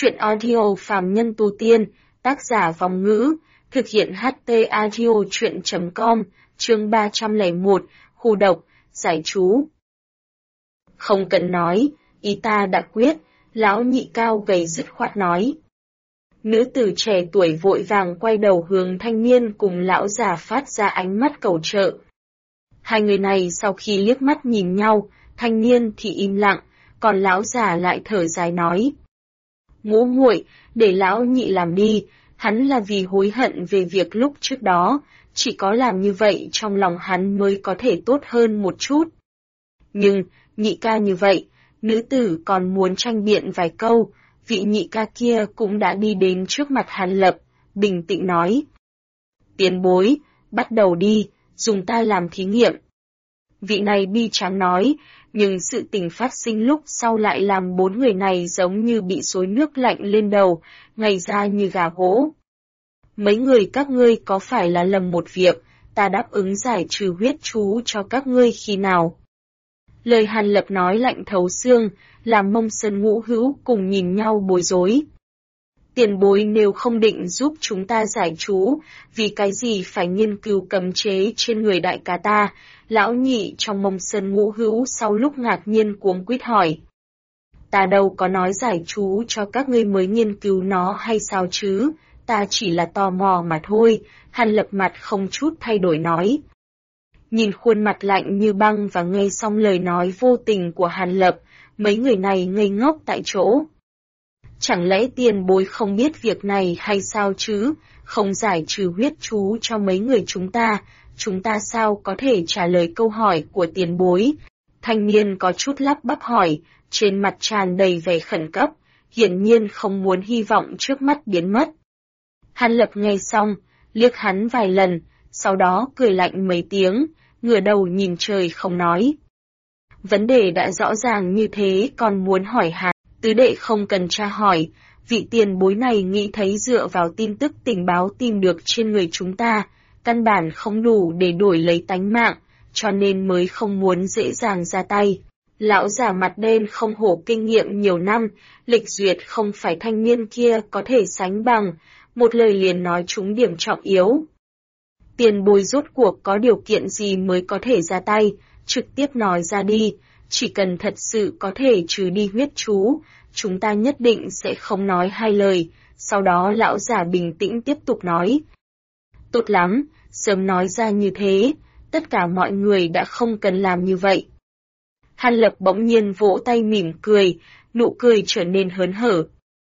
Chuyện audio phàm nhân tu tiên, tác giả Vòng Ngữ, thực hiện HT audio chuyện.com, chương 301, khu độc, giải chú. Không cần nói, ý ta đã quyết, lão nhị cao gầy dứt khoát nói. Nữ tử trẻ tuổi vội vàng quay đầu hướng thanh niên cùng lão già phát ra ánh mắt cầu trợ. Hai người này sau khi liếc mắt nhìn nhau, thanh niên thì im lặng, còn lão già lại thở dài nói. Ngũ muội, để lão nhị làm đi, hắn là vì hối hận về việc lúc trước đó, chỉ có làm như vậy trong lòng hắn mới có thể tốt hơn một chút. Nhưng, nhị ca như vậy, nữ tử còn muốn tranh biện vài câu, vị nhị ca kia cũng đã đi đến trước mặt Hàn Lập, bình tĩnh nói. Tiền bối, bắt đầu đi, dùng ta làm thí nghiệm. Vị này bi tráng nói, nhưng sự tình phát sinh lúc sau lại làm bốn người này giống như bị xối nước lạnh lên đầu, ngây ra như gà gỗ. Mấy người các ngươi có phải là lầm một việc, ta đáp ứng giải trừ huyết chú cho các ngươi khi nào? Lời Hàn Lập nói lạnh thấu xương, làm Mông Sơn Ngũ Hữu cùng nhìn nhau bối rối. Tiền bối nếu không định giúp chúng ta giải chú, vì cái gì phải nghiên cứu cấm chế trên người đại ca ta? Lão nhị trong Mông Sơn Ngũ Hữu sau lúc ngạc nhiên cuống quýt hỏi. Ta đâu có nói giải chú cho các ngươi mới nghiên cứu nó hay sao chứ, ta chỉ là tò mò mà thôi, Hàn Lập mặt không chút thay đổi nói. Nhìn khuôn mặt lạnh như băng và nghe xong lời nói vô tình của Hàn Lập, mấy người này ngây ngốc tại chỗ. Chẳng lẽ tiền bối không biết việc này hay sao chứ, không giải trừ huyết chú cho mấy người chúng ta sao có thể trả lời câu hỏi của tiền bối? Thanh niên có chút lắp bắp hỏi, trên mặt tràn đầy vẻ khẩn cấp, hiển nhiên không muốn hy vọng trước mắt biến mất. Hàn Lập nghe xong, liếc hắn vài lần, sau đó cười lạnh mấy tiếng, ngửa đầu nhìn trời không nói. Vấn đề đã rõ ràng như thế còn muốn hỏi hắn, tứ đệ không cần tra hỏi, vị tiền bối này nghĩ thấy dựa vào tin tức tình báo tìm được trên người chúng ta, căn bản không đủ để đổi lấy tánh mạng, cho nên mới không muốn dễ dàng ra tay. Lão già mặt đen không hổ kinh nghiệm nhiều năm, lịch duyệt không phải thanh niên kia có thể sánh bằng, một lời liền nói trúng điểm trọng yếu. Tiền bối rốt cuộc có điều kiện gì mới có thể ra tay, trực tiếp nói ra đi, chỉ cần thật sự có thể trừ đi huyết chú, chúng ta nhất định sẽ không nói hai lời. Sau đó lão già bình tĩnh tiếp tục nói. Tốt lắm, sớm nói ra như thế, tất cả mọi người đã không cần làm như vậy. Hàn Lập bỗng nhiên vỗ tay mỉm cười, nụ cười trở nên hớn hở.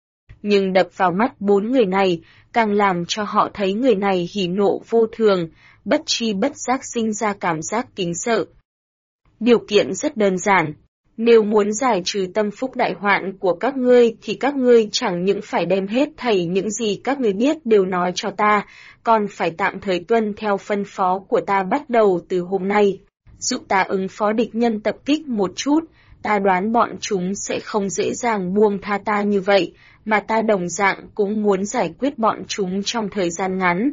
Nhưng đập vào mắt bốn người này, càng làm cho họ thấy người này hỉ nộ vô thường, bất tri bất giác sinh ra cảm giác kính sợ. Điều kiện rất đơn giản. Nếu muốn giải trừ tâm phúc đại hoạn của các ngươi thì các ngươi chẳng những phải đem hết thảy những gì các ngươi biết đều nói cho ta, còn phải tạm thời tuân theo phân phó của ta bắt đầu từ hôm nay. Giúp ta ứng phó địch nhân tập kích một chút, ta đoán bọn chúng sẽ không dễ dàng buông tha ta như vậy, mà ta đồng dạng cũng muốn giải quyết bọn chúng trong thời gian ngắn.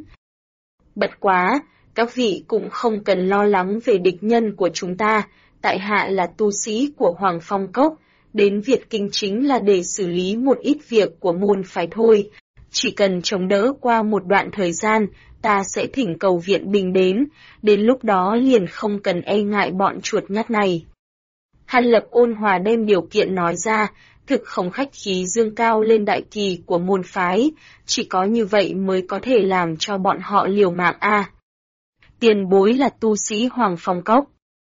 Bất quá, các vị cũng không cần lo lắng về địch nhân của chúng ta. Tại hạ là tu sĩ của Hoàng Phong Cốc, đến Việt Kinh chính là để xử lý một ít việc của môn phái thôi. Chỉ cần chống đỡ qua một đoạn thời gian, ta sẽ thỉnh cầu viện binh đến lúc đó liền không cần e ngại bọn chuột nhắt này. Hàn Lập ôn hòa đem điều kiện nói ra, thực không khách khí dương cao lên đại kỳ của môn phái, chỉ có như vậy mới có thể làm cho bọn họ liều mạng a. Tiền bối là tu sĩ Hoàng Phong Cốc.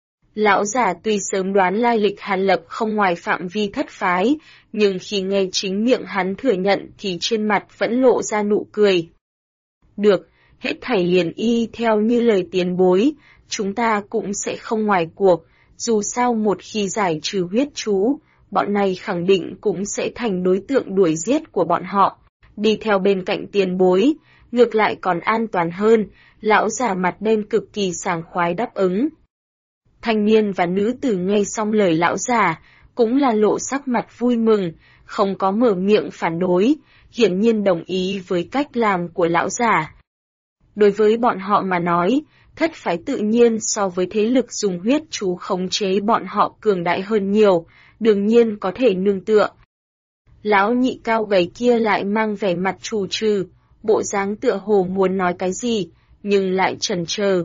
Lão già tuy sớm đoán lai lịch Hàn Lập không ngoài phạm vi thất phái, nhưng khi nghe chính miệng hắn thừa nhận thì trên mặt vẫn lộ ra nụ cười. Được, hết thảy liền y theo như lời tiền bối, chúng ta cũng sẽ không ngoài cuộc, dù sao một khi giải trừ huyết chú, bọn này khẳng định cũng sẽ thành đối tượng đuổi giết của bọn họ. Đi theo bên cạnh tiền bối, ngược lại còn an toàn hơn, lão già mặt đen cực kỳ sảng khoái đáp ứng. Thanh niên và nữ tử nghe xong lời lão già, cũng là lộ sắc mặt vui mừng, không có mở miệng phản đối, hiển nhiên đồng ý với cách làm của lão già. Đối với bọn họ mà nói, thất phái tự nhiên so với thế lực dùng huyết chú khống chế bọn họ cường đại hơn nhiều, đương nhiên có thể nương tựa. Lão nhị cao gầy kia lại mang vẻ mặt trù trừ, bộ dáng tựa hồ muốn nói cái gì, nhưng lại chần chờ.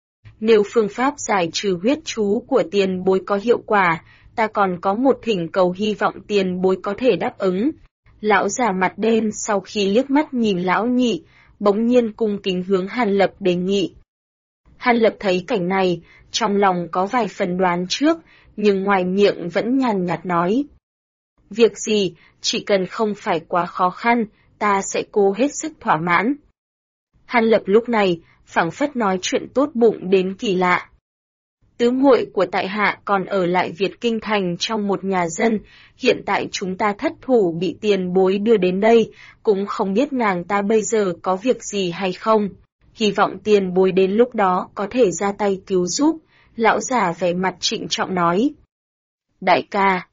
Nếu phương pháp giải trừ huyết chú của tiền bối có hiệu quả, ta còn có một thỉnh cầu hy vọng tiền bối có thể đáp ứng. Lão già mặt đen sau khi liếc mắt nhìn lão nhị, bỗng nhiên cung kính hướng Hàn Lập đề nghị. Hàn Lập thấy cảnh này, trong lòng có vài phần đoán trước, nhưng ngoài miệng vẫn nhàn nhạt nói. Việc gì, chỉ cần không phải quá khó khăn, ta sẽ cố hết sức thỏa mãn. Hàn Lập lúc này, phảng phất nói chuyện tốt bụng đến kỳ lạ. Tứ muội của tại hạ còn ở lại Việt Kinh Thành trong một nhà dân, hiện tại chúng ta thất thủ bị tiền bối đưa đến đây, cũng không biết nàng ta bây giờ có việc gì hay không. Hy vọng tiền bối đến lúc đó có thể ra tay cứu giúp, lão già vẻ mặt trịnh trọng nói. Đại ca.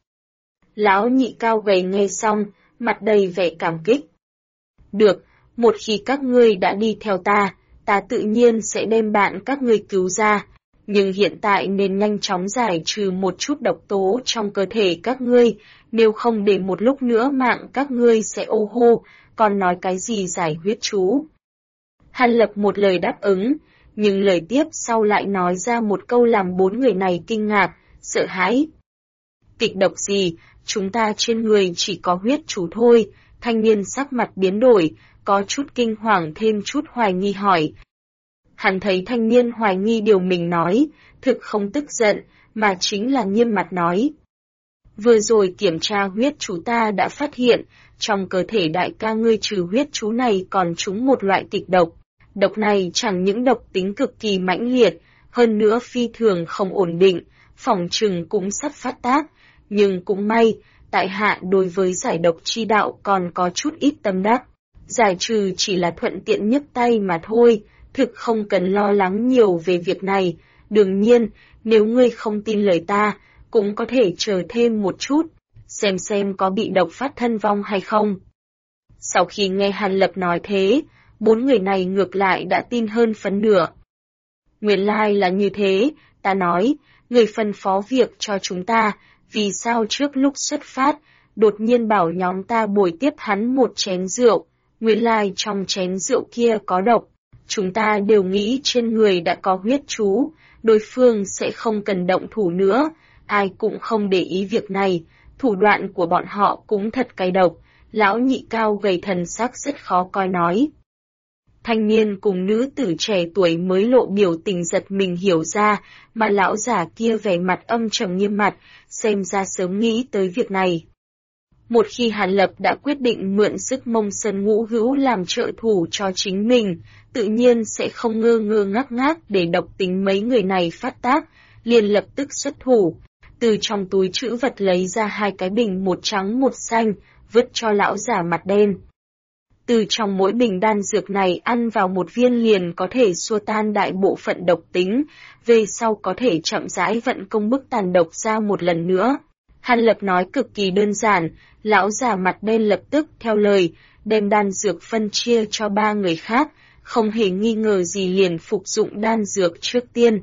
Lão nhị cao gầy nghe xong, mặt đầy vẻ cảm kích. Được, một khi các ngươi đã đi theo ta, ta tự nhiên sẽ đem bạn các ngươi cứu ra, nhưng hiện tại nên nhanh chóng giải trừ một chút độc tố trong cơ thể các ngươi, nếu không để một lúc nữa mạng các ngươi sẽ ô hô, còn nói cái gì giải huyết chú. Hàn Lập một lời đáp ứng, nhưng lời tiếp sau lại nói ra một câu làm bốn người này kinh ngạc, sợ hãi. Kịch độc gì, chúng ta trên người chỉ có huyết chú thôi, thanh niên sắc mặt biến đổi, có chút kinh hoàng thêm chút hoài nghi hỏi. Hắn thấy thanh niên hoài nghi điều mình nói, thực không tức giận, mà chính là nghiêm mặt nói. Vừa rồi kiểm tra huyết chú ta đã phát hiện, trong cơ thể đại ca ngươi trừ huyết chú này còn trúng một loại kịch độc. Độc này chẳng những độc tính cực kỳ mãnh liệt, hơn nữa phi thường không ổn định, phỏng chừng cũng sắp phát tác, nhưng cũng may, tại hạ đối với giải độc chi đạo còn có chút ít tâm đắc. Giải trừ chỉ là thuận tiện nhấc tay mà thôi, thực không cần lo lắng nhiều về việc này. Đương nhiên, nếu ngươi không tin lời ta, cũng có thể chờ thêm một chút, xem có bị độc phát thân vong hay không. Sau khi nghe Hàn Lập nói thế, bốn người này ngược lại đã tin hơn phân nửa. Nguyên lai là như thế, ta nói, người phân phó việc cho chúng ta, vì sao trước lúc xuất phát, đột nhiên bảo nhóm ta bồi tiếp hắn một chén rượu, nguyên lai trong chén rượu kia có độc. Chúng ta đều nghĩ trên người đã có huyết chú, đối phương sẽ không cần động thủ nữa, ai cũng không để ý việc này, thủ đoạn của bọn họ cũng thật cay độc, lão nhị cao gầy thần sắc rất khó coi nói. Thanh niên cùng nữ tử trẻ tuổi mới lộ biểu tình giật mình hiểu ra, mà lão già kia vẻ mặt âm trầm nghiêm mặt, xem ra sớm nghĩ tới việc này. Một khi Hàn Lập đã quyết định mượn sức Mông Sơn Ngũ Hữu làm trợ thủ cho chính mình, tự nhiên sẽ không ngơ ngơ ngác để độc tính mấy người này phát tác, liền lập tức xuất thủ. Từ trong túi trữ vật lấy ra hai cái bình một trắng một xanh, vứt cho lão già mặt đen. Từ trong mỗi bình đan dược này ăn vào một viên liền có thể xua tan đại bộ phận độc tính, về sau có thể chậm rãi vận công bức tàn độc ra một lần nữa. Hàn Lập nói cực kỳ đơn giản, lão già mặt đen lập tức theo lời, đem đan dược phân chia cho ba người khác, không hề nghi ngờ gì liền phục dụng đan dược trước tiên.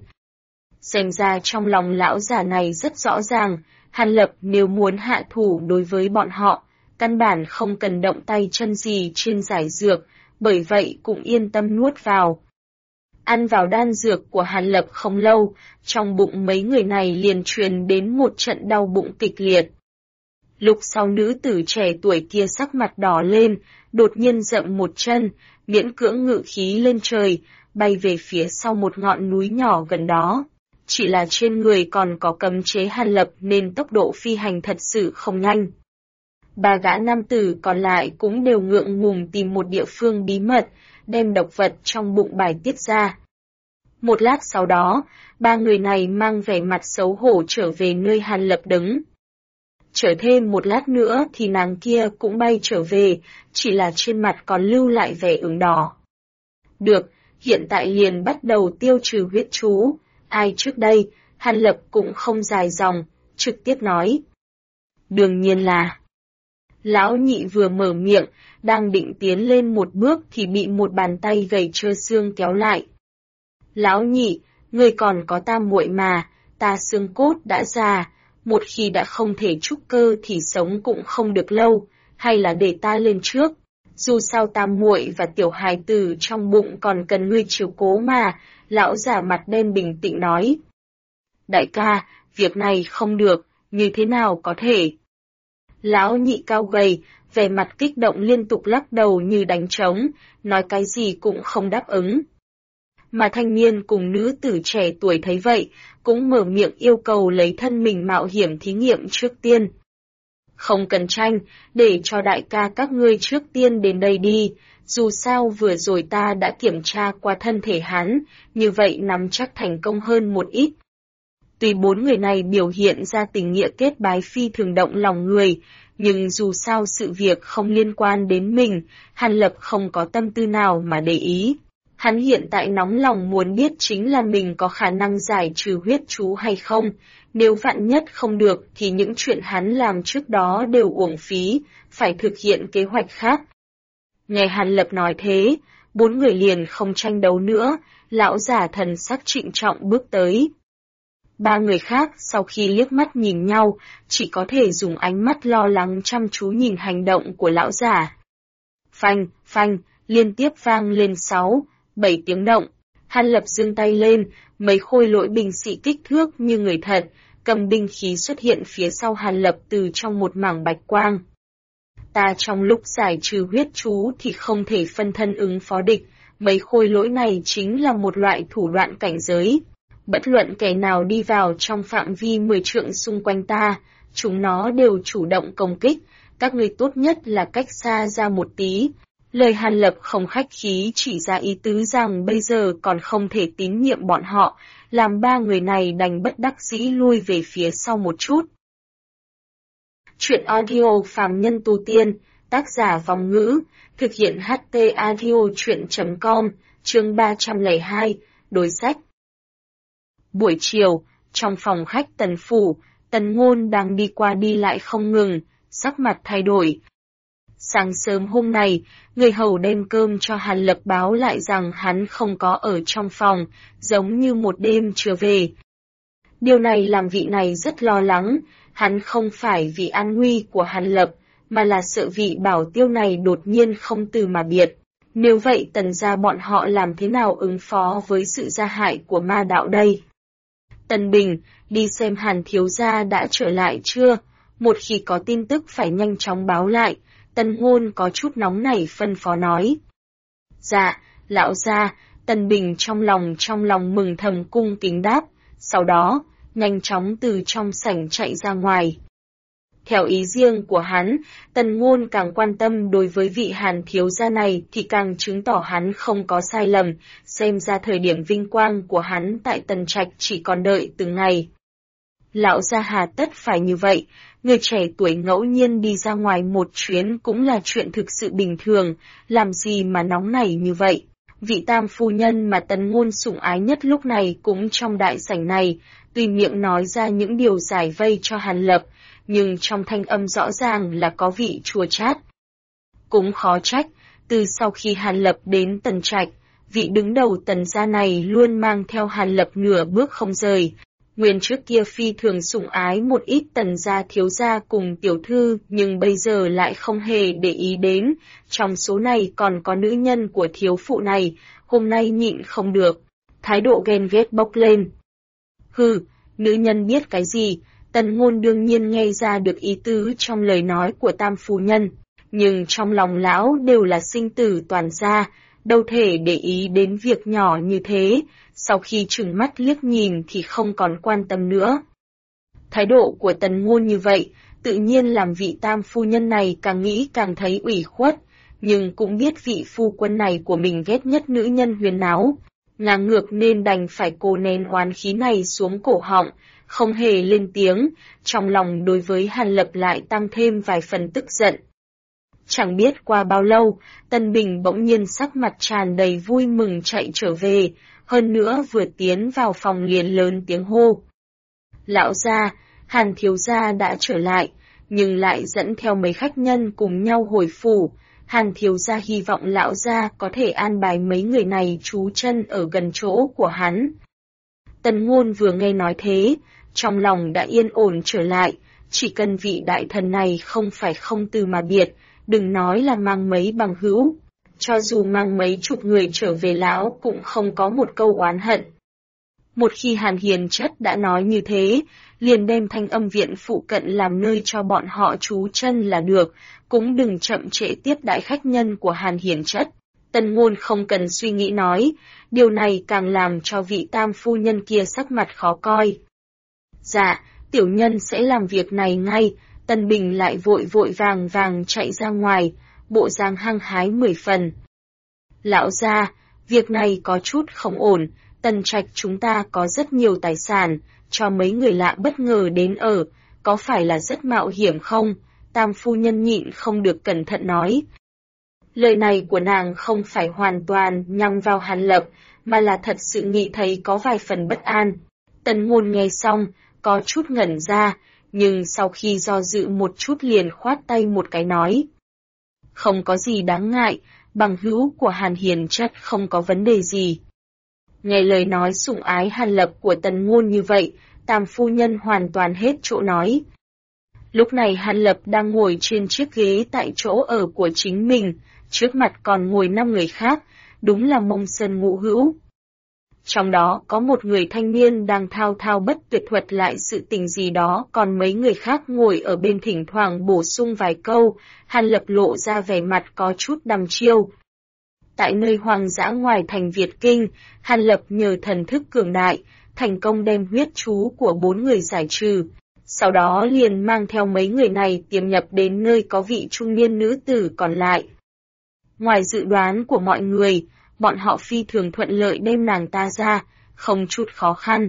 Xem ra trong lòng lão già này rất rõ ràng, Hàn Lập nếu muốn hạ thủ đối với bọn họ, căn bản không cần động tay chân gì trên giải dược, bởi vậy cũng yên tâm nuốt vào. Ăn vào đan dược của Hàn Lập không lâu, trong bụng mấy người này liền truyền đến một trận đau bụng kịch liệt. Lúc sau nữ tử trẻ tuổi kia sắc mặt đỏ lên, đột nhiên dậm một chân, miễn cưỡng ngự khí lên trời, bay về phía sau một ngọn núi nhỏ gần đó. Chỉ là trên người còn có cấm chế Hàn Lập nên tốc độ phi hành thật sự không nhanh. Ba gã nam tử còn lại cũng đều ngượng ngùng tìm một địa phương bí mật, đem độc vật trong bụng bài tiết ra. Một lát sau đó, ba người này mang vẻ mặt xấu hổ trở về nơi Hàn Lập đứng. Chờ thêm một lát nữa thì nàng kia cũng bay trở về, chỉ là trên mặt còn lưu lại vẻ ửng đỏ. Được, hiện tại liền bắt đầu tiêu trừ huyết chú. Ai trước đây, Hàn Lập cũng không dài dòng, trực tiếp nói. Đương nhiên là... Lão nhị vừa mở miệng, đang định tiến lên một bước thì bị một bàn tay gầy trơ xương kéo lại. Lão nhị, ngươi còn có tam muội mà, ta xương cốt đã già, một khi đã không thể trúc cơ thì sống cũng không được lâu, hay là để ta lên trước? Dù sao tam muội và tiểu hài tử trong bụng còn cần ngươi chiếu cố mà, lão già mặt đen bình tĩnh nói. Đại ca, việc này không được, như thế nào có thể? Lão nhị cao gầy, vẻ mặt kích động liên tục lắc đầu như đánh trống, nói cái gì cũng không đáp ứng. Mà thanh niên cùng nữ tử trẻ tuổi thấy vậy, cũng mở miệng yêu cầu lấy thân mình mạo hiểm thí nghiệm trước tiên. Không cần tranh, để cho đại ca các ngươi trước tiên đến đây đi, dù sao vừa rồi ta đã kiểm tra qua thân thể hắn, như vậy nắm chắc thành công hơn một ít. Tuy bốn người này biểu hiện ra tình nghĩa kết bái phi thường động lòng người, nhưng dù sao sự việc không liên quan đến mình, Hàn Lập không có tâm tư nào mà để ý. Hắn hiện tại nóng lòng muốn biết chính là mình có khả năng giải trừ huyết chú hay không, nếu vạn nhất không được thì những chuyện hắn làm trước đó đều uổng phí, phải thực hiện kế hoạch khác. Nghe Hàn Lập nói thế, bốn người liền không tranh đấu nữa, lão giả thần sắc trịnh trọng bước tới. Ba người khác sau khi liếc mắt nhìn nhau, chỉ có thể dùng ánh mắt lo lắng chăm chú nhìn hành động của lão giả. Phanh, phanh, liên tiếp vang lên 6-7 tiếng động. Hàn Lập giương tay lên, mấy khôi lỗi binh sĩ kích thước như người thật, cầm binh khí xuất hiện phía sau Hàn Lập từ trong một mảng bạch quang. Ta trong lúc giải trừ huyết chú thì không thể phân thân ứng phó địch, mấy khôi lỗi này chính là một loại thủ đoạn cảnh giới. Bất luận kẻ nào đi vào trong phạm vi 10 trượng xung quanh ta, chúng nó đều chủ động công kích, các ngươi tốt nhất là cách xa ra một tí. Lời Hàn Lập không khách khí chỉ ra ý tứ rằng bây giờ còn không thể tín nhiệm bọn họ, làm ba người này đành bất đắc dĩ lui về phía sau một chút. Chuyện audio phàm nhân tu tiên, tác giả Vong Ngữ, thực hiện HT audio chuyện.com, chương 302, đối sách. Buổi chiều, trong phòng khách Tần Phủ, Tần Ngôn đang đi qua đi lại không ngừng, sắc mặt thay đổi. Sáng sớm hôm nay, người hầu đem cơm cho Hàn Lập báo lại rằng hắn không có ở trong phòng, giống như một đêm chưa về. Điều này làm vị này rất lo lắng, hắn không phải vì an nguy của Hàn Lập, mà là sợ vị bảo tiêu này đột nhiên không từ mà biệt. Nếu vậy Tần gia bọn họ làm thế nào ứng phó với sự gia hại của ma đạo đây? Tần Bình, đi xem Hàn thiếu gia đã trở lại chưa? Một khi có tin tức phải nhanh chóng báo lại. Tần Ngôn có chút nóng nảy phân phó nói. Dạ, lão gia. Tần Bình trong lòng mừng thầm cung kính đáp, sau đó, nhanh chóng từ trong sảnh chạy ra ngoài. Theo ý riêng của hắn, Tần Ngôn càng quan tâm đối với vị Hàn thiếu gia này thì càng chứng tỏ hắn không có sai lầm, xem ra thời điểm vinh quang của hắn tại Tần Trạch chỉ còn đợi từng ngày. Lão gia hà tất phải như vậy, người trẻ tuổi ngẫu nhiên đi ra ngoài một chuyến cũng là chuyện thực sự bình thường, làm gì mà nóng nảy như vậy. Vị tam phu nhân mà Tần Ngôn sủng ái nhất lúc này cũng trong đại sảnh này, tuy miệng nói ra những điều giải vây cho Hàn Lập, nhưng trong thanh âm rõ ràng là có vị chua chát. Cũng khó trách, từ sau khi Hàn Lập đến Tần Trạch, vị đứng đầu Tần gia này luôn mang theo Hàn Lập nửa bước không rời. Nguyên trước kia phi thường sủng ái một ít Tần gia thiếu gia cùng tiểu thư, nhưng bây giờ lại không hề để ý đến, trong số này còn có nữ nhân của thiếu phụ này, hôm nay nhịn không được, thái độ ghen ghét bốc lên. Hừ, nữ nhân biết cái gì? Tần Ngôn đương nhiên nghe ra được ý tứ trong lời nói của tam phu nhân, nhưng trong lòng lão đều là sinh tử toàn gia, đâu thể để ý đến việc nhỏ như thế, sau khi trừng mắt liếc nhìn thì không còn quan tâm nữa. Thái độ của Tần Ngôn như vậy, tự nhiên làm vị tam phu nhân này càng nghĩ càng thấy ủy khuất, nhưng cũng biết vị phu quân này của mình ghét nhất nữ nhân huyên náo, ngang ngược nên đành phải cố nén oán khí này xuống cổ họng, không hề lên tiếng, trong lòng đối với Hàn Lập lại tăng thêm vài phần tức giận. Chẳng biết qua bao lâu, Tân Bình bỗng nhiên sắc mặt tràn đầy vui mừng chạy trở về, hơn nữa vừa tiến vào phòng liền lớn tiếng hô. Lão gia, Hàn thiếu gia đã trở lại, nhưng lại dẫn theo mấy khách nhân cùng nhau hồi phủ. Hàn thiếu gia hy vọng lão gia có thể an bài mấy người này trú chân ở gần chỗ của hắn. Tần Ngôn vừa nghe nói thế, trong lòng đã yên ổn trở lại, chỉ cần vị đại thần này không phải không từ mà biệt, đừng nói là mang mấy bằng hữu. Cho dù mang mấy chục người trở về lão cũng không có một câu oán hận. Một khi Hàn Hiền Chất đã nói như thế, liền đem Thanh Âm viện phụ cận làm nơi cho bọn họ trú chân là được, cũng đừng chậm trễ tiếp đãi khách nhân của Hàn Hiền Chất. Tần Ngôn không cần suy nghĩ nói, điều này càng làm cho vị tam phu nhân kia sắc mặt khó coi. Dạ, tiểu nhân sẽ làm việc này ngay. Tần Bình lại vội vội vàng vàng chạy ra ngoài, bộ dáng hăng hái 10 phần. Lão gia, việc này có chút không ổn, Tần Trạch chúng ta có rất nhiều tài sản, cho mấy người lạ bất ngờ đến ở, có phải là rất mạo hiểm không? Tam phu nhân nhịn không được cẩn thận nói. Lời này của nàng không phải hoàn toàn nhằm vào Hàn Lập, mà là thật sự nghĩ thấy có vài phần bất an. Tần Ngôn nghe xong, có chút ngẩn ra, nhưng sau khi do dự một chút liền khoát tay một cái nói. Không có gì đáng ngại, bằng hữu của Hàn Hiền Chất không có vấn đề gì. Nghe lời nói sủng ái Hàn Lập của Tần Ngôn như vậy, tam phu nhân hoàn toàn hết chỗ nói. Lúc này Hàn Lập đang ngồi trên chiếc ghế tại chỗ ở của chính mình, trước mặt còn ngồi 5 người khác, đúng là Mông Sơn ngũ hữu. Trong đó có một người thanh niên đang thao thao bất tuyệt thuật lại sự tình gì đó, còn mấy người khác ngồi ở bên thỉnh thoảng bổ sung vài câu. Hàn Lập lộ ra vẻ mặt có chút đăm chiêu. Tại nơi hoang dã ngoài thành Việt Kinh, Hàn Lập nhờ thần thức cường đại, thành công đem huyết chú của 4 người giải trừ. Sau đó liền mang theo mấy người này tiềm nhập đến nơi có vị trung niên nữ tử còn lại. Ngoài dự đoán của mọi người, bọn họ phi thường thuận lợi đem nàng ta ra, không chút khó khăn.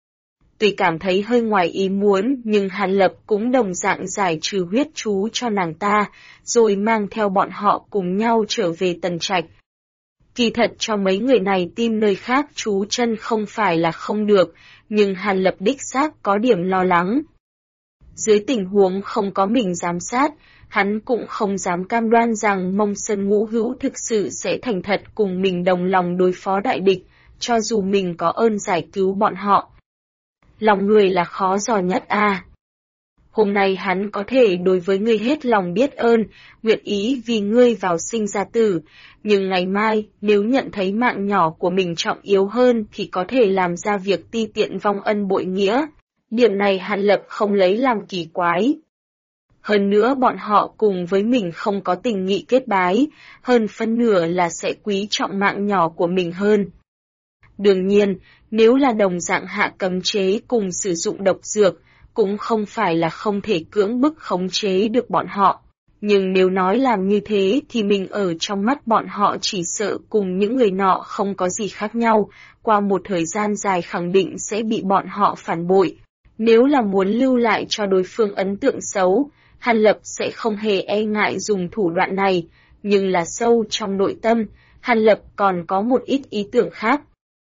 Tuy cảm thấy hơi ngoài ý muốn, nhưng Hàn Lập cũng đồng dạng giải trừ huyết chú cho nàng ta, rồi mang theo bọn họ cùng nhau trở về Tần Trạch. Kỳ thật cho mấy người này tìm nơi khác trú chân không phải là không được, nhưng Hàn Lập đích xác có điểm lo lắng. Dưới tình huống không có mình giám sát, hắn cũng không dám cam đoan rằng Mông Sơn ngũ hữu thực sự sẽ thành thật cùng mình đồng lòng đối phó đại địch, cho dù mình có ơn giải cứu bọn họ. Lòng người là khó dò nhất à. Hôm nay hắn có thể đối với ngươi hết lòng biết ơn, nguyện ý vì ngươi vào sinh ra tử, nhưng ngày mai nếu nhận thấy mạng nhỏ của mình trọng yếu hơn thì có thể làm ra việc ti tiện vong ân bội nghĩa. Điểm này Hàn Lập không lấy làm kỳ quái. Hơn nữa bọn họ cùng với mình không có tình nghị kết bái, hơn phân nửa là sẽ quý trọng mạng nhỏ của mình hơn. Đương nhiên, nếu là đồng dạng hạ cấm chế cùng sử dụng độc dược, cũng không phải là không thể cưỡng bức khống chế được bọn họ. Nhưng nếu nói làm như thế thì mình ở trong mắt bọn họ chỉ sợ cùng những người nọ không có gì khác nhau, qua một thời gian dài khẳng định sẽ bị bọn họ phản bội. Nếu là muốn lưu lại cho đối phương ấn tượng xấu, Hàn Lập sẽ không hề e ngại dùng thủ đoạn này, nhưng là sâu trong nội tâm, Hàn Lập còn có một ít ý tưởng khác.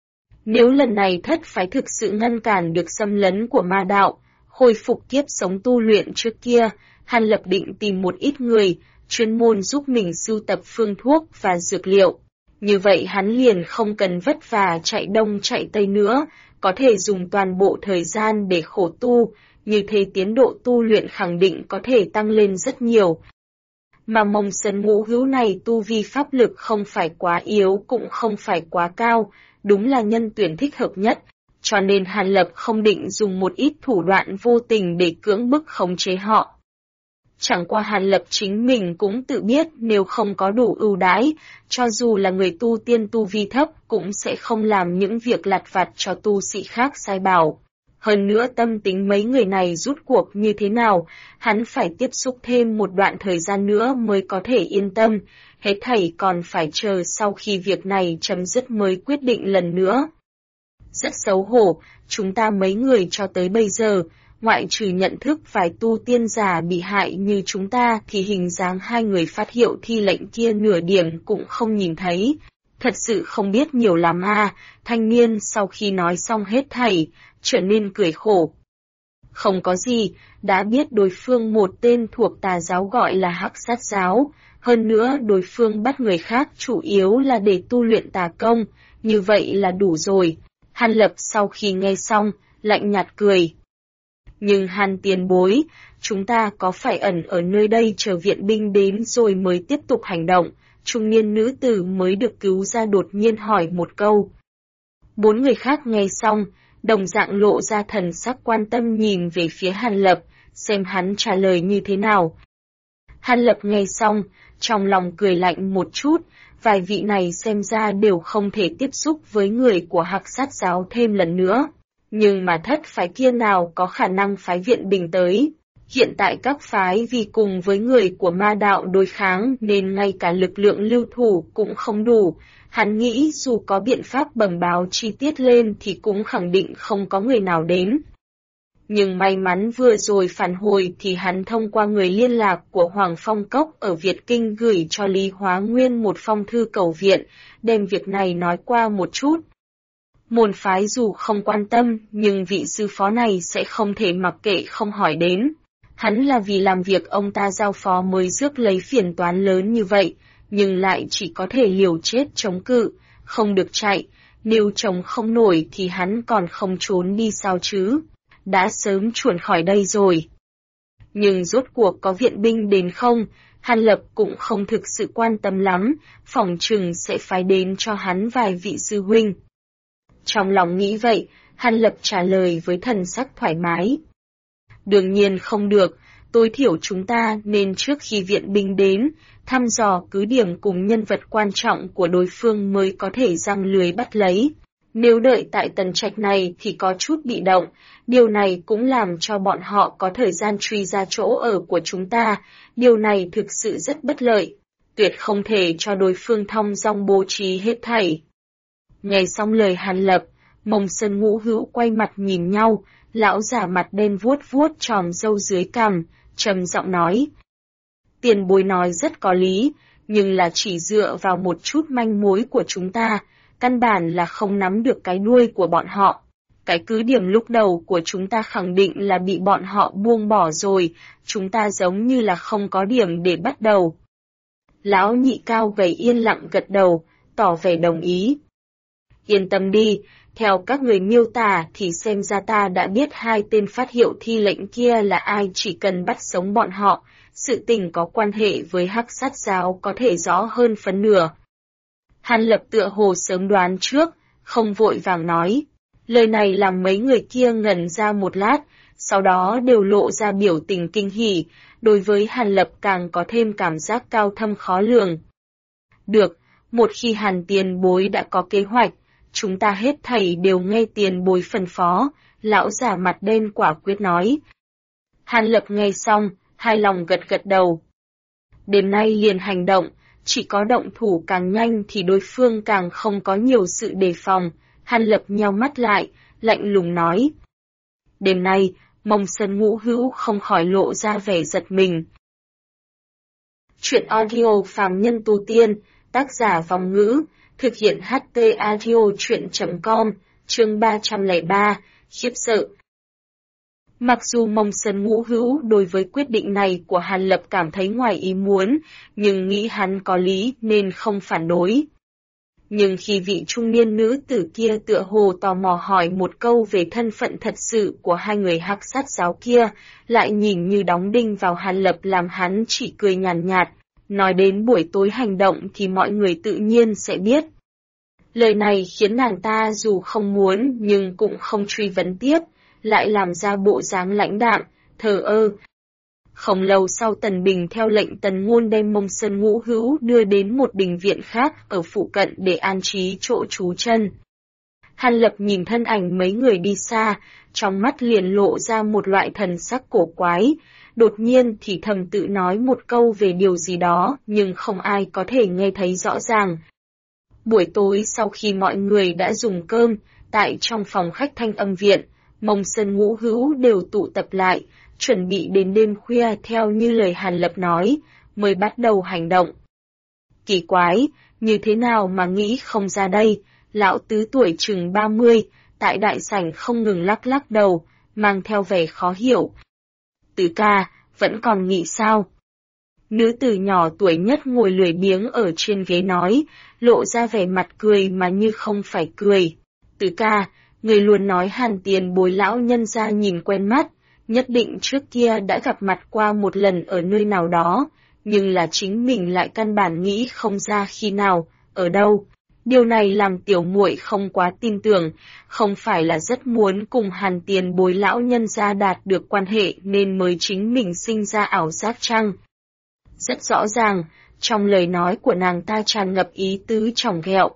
Nếu lần này thất phái thực sự ngăn cản được xâm lấn của ma đạo, khôi phục kiếp sống tu luyện trước kia, Hàn Lập định tìm một ít người, chuyên môn giúp mình sưu tập phương thuốc và dược liệu. Như vậy hắn liền không cần vất vả chạy đông chạy tây nữa, có thể dùng toàn bộ thời gian để khổ tu, như thế tiến độ tu luyện khẳng định có thể tăng lên rất nhiều. Mà Mông Sơn ngũ hữu này tu vi pháp lực không phải quá yếu cũng không phải quá cao, đúng là nhân tuyển thích hợp nhất, cho nên Hàn Lập không định dùng một ít thủ đoạn vô tình để cưỡng bức khống chế họ. Chẳng qua Hàn Lập chính mình cũng tự biết nếu không có đủ ưu đãi, cho dù là người tu tiên tu vi thấp cũng sẽ không làm những việc lặt vặt cho tu sĩ khác sai bảo. Hơn nữa tâm tính mấy người này rút cuộc như thế nào, hắn phải tiếp xúc thêm một đoạn thời gian nữa mới có thể yên tâm, hết thảy còn phải chờ sau khi việc này chấm dứt mới quyết định lần nữa. Rất xấu hổ, chúng ta mấy người cho tới bây giờ, ngoại trừ nhận thức vài tu tiên giả bị hại như chúng ta thì hình dáng hai người phát hiệu thi lệnh kia nửa điểm cũng không nhìn thấy. Thật sự không biết nhiều lắm à, thanh niên sau khi nói xong hết thảy, trở nên cười khổ. Không có gì, đã biết đối phương một tên thuộc tà giáo gọi là Hắc Sát giáo, hơn nữa đối phương bắt người khác chủ yếu là để tu luyện tà công, như vậy là đủ rồi. Hàn Lập sau khi nghe xong, lạnh nhạt cười. Nhưng Hàn tiền bối, chúng ta có phải ẩn ở nơi đây chờ viện binh đến rồi mới tiếp tục hành động? Trung niên nữ tử mới được cứu ra đột nhiên hỏi một câu. 4 người khác nghe xong, đồng dạng lộ ra thần sắc quan tâm nhìn về phía Hàn Lập, xem hắn trả lời như thế nào. Hàn Lập nghe xong, trong lòng cười lạnh một chút, vài vị này xem ra đều không thể tiếp xúc với người của Hắc Sát giáo thêm lần nữa. Nhưng mà thất phái kia nào có khả năng phái viện binh tới. Hiện tại các phái vì cùng với người của ma đạo đối kháng nên ngay cả lực lượng lưu thủ cũng không đủ. Hắn nghĩ dù có biện pháp bẩm báo chi tiết lên thì cũng khẳng định không có người nào đến. Nhưng may mắn vừa rồi phản hồi thì hắn thông qua người liên lạc của Hoàng Phong Cốc ở Việt Kinh gửi cho Lý Hóa Nguyên một phong thư cầu viện, đem việc này nói qua một chút. Môn phái dù không quan tâm, nhưng vị sư phó này sẽ không thể mặc kệ không hỏi đến. Hắn là vì làm việc ông ta giao phó mới rước lấy phiền toán lớn như vậy, nhưng lại chỉ có thể liều chết chống cự, không được chạy, nếu chống không nổi thì hắn còn không trốn đi sao chứ, đã sớm chuồn khỏi đây rồi. Nhưng rốt cuộc có viện binh đến không, Hàn Lập cũng không thực sự quan tâm lắm, phỏng chừng sẽ phái đến cho hắn vài vị sư huynh. Trong lòng nghĩ vậy, Hàn Lập trả lời với thần sắc thoải mái. Đương nhiên không được, tối thiểu chúng ta nên trước khi viện binh đến, thăm dò cứ điểm cùng nhân vật quan trọng của đối phương mới có thể giăng lưới bắt lấy. Nếu đợi tại tần trạch này thì có chút bị động, điều này cũng làm cho bọn họ có thời gian truy ra chỗ ở của chúng ta, điều này thực sự rất bất lợi, tuyệt không thể cho đối phương thong dong bố trí hết thảy. Nghe xong lời Hàn Lập, Mông Sơn Ngũ Hữu quay mặt nhìn nhau, lão giả mặt đen vuốt vuốt tròm râu dưới cằm, trầm giọng nói. Tiền bối nói rất có lý, nhưng là chỉ dựa vào một chút manh mối của chúng ta, căn bản là không nắm được cái đuôi của bọn họ. Cái cứ điểm lúc đầu của chúng ta khẳng định là bị bọn họ buông bỏ rồi, chúng ta giống như là không có điểm để bắt đầu. Lão nhị cao gầy yên lặng gật đầu, tỏ vẻ đồng ý. Yên tâm đi, theo các người miêu tả thì xem ra ta đã biết hai tên phát hiệu thi lệnh kia là ai, chỉ cần bắt sống bọn họ, sự tình có quan hệ với Hắc Sát giáo có thể rõ hơn phân nửa. Hàn Lập tựa hồ sớm đoán trước, không vội vàng nói. Lời này làm mấy người kia ngẩn ra một lát, sau đó đều lộ ra biểu tình kinh hỉ, đối với Hàn Lập càng có thêm cảm giác cao thâm khó lường. Được, một khi Hàn tiền bối đã có kế hoạch, chúng ta hết thảy đều nghe tiền bối phân phó, lão giả mặt đen quả quyết nói. Hàn Lập nghe xong, hài lòng gật gật đầu. Đêm nay liền hành động, chỉ có động thủ càng nhanh thì đối phương càng không có nhiều sự đề phòng. Hàn Lập nheo mắt lại, lạnh lùng nói. Đêm nay, Mông Sơn Ngũ Hữu không khỏi lộ ra vẻ giật mình. Chuyện audio phàm nhân tu tiên, tác giả Vòng Ngữ, thực hiện HT Audio chuyện.com, chương 303, khiếp sợ. Mặc dù Mông Sơn Ngũ Hữu đối với quyết định này của Hàn Lập cảm thấy ngoài ý muốn, nhưng nghĩ hắn có lý nên không phản đối. Nhưng khi vị trung niên nữ tử kia tựa hồ tò mò hỏi một câu về thân phận thật sự của hai người Hắc Sát giáo kia, lại nhìn như đóng đinh vào Hàn Lập làm hắn chỉ cười nhàn nhạt, nói đến buổi tối hành động thì mọi người tự nhiên sẽ biết. Lời này khiến nàng ta dù không muốn nhưng cũng không truy vấn tiếp, lại làm ra bộ dáng lãnh đạm, thờ ơ. Không lâu sau Tần Bình theo lệnh Tần Ngôn đem Mông Sơn Ngũ Hữu đưa đến một đình viện khác ở phụ cận để an trí chỗ trú chân. Hàn Lập nhìn thân ảnh mấy người đi xa, trong mắt liền lộ ra một loại thần sắc cổ quái, đột nhiên thì thầm tự nói một câu về điều gì đó nhưng không ai có thể nghe thấy rõ ràng. Buổi tối sau khi mọi người đã dùng cơm, tại trong phòng khách Thanh Âm viện, Mông Sơn Ngũ Hữu đều tụ tập lại, chuẩn bị đến đêm khuya theo như lời Hàn Lập nói, mới bắt đầu hành động. Kỳ quái, như thế nào mà nghĩ không ra đây, lão tứ tuổi chừng 30, tại đại sảnh không ngừng lắc lắc đầu, mang theo vẻ khó hiểu. Tứ ca, vẫn còn nghĩ sao? Nữ tử nhỏ tuổi nhất ngồi lười biếng ở trên ghế nói, lộ ra vẻ mặt cười mà như không phải cười. Tứ ca, người luôn nói Hàn tiền bối lão nhân ra nhìn quen mắt, Nhất định trước kia đã gặp mặt qua một lần ở nơi nào đó, nhưng là chính mình lại căn bản nghĩ không ra khi nào, ở đâu. Điều này làm tiểu muội không quá tin tưởng, không phải là rất muốn cùng Hàn tiền bối lão nhân gia đạt được quan hệ nên mới chính mình sinh ra ảo giác chăng? Rất rõ ràng, trong lời nói của nàng ta tràn ngập ý tứ chỏng ghẹo.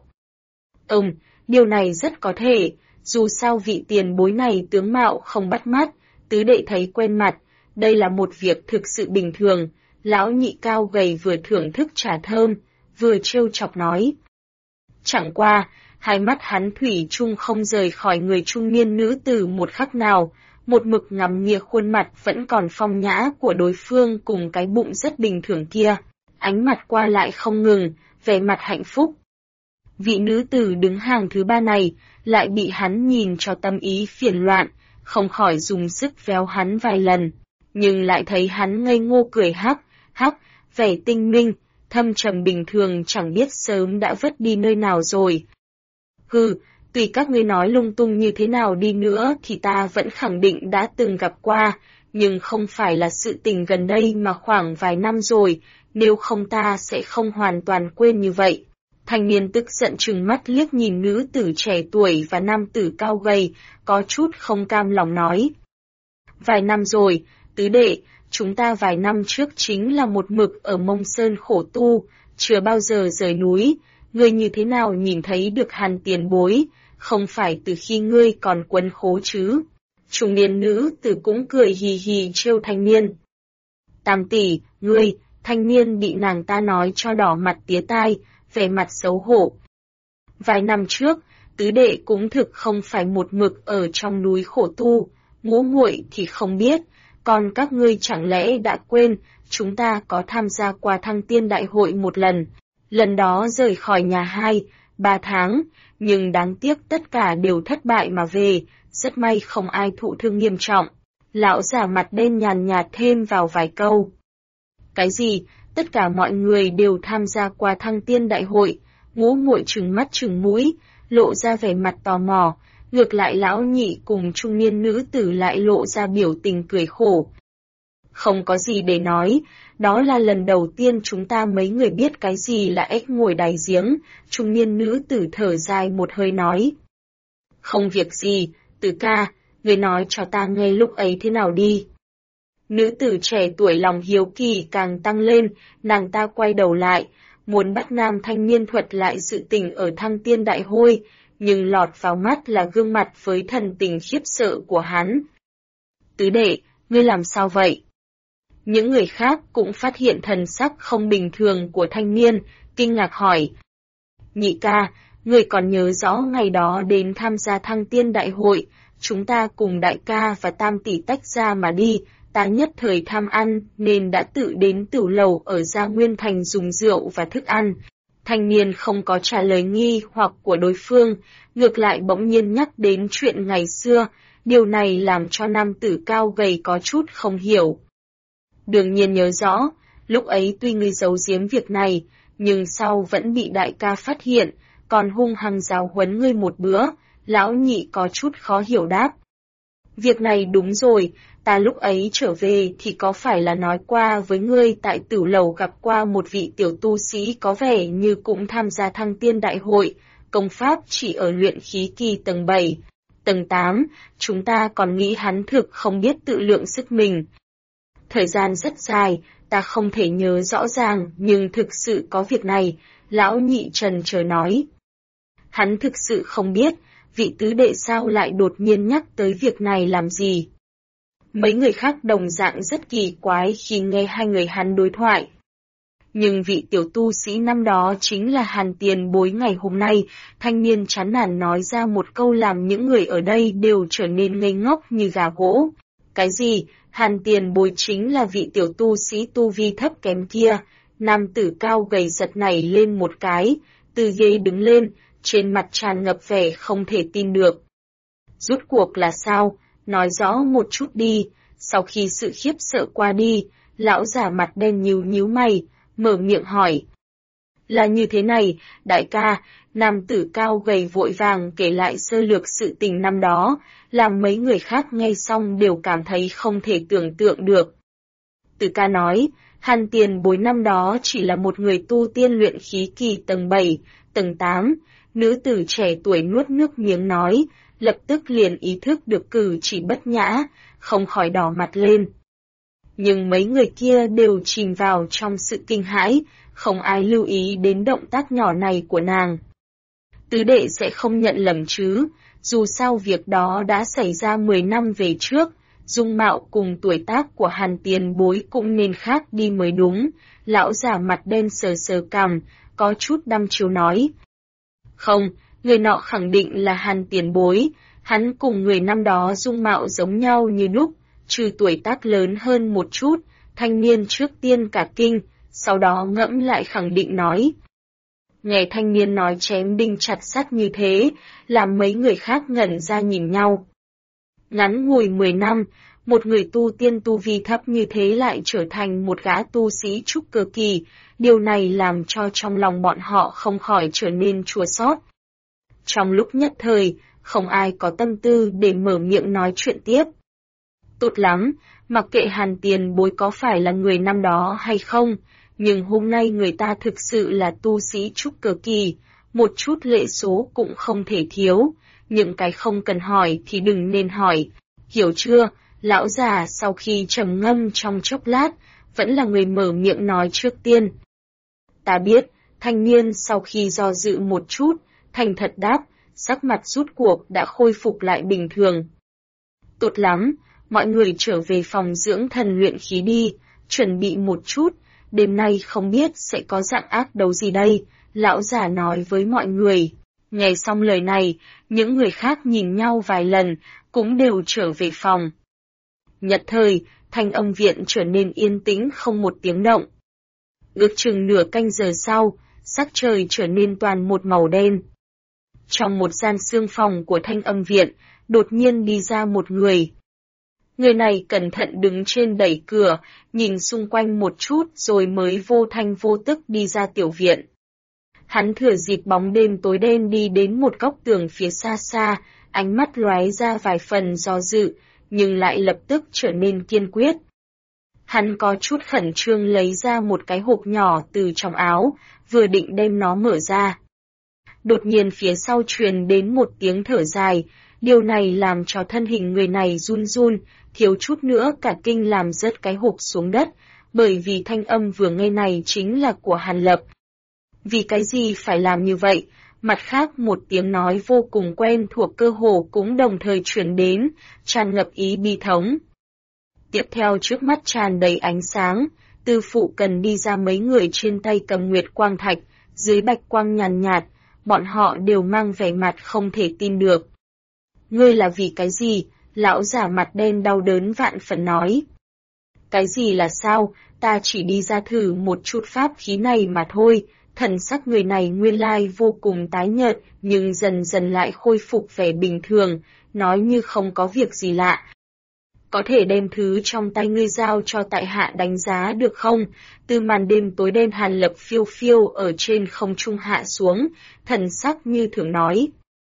Điều này rất có thể, dù sao vị tiền bối này tướng mạo không bắt mắt, tứ đệ thấy quen mặt, đây là một việc thực sự bình thường. Lão nhị cao gầy vừa thưởng thức trà thơm, vừa trêu chọc nói. Chẳng qua, hai mắt hắn thủy chung không rời khỏi người trung niên nữ tử một khắc nào, một mực ngắm nghía khuôn mặt vẫn còn phong nhã của đối phương cùng cái bụng rất bình thường kia, ánh mặt qua lại không ngừng, vẻ mặt hạnh phúc. Vị nữ tử đứng hàng thứ ba này, lại bị hắn nhìn cho tâm ý phiền loạn, không khỏi dùng sức véo hắn vài lần, nhưng lại thấy hắn ngây ngô cười hắc, vẻ tinh minh, thâm trầm bình thường chẳng biết sớm đã vứt đi nơi nào rồi. Tùy các ngươi nói lung tung như thế nào đi nữa thì ta vẫn khẳng định đã từng gặp qua, nhưng không phải là sự tình gần đây mà khoảng vài năm rồi, nếu không ta sẽ không hoàn toàn quên như vậy. Thanh niên tức giận trừng mắt liếc nhìn nữ tử trẻ tuổi và nam tử cao gầy, có chút không cam lòng nói. Vài năm rồi, tứ đệ, chúng ta vài năm trước chính là một mực ở Mông Sơn khổ tu, chưa bao giờ rời núi, ngươi như thế nào nhìn thấy được Hàn tiền bối, không phải từ khi ngươi còn quấn khố chứ. Trung niên nữ tử cũng cười hì hì trêu thanh niên. Tam tỷ, ngươi, thanh niên bị nàng ta nói cho đỏ mặt tía tai, vẻ mặt xấu hổ. Vài năm trước, tứ đệ cũng thực không phải một mực ở trong núi khổ tu, ngũ muội thì không biết, còn các ngươi chẳng lẽ đã quên, chúng ta có tham gia qua Thăng Tiên Đại hội một lần đó rời khỏi nhà 2-3 tháng, nhưng đáng tiếc tất cả đều thất bại mà về, rất may không ai thụ thương nghiêm trọng. Lão già mặt đen nhàn nhạt thêm vào vài câu. Cái gì? Tất cả mọi người đều tham gia qua Thăng Tiên Đại hội, ngũ muội trừng mắt trừng mũi, lộ ra vẻ mặt tò mò, ngược lại lão nhị cùng trung niên nữ tử lại lộ ra biểu tình cười khổ. Không có gì để nói, đó là lần đầu tiên chúng ta mấy người biết cái gì là ếch ngồi đáy giếng, trung niên nữ tử thở dài một hơi nói. Không việc gì, Tử ca, người nói cho ta nghe lúc ấy thế nào đi. Nữ tử trẻ tuổi lòng hiếu kỳ càng tăng lên, nàng ta quay đầu lại, muốn bắt nam thanh niên thuật lại sự tình ở Thăng Tiên Đại hội, nhưng lọt vào mắt là gương mặt với thần tình khiếp sợ của hắn. Tứ đệ, ngươi làm sao vậy? Những người khác cũng phát hiện thần sắc không bình thường của thanh niên, kinh ngạc hỏi. Nhị ca, người còn nhớ rõ ngày đó đến tham gia Thăng Tiên Đại hội, chúng ta cùng đại ca và tam tỷ tách ra mà đi, ta nhất thời tham ăn nên đã tự đến tửu lầu ở Gia Nguyên Thành dùng rượu và thức ăn. Thanh niên không có trả lời nghi hoặc của đối phương, ngược lại bỗng nhiên nhắc đến chuyện ngày xưa, điều này làm cho nam tử cao gầy có chút không hiểu. Đương nhiên nhớ rõ, lúc ấy tuy ngươi giấu giếm việc này, nhưng sau vẫn bị đại ca phát hiện, còn hung hăng giáo huấn ngươi một bữa, lão nhị có chút khó hiểu đáp. Việc này đúng rồi, ta lúc ấy trở về thì có phải là nói qua với ngươi tại Tửu Lầu gặp qua một vị tiểu tu sĩ có vẻ như cũng tham gia Thăng Tiên Đại hội, công pháp chỉ ở luyện khí kỳ tầng 7, tầng 8, chúng ta còn nghĩ hắn thực không biết tự lượng sức mình. Thời gian rất dài, ta không thể nhớ rõ ràng, nhưng thực sự có việc này, lão nhị trần chờ nói. Hắn thực sự không biết, vị tứ đệ sao lại đột nhiên nhắc tới việc này làm gì. Mấy người khác đồng dạng rất kỳ quái khi nghe hai người hắn đối thoại. Nhưng vị tiểu tu sĩ năm đó chính là Hàn tiền bối ngày hôm nay, thanh niên chán nản nói ra một câu làm những người ở đây đều trở nên ngây ngốc như gà gỗ. Cái gì? Hàn tiền bối chính là vị tiểu tu sĩ tu vi thấp kém kia, nam tử cao gầy giật nảy lên một cái, từ ghế đứng lên, trên mặt tràn ngập vẻ không thể tin được. Rốt cuộc là sao? Nói rõ một chút đi. Sau khi sự khiếp sợ qua đi, lão già mặt đen nhíu nhíu mày, mở miệng hỏi. Là như thế này, đại ca, nam tử cao gầy vội vàng kể lại sơ lược sự tình năm đó, làm mấy người khác nghe xong đều cảm thấy không thể tưởng tượng được. Tử ca nói, Hàn Tiền Bối năm đó chỉ là một người tu tiên luyện khí kỳ tầng 7, tầng 8, nữ tử trẻ tuổi nuốt nước miếng nói, lập tức liền ý thức được cử chỉ bất nhã, không khỏi đỏ mặt lên. Nhưng mấy người kia đều chìm vào trong sự kinh hãi, không ai lưu ý đến động tác nhỏ này của nàng. Tứ đệ sẽ không nhận lầm chứ, dù sao việc đó đã xảy ra 10 năm về trước, dung mạo cùng tuổi tác của Hàn Tiền Bối cũng nên khác đi mới đúng. Lão già mặt đen sờ sờ cằm, có chút đăm chiêu nói. Không, người nọ khẳng định là Hàn Tiền Bối, hắn cùng người năm đó dung mạo giống nhau như đúc, trừ tuổi tác lớn hơn một chút, thanh niên trước tiên cả kinh, sau đó ngẫm lại khẳng định nói. Nghe thanh niên nói chém đinh chặt sắt như thế, làm mấy người khác ngẩn ra nhìn nhau. Ngắn ngủi 10 năm, một người tu tiên tu vi thấp như thế lại trở thành một gã tu sĩ trúc cơ kỳ, điều này làm cho trong lòng bọn họ không khỏi trở nên chua xót. Trong lúc nhất thời, không ai có tâm tư để mở miệng nói chuyện tiếp. Tốt lắm, mặc kệ Hàn Tiền Bối có phải là người năm đó hay không, nhưng hôm nay người ta thực sự là tu sĩ trúc cơ kỳ, một chút lệ số cũng không thể thiếu, những cái không cần hỏi thì đừng nên hỏi, hiểu chưa? Lão già sau khi trầm ngâm trong chốc lát, vẫn là người mở miệng nói trước tiên. Ta biết, thanh niên sau khi do dự một chút, thành thật đáp, sắc mặt rút cuộc đã khôi phục lại bình thường. Tốt lắm, mọi người trở về phòng dưỡng thần luyện khí đi, chuẩn bị một chút, đêm nay không biết sẽ có dạng ác đấu gì đây, lão già nói với mọi người. Nghe xong lời này, những người khác nhìn nhau vài lần, cũng đều trở về phòng. Nhật thời, thanh âm viện trở nên yên tĩnh không một tiếng động. Ước chừng nửa canh giờ sau, sắc trời trở nên toàn một màu đen. Trong một gian xương phòng của thanh âm viện, đột nhiên đi ra một người. Người này cẩn thận đứng trên đẩy cửa, nhìn xung quanh một chút rồi mới vô thanh vô tức đi ra tiểu viện. Hắn thừa dịp bóng đêm tối đen đi đến một góc tường phía xa xa, ánh mắt lóe ra vài phần do dự, nhưng lại lập tức trở nên kiên quyết. Hắn có chút khẩn trương lấy ra một cái hộp nhỏ từ trong áo, vừa định đem nó mở ra. Đột nhiên phía sau truyền đến một tiếng thở dài, điều này làm cho thân hình người này run run, thiếu chút nữa cả kinh làm rớt cái hộp xuống đất, bởi vì thanh âm vừa nghe này chính là của Hàn Lập. Vì cái gì phải làm như vậy? Mặt khác một tiếng nói vô cùng quen thuộc cơ hồ cũng đồng thời truyền đến, tràn ngập ý bi thống. Tiếp theo trước mắt tràn đầy ánh sáng, từ phụ cần đi ra mấy người trên tay cầm nguyệt quang thạch, dưới bạch quang nhàn nhạt, bọn họ đều mang vẻ mặt không thể tin được. Ngươi là vì cái gì? Lão giả mặt đen đau đớn vạn phần nói. Cái gì là sao? Ta chỉ đi ra thử một chút pháp khí này mà thôi. Thần sắc người này nguyên lai vô cùng tái nhợt, nhưng dần dần lại khôi phục vẻ bình thường, nói như không có việc gì lạ. Có thể đem thứ trong tay ngươi giao cho tại hạ đánh giá được không? Từ màn đêm tối đen Hàn Lập phiêu phiêu ở trên không trung hạ xuống, thần sắc như thường nói.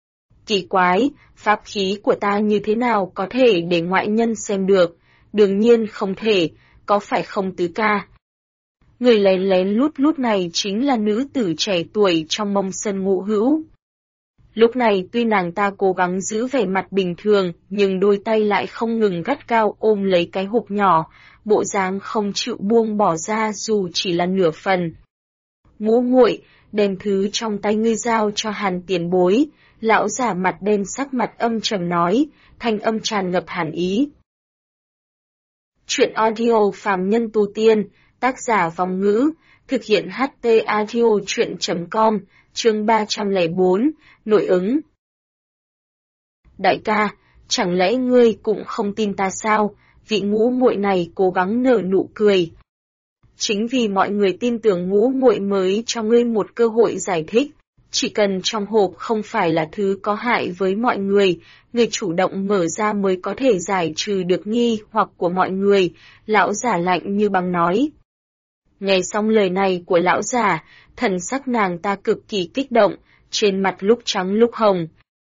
Kỳ quái, pháp khí của ta như thế nào có thể để ngoại nhân xem được? Đương nhiên không thể, có phải không tứ ca? Người lén lén lút này chính là nữ tử trẻ tuổi trong Mông Sơn Ngũ Hữu. Lúc này tuy nàng ta cố gắng giữ vẻ mặt bình thường, nhưng đôi tay lại không ngừng gắt gao ôm lấy cái hộp nhỏ, bộ dáng không chịu buông bỏ ra dù chỉ là nửa phần. Ngũ muội, đem thứ trong tay ngươi giao cho Hàn Tiền Bối, lão giả mặt đen sắc mặt âm trầm nói, thanh âm tràn ngập hàn ý. Chuyện audio phàm nhân tu tiên, tác giả Vong Ngữ, thực hiện HT audio chuyện.com, chương 304, nội ứng. Đại ca, chẳng lẽ ngươi cũng không tin ta sao? Vị ngũ muội này cố gắng nở nụ cười. Chính vì mọi người tin tưởng ngũ muội mới cho ngươi một cơ hội giải thích. Chỉ cần trong hộp không phải là thứ có hại với mọi người, người chủ động mở ra mới có thể giải trừ được nghi hoặc của mọi người, lão giả lạnh như băng nói. Nghe xong lời này của lão già, thần sắc nàng ta cực kỳ kích động, trên mặt lúc trắng lúc hồng.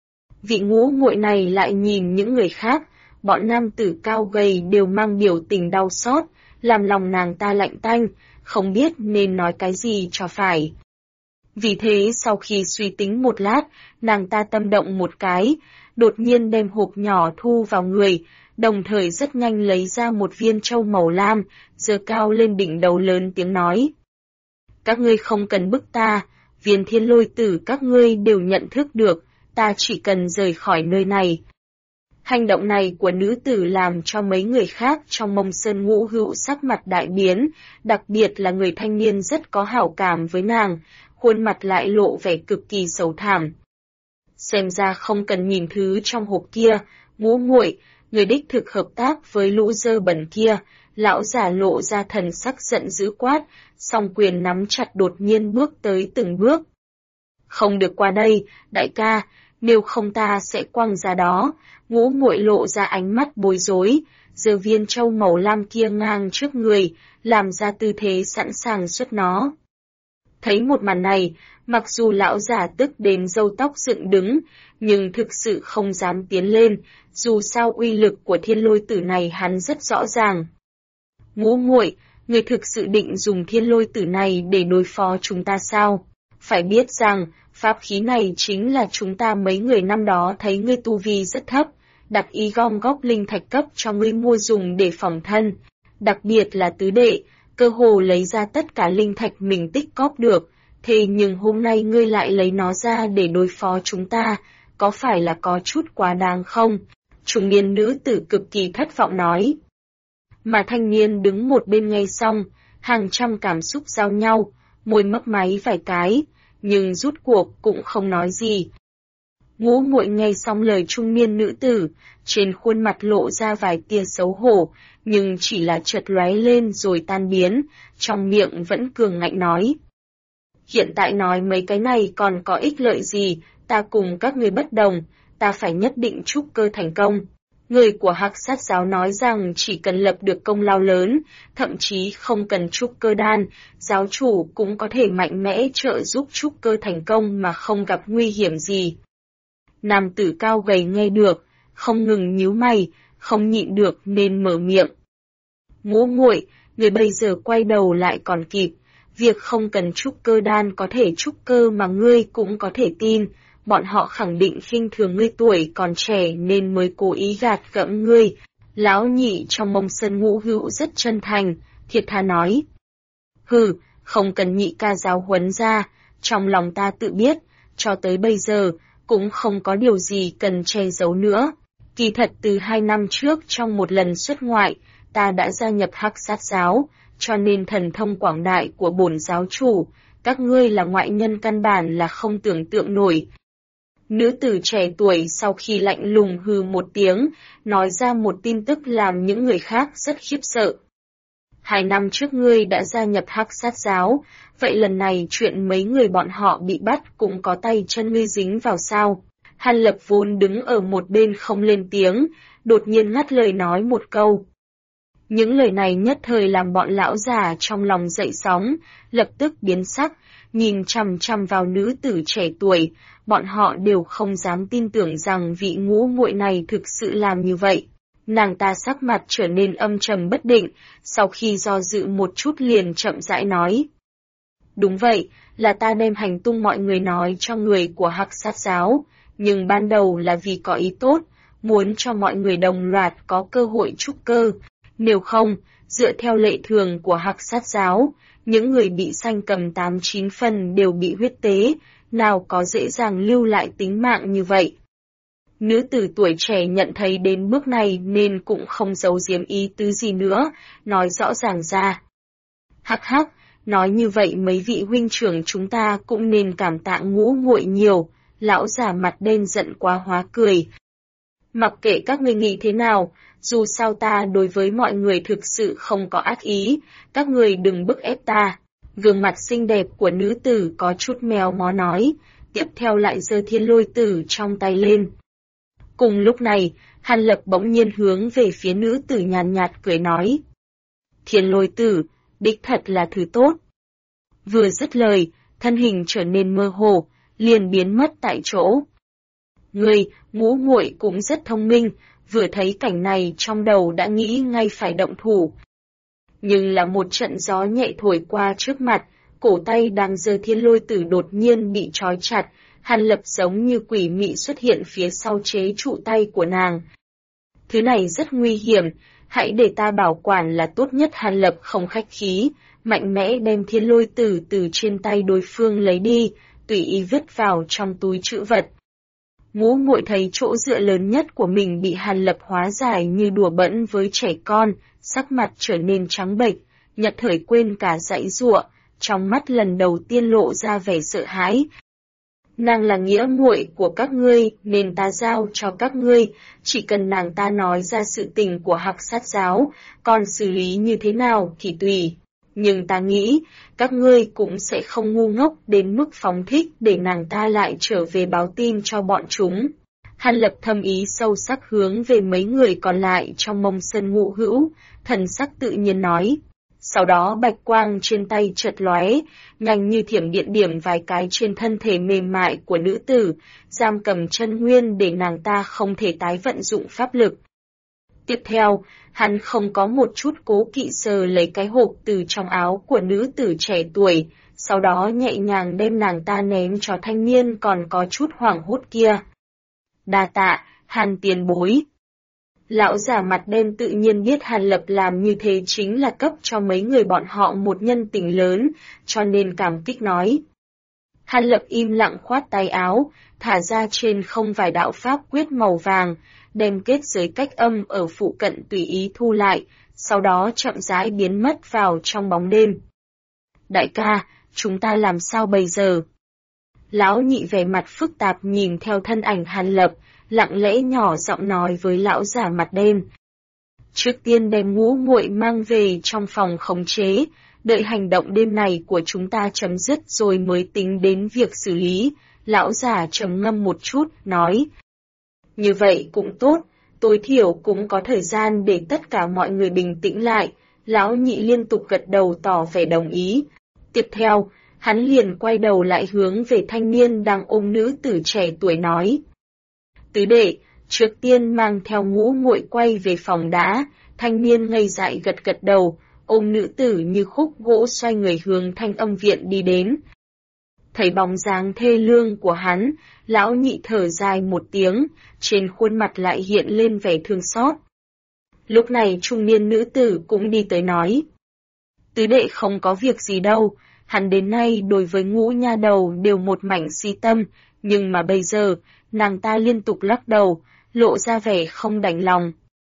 Vị ngũ muội này lại nhìn những người khác, bọn nam tử cao gầy đều mang biểu tình đau xót, làm lòng nàng ta lạnh tanh, không biết nên nói cái gì cho phải. Vì thế sau khi suy tính một lát, nàng ta tâm động một cái, đột nhiên đem hộp nhỏ thu vào người, đồng thời rất nhanh lấy ra một viên châu màu lam, giơ cao lên đỉnh đầu lớn tiếng nói. Các ngươi không cần bức ta, viên thiên lôi tử các ngươi đều nhận thức được, ta chỉ cần rời khỏi nơi này. Hành động này của nữ tử làm cho mấy người khác trong Mông Sơn Ngũ Hữu sắc mặt đại biến, đặc biệt là người thanh niên rất có hảo cảm với nàng, khuôn mặt lại lộ vẻ cực kỳ sầu thảm. Xem ra không cần nhìn thứ trong hộp kia, ngũ muội, người đích thực hợp tác với lũ dơ bẩn kia, lão giả lộ ra thần sắc giận dữ quát, song quyền nắm chặt đột nhiên bước tới từng bước. Không được qua đây, đại ca, nếu không ta sẽ quăng ra đó. Ngũ muội lộ ra ánh mắt bối rối, giơ viên châu màu lam kia ngang trước người, làm ra tư thế sẵn sàng xuất nó. Thấy một màn này, mặc dù lão giả tức đến râu tóc dựng đứng, nhưng thực sự không dám tiến lên, dù sao uy lực của thiên lôi tử này hắn rất rõ ràng. Ngũ muội, người thực sự định dùng thiên lôi tử này để đối phó chúng ta sao? Phải biết rằng, pháp khí này chính là chúng ta mấy người năm đó thấy ngươi tu vi rất thấp, đặt ý gom góp linh thạch cấp cho ngươi mua dùng để phòng thân. Đặc biệt là tứ đệ, cơ hồ lấy ra tất cả linh thạch mình tích cóp được, thế nhưng hôm nay ngươi lại lấy nó ra để đối phó chúng ta, có phải là có chút quá đáng không? Trung niên nữ tử cực kỳ thất vọng nói. Mà thanh niên đứng một bên nghe xong, hàng trăm cảm xúc giao nhau, môi mấp máy vài cái, nhưng rút cuộc cũng không nói gì. Ngũ muội nghe xong lời trung niên nữ tử, trên khuôn mặt lộ ra vài tia xấu hổ, nhưng chỉ là chợt lóe lên rồi tan biến, trong miệng vẫn cường ngạnh nói. Hiện tại nói mấy cái này còn có ích lợi gì, ta cùng các người bất đồng, ta phải nhất định trúc cơ thành công. Người của Hắc Sát giáo nói rằng chỉ cần lập được công lao lớn, thậm chí không cần trúc cơ đan, giáo chủ cũng có thể mạnh mẽ trợ giúp trúc cơ thành công mà không gặp nguy hiểm gì. Nam tử cao gầy nghe được, không ngừng nhíu mày, không nhịn được nên mở miệng. Ngũ muội, người bây giờ quay đầu lại còn kịp, việc không cần trúc cơ đan có thể trúc cơ mà ngươi cũng có thể tin, bọn họ khẳng định khinh thường ngươi tuổi còn trẻ nên mới cố ý gạt gẫm ngươi. Lão nhị trong Mông Sơn Ngũ Hữu rất chân thành, thiệt thà nói. Hừ, không cần nhị ca giáo huấn ra, trong lòng ta tự biết, cho tới bây giờ, cũng không có điều gì cần che giấu nữa. Kỳ thật từ 2 năm trước trong một lần xuất ngoại, ta đã gia nhập Hắc Sát giáo, cho nên thần thông quảng đại của bổn giáo chủ, các ngươi là ngoại nhân căn bản là không tưởng tượng nổi. Nữ tử trẻ tuổi sau khi lạnh lùng hừ một tiếng, nói ra một tin tức làm những người khác rất khiếp sợ. 2 năm trước ngươi đã gia nhập Hắc Sát giáo, vậy lần này chuyện mấy người bọn họ bị bắt cũng có tay chân ngươi dính vào sao? Hàn Lập vốn đứng ở một bên không lên tiếng, đột nhiên ngắt lời nói một câu. Những lời này nhất thời làm bọn lão già trong lòng dậy sóng, lập tức biến sắc, nhìn chằm chằm vào nữ tử trẻ tuổi, bọn họ đều không dám tin tưởng rằng vị ngũ muội này thực sự làm như vậy. Nàng ta sắc mặt trở nên âm trầm bất định, sau khi do dự một chút liền chậm rãi nói. Đúng vậy, là ta đem hành tung mọi người nói cho người của Hắc Sát giáo, nhưng ban đầu là vì có ý tốt, muốn cho mọi người đồng loạt có cơ hội trúc cơ. Nếu không, dựa theo lệ thường của Hắc Sát giáo, những người bị sanh cầm 8-9 phần đều bị huyết tế, nào có dễ dàng lưu lại tính mạng như vậy. Nữ tử tuổi trẻ nhận thấy đến bước này nên cũng không giấu giếm ý tứ gì nữa, nói rõ ràng ra. Hắc hắc, nói như vậy mấy vị huynh trưởng chúng ta cũng nên cảm tạ ngũ muội nhiều, lão già mặt đen giận quá hóa cười. Mặc kệ các ngươi nghĩ thế nào, dù sao ta đối với mọi người thực sự không có ác ý, các người đừng bức ép ta. Gương mặt xinh đẹp của nữ tử có chút méo mó nói, tiếp theo lại giơ thiên lôi tử trong tay lên. Cùng lúc này, Hàn Lập bỗng nhiên hướng về phía nữ tử nhàn nhạt cười nói. Thiên lôi tử, đích thật là thứ tốt. Vừa dứt lời, thân hình trở nên mơ hồ, liền biến mất tại chỗ. Ngũ muội cũng rất thông minh, vừa thấy cảnh này trong đầu đã nghĩ ngay phải động thủ. Nhưng là một trận gió nhẹ thổi qua trước mặt, cổ tay đang giơ thiên lôi tử đột nhiên bị trói chặt, Hàn Lập giống như quỷ mị xuất hiện phía sau chế trụ tay của nàng. Thứ này rất nguy hiểm, hãy để ta bảo quản là tốt nhất. Hàn Lập không khách khí, mạnh mẽ đem thiên lôi tử từ trên tay đối phương lấy đi, tùy ý vứt vào trong túi trữ vật. Ngũ muội thấy chỗ dựa lớn nhất của mình bị Hàn Lập hóa giải như đùa bỡn với trẻ con, sắc mặt trở nên trắng bệch, nhất thời quên cả giãy giụa, trong mắt lần đầu tiên lộ ra vẻ sợ hãi. Nàng là nghĩa muội của các ngươi nên ta giao cho các ngươi, chỉ cần nàng ta nói ra sự tình của Hắc Sát giáo, còn xử lý như thế nào thì tùy. Nhưng ta nghĩ, các ngươi cũng sẽ không ngu ngốc đến mức phóng thích để nàng ta lại trở về báo tin cho bọn chúng. Hàn Lập thâm ý sâu sắc hướng về mấy người còn lại trong Mông Sơn Ngũ Hữu, thần sắc tự nhiên nói. Sau đó bạch quang trên tay chợt lóe, nhanh như thiểm điện điểm vài cái trên thân thể mềm mại của nữ tử, giam cầm chân nguyên để nàng ta không thể tái vận dụng pháp lực. Tiếp theo, hắn không có một chút cố kỵ sờ lấy cái hộp từ trong áo của nữ tử trẻ tuổi, sau đó nhẹ nhàng đem nàng ta ném cho thanh niên còn có chút hoảng hốt kia. Đa tạ, Hàn tiền bối. Lão già mặt đen tự nhiên biết Hàn Lập làm như thế chính là cấp cho mấy người bọn họ một nhân tình lớn, cho nên cảm kích nói. Hàn Lập im lặng khoát tay áo, thả ra trên không vài đạo pháp quyết màu vàng, đem kết giới cách âm ở phụ cận tùy ý thu lại, sau đó chậm rãi biến mất vào trong bóng đêm. Đại ca, chúng ta làm sao bây giờ? Lão nhị vẻ mặt phức tạp nhìn theo thân ảnh Hàn Lập, lặng lẽ nhỏ giọng nói với lão già mặt đen. Trước tiên đem ngũ muội mang về trong phòng khống chế, đợi hành động đêm này của chúng ta chấm dứt rồi mới tính đến việc xử lý. Lão già trầm ngâm một chút, nói. Như vậy cũng tốt, tối thiểu cũng có thời gian để tất cả mọi người bình tĩnh lại. Lão nhị liên tục gật đầu tỏ vẻ đồng ý. Tiếp theo, hắn liền quay đầu lại hướng về thanh niên đang ôm nữ tử trẻ tuổi nói. Tứ đệ, trước tiên mang theo ngũ muội quay về phòng đã. Thanh niên ngây dại gật gật đầu, ôm nữ tử như khúc gỗ xoay người hướng Thanh Âm viện đi đến. Thấy bóng dáng thê lương của hắn, lão nhị thở dài một tiếng, trên khuôn mặt lại hiện lên vẻ thương xót. Lúc này trung niên nữ tử cũng đi tới nói. Tứ đệ không có việc gì đâu, hắn đến nay đối với ngũ nha đầu đều một mảnh si tâm, nhưng mà bây giờ, nàng ta liên tục lắc đầu, lộ ra vẻ không đành lòng.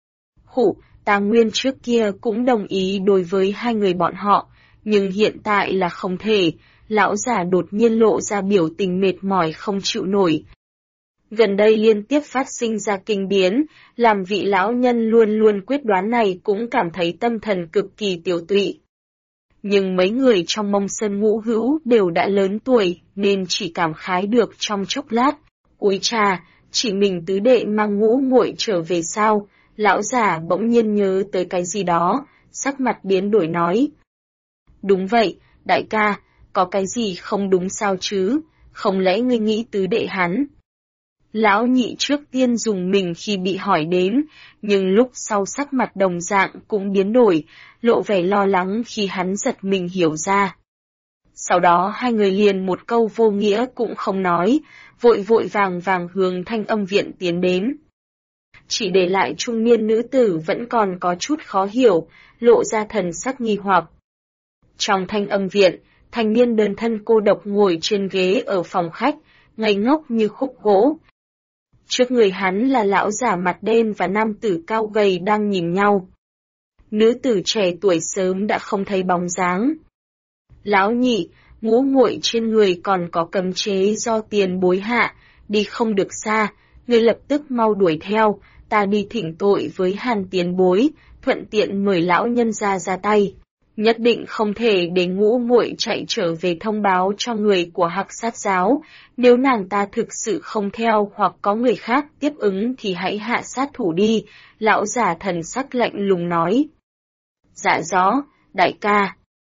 Ta nguyên trước kia cũng đồng ý đối với hai người bọn họ, nhưng hiện tại là không thể. Lão già đột nhiên lộ ra biểu tình mệt mỏi không chịu nổi. Gần đây liên tiếp phát sinh ra kinh biến, làm vị lão nhân luôn luôn quyết đoán này cũng cảm thấy tâm thần cực kỳ tiểu tụy. Nhưng mấy người trong Mông Sơn Ngũ Hữu đều đã lớn tuổi nên chỉ cảm khái được trong chốc lát. Úi trà, chỉ mình tứ đệ mang ngũ muội trở về sao? Lão già bỗng nhiên nhớ tới cái gì đó, sắc mặt biến đổi nói. Đúng vậy, đại ca, có cái gì không đúng sao chứ, không lẽ ngươi nghĩ tứ đệ hắn? Lão nhị trước tiên dùng mình khi bị hỏi đến, nhưng lúc sau sắc mặt đồng dạng cũng biến đổi, lộ vẻ lo lắng khi hắn giật mình hiểu ra. Sau đó hai người liền một câu vô nghĩa cũng không nói, vội vội vàng vàng hướng Thanh Âm viện tiến đến. Chỉ để lại trung niên nữ tử vẫn còn có chút khó hiểu, lộ ra thần sắc nghi hoặc. Trong Thanh Âm viện, thanh niên đơn thân cô độc ngồi trên ghế ở phòng khách, ngây ngốc như khúc gỗ. Trước người hắn là lão già mặt đen và nam tử cao gầy đang nhìn nhau. Nữ tử trẻ tuổi sớm đã không thấy bóng dáng. Lão nhị, ngũ muội trên người còn có cấm chế do tiền bối hạ, đi không được xa, người lập tức mau đuổi theo, ta đi thỉnh tội với Hàn tiền bối, thuận tiện mời lão nhân ra tay. Nhất định không thể để ngũ muội chạy trở về thông báo cho người của Hắc Sát giáo, nếu nàng ta thực sự không theo hoặc có người khác tiếp ứng thì hãy hạ sát thủ đi, lão già thần sắc lạnh lùng nói. Dạ rõ, đại ca.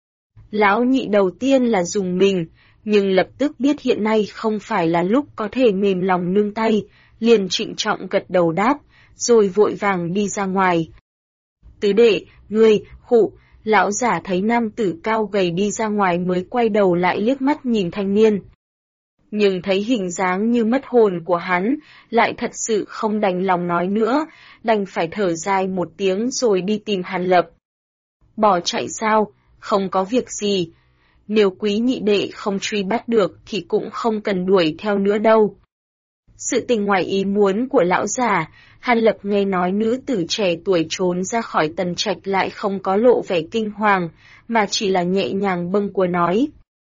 Lão nhị đầu tiên là dùng mình, nhưng lập tức biết hiện nay không phải là lúc có thể mềm lòng nương tay, liền trịnh trọng gật đầu đáp, rồi vội vàng đi ra ngoài. Tứ đệ, ngươi, khụ, lão giả thấy nam tử cao gầy đi ra ngoài mới quay đầu lại liếc mắt nhìn thanh niên. Nhưng thấy hình dáng như mất hồn của hắn, lại thật sự không đành lòng nói nữa, đành phải thở dài một tiếng rồi đi tìm Hàn Lập. Bỏ chạy sao, không có việc gì. Nếu quý nhị đệ không truy bắt được thì cũng không cần đuổi theo nữa đâu. Sự tình ngoài ý muốn của lão già, Hàn Lập nghe nói nữ tử trẻ tuổi trốn ra khỏi Tần Trạch lại không có lộ vẻ kinh hoàng, mà chỉ là nhẹ nhàng bâng quơ nói.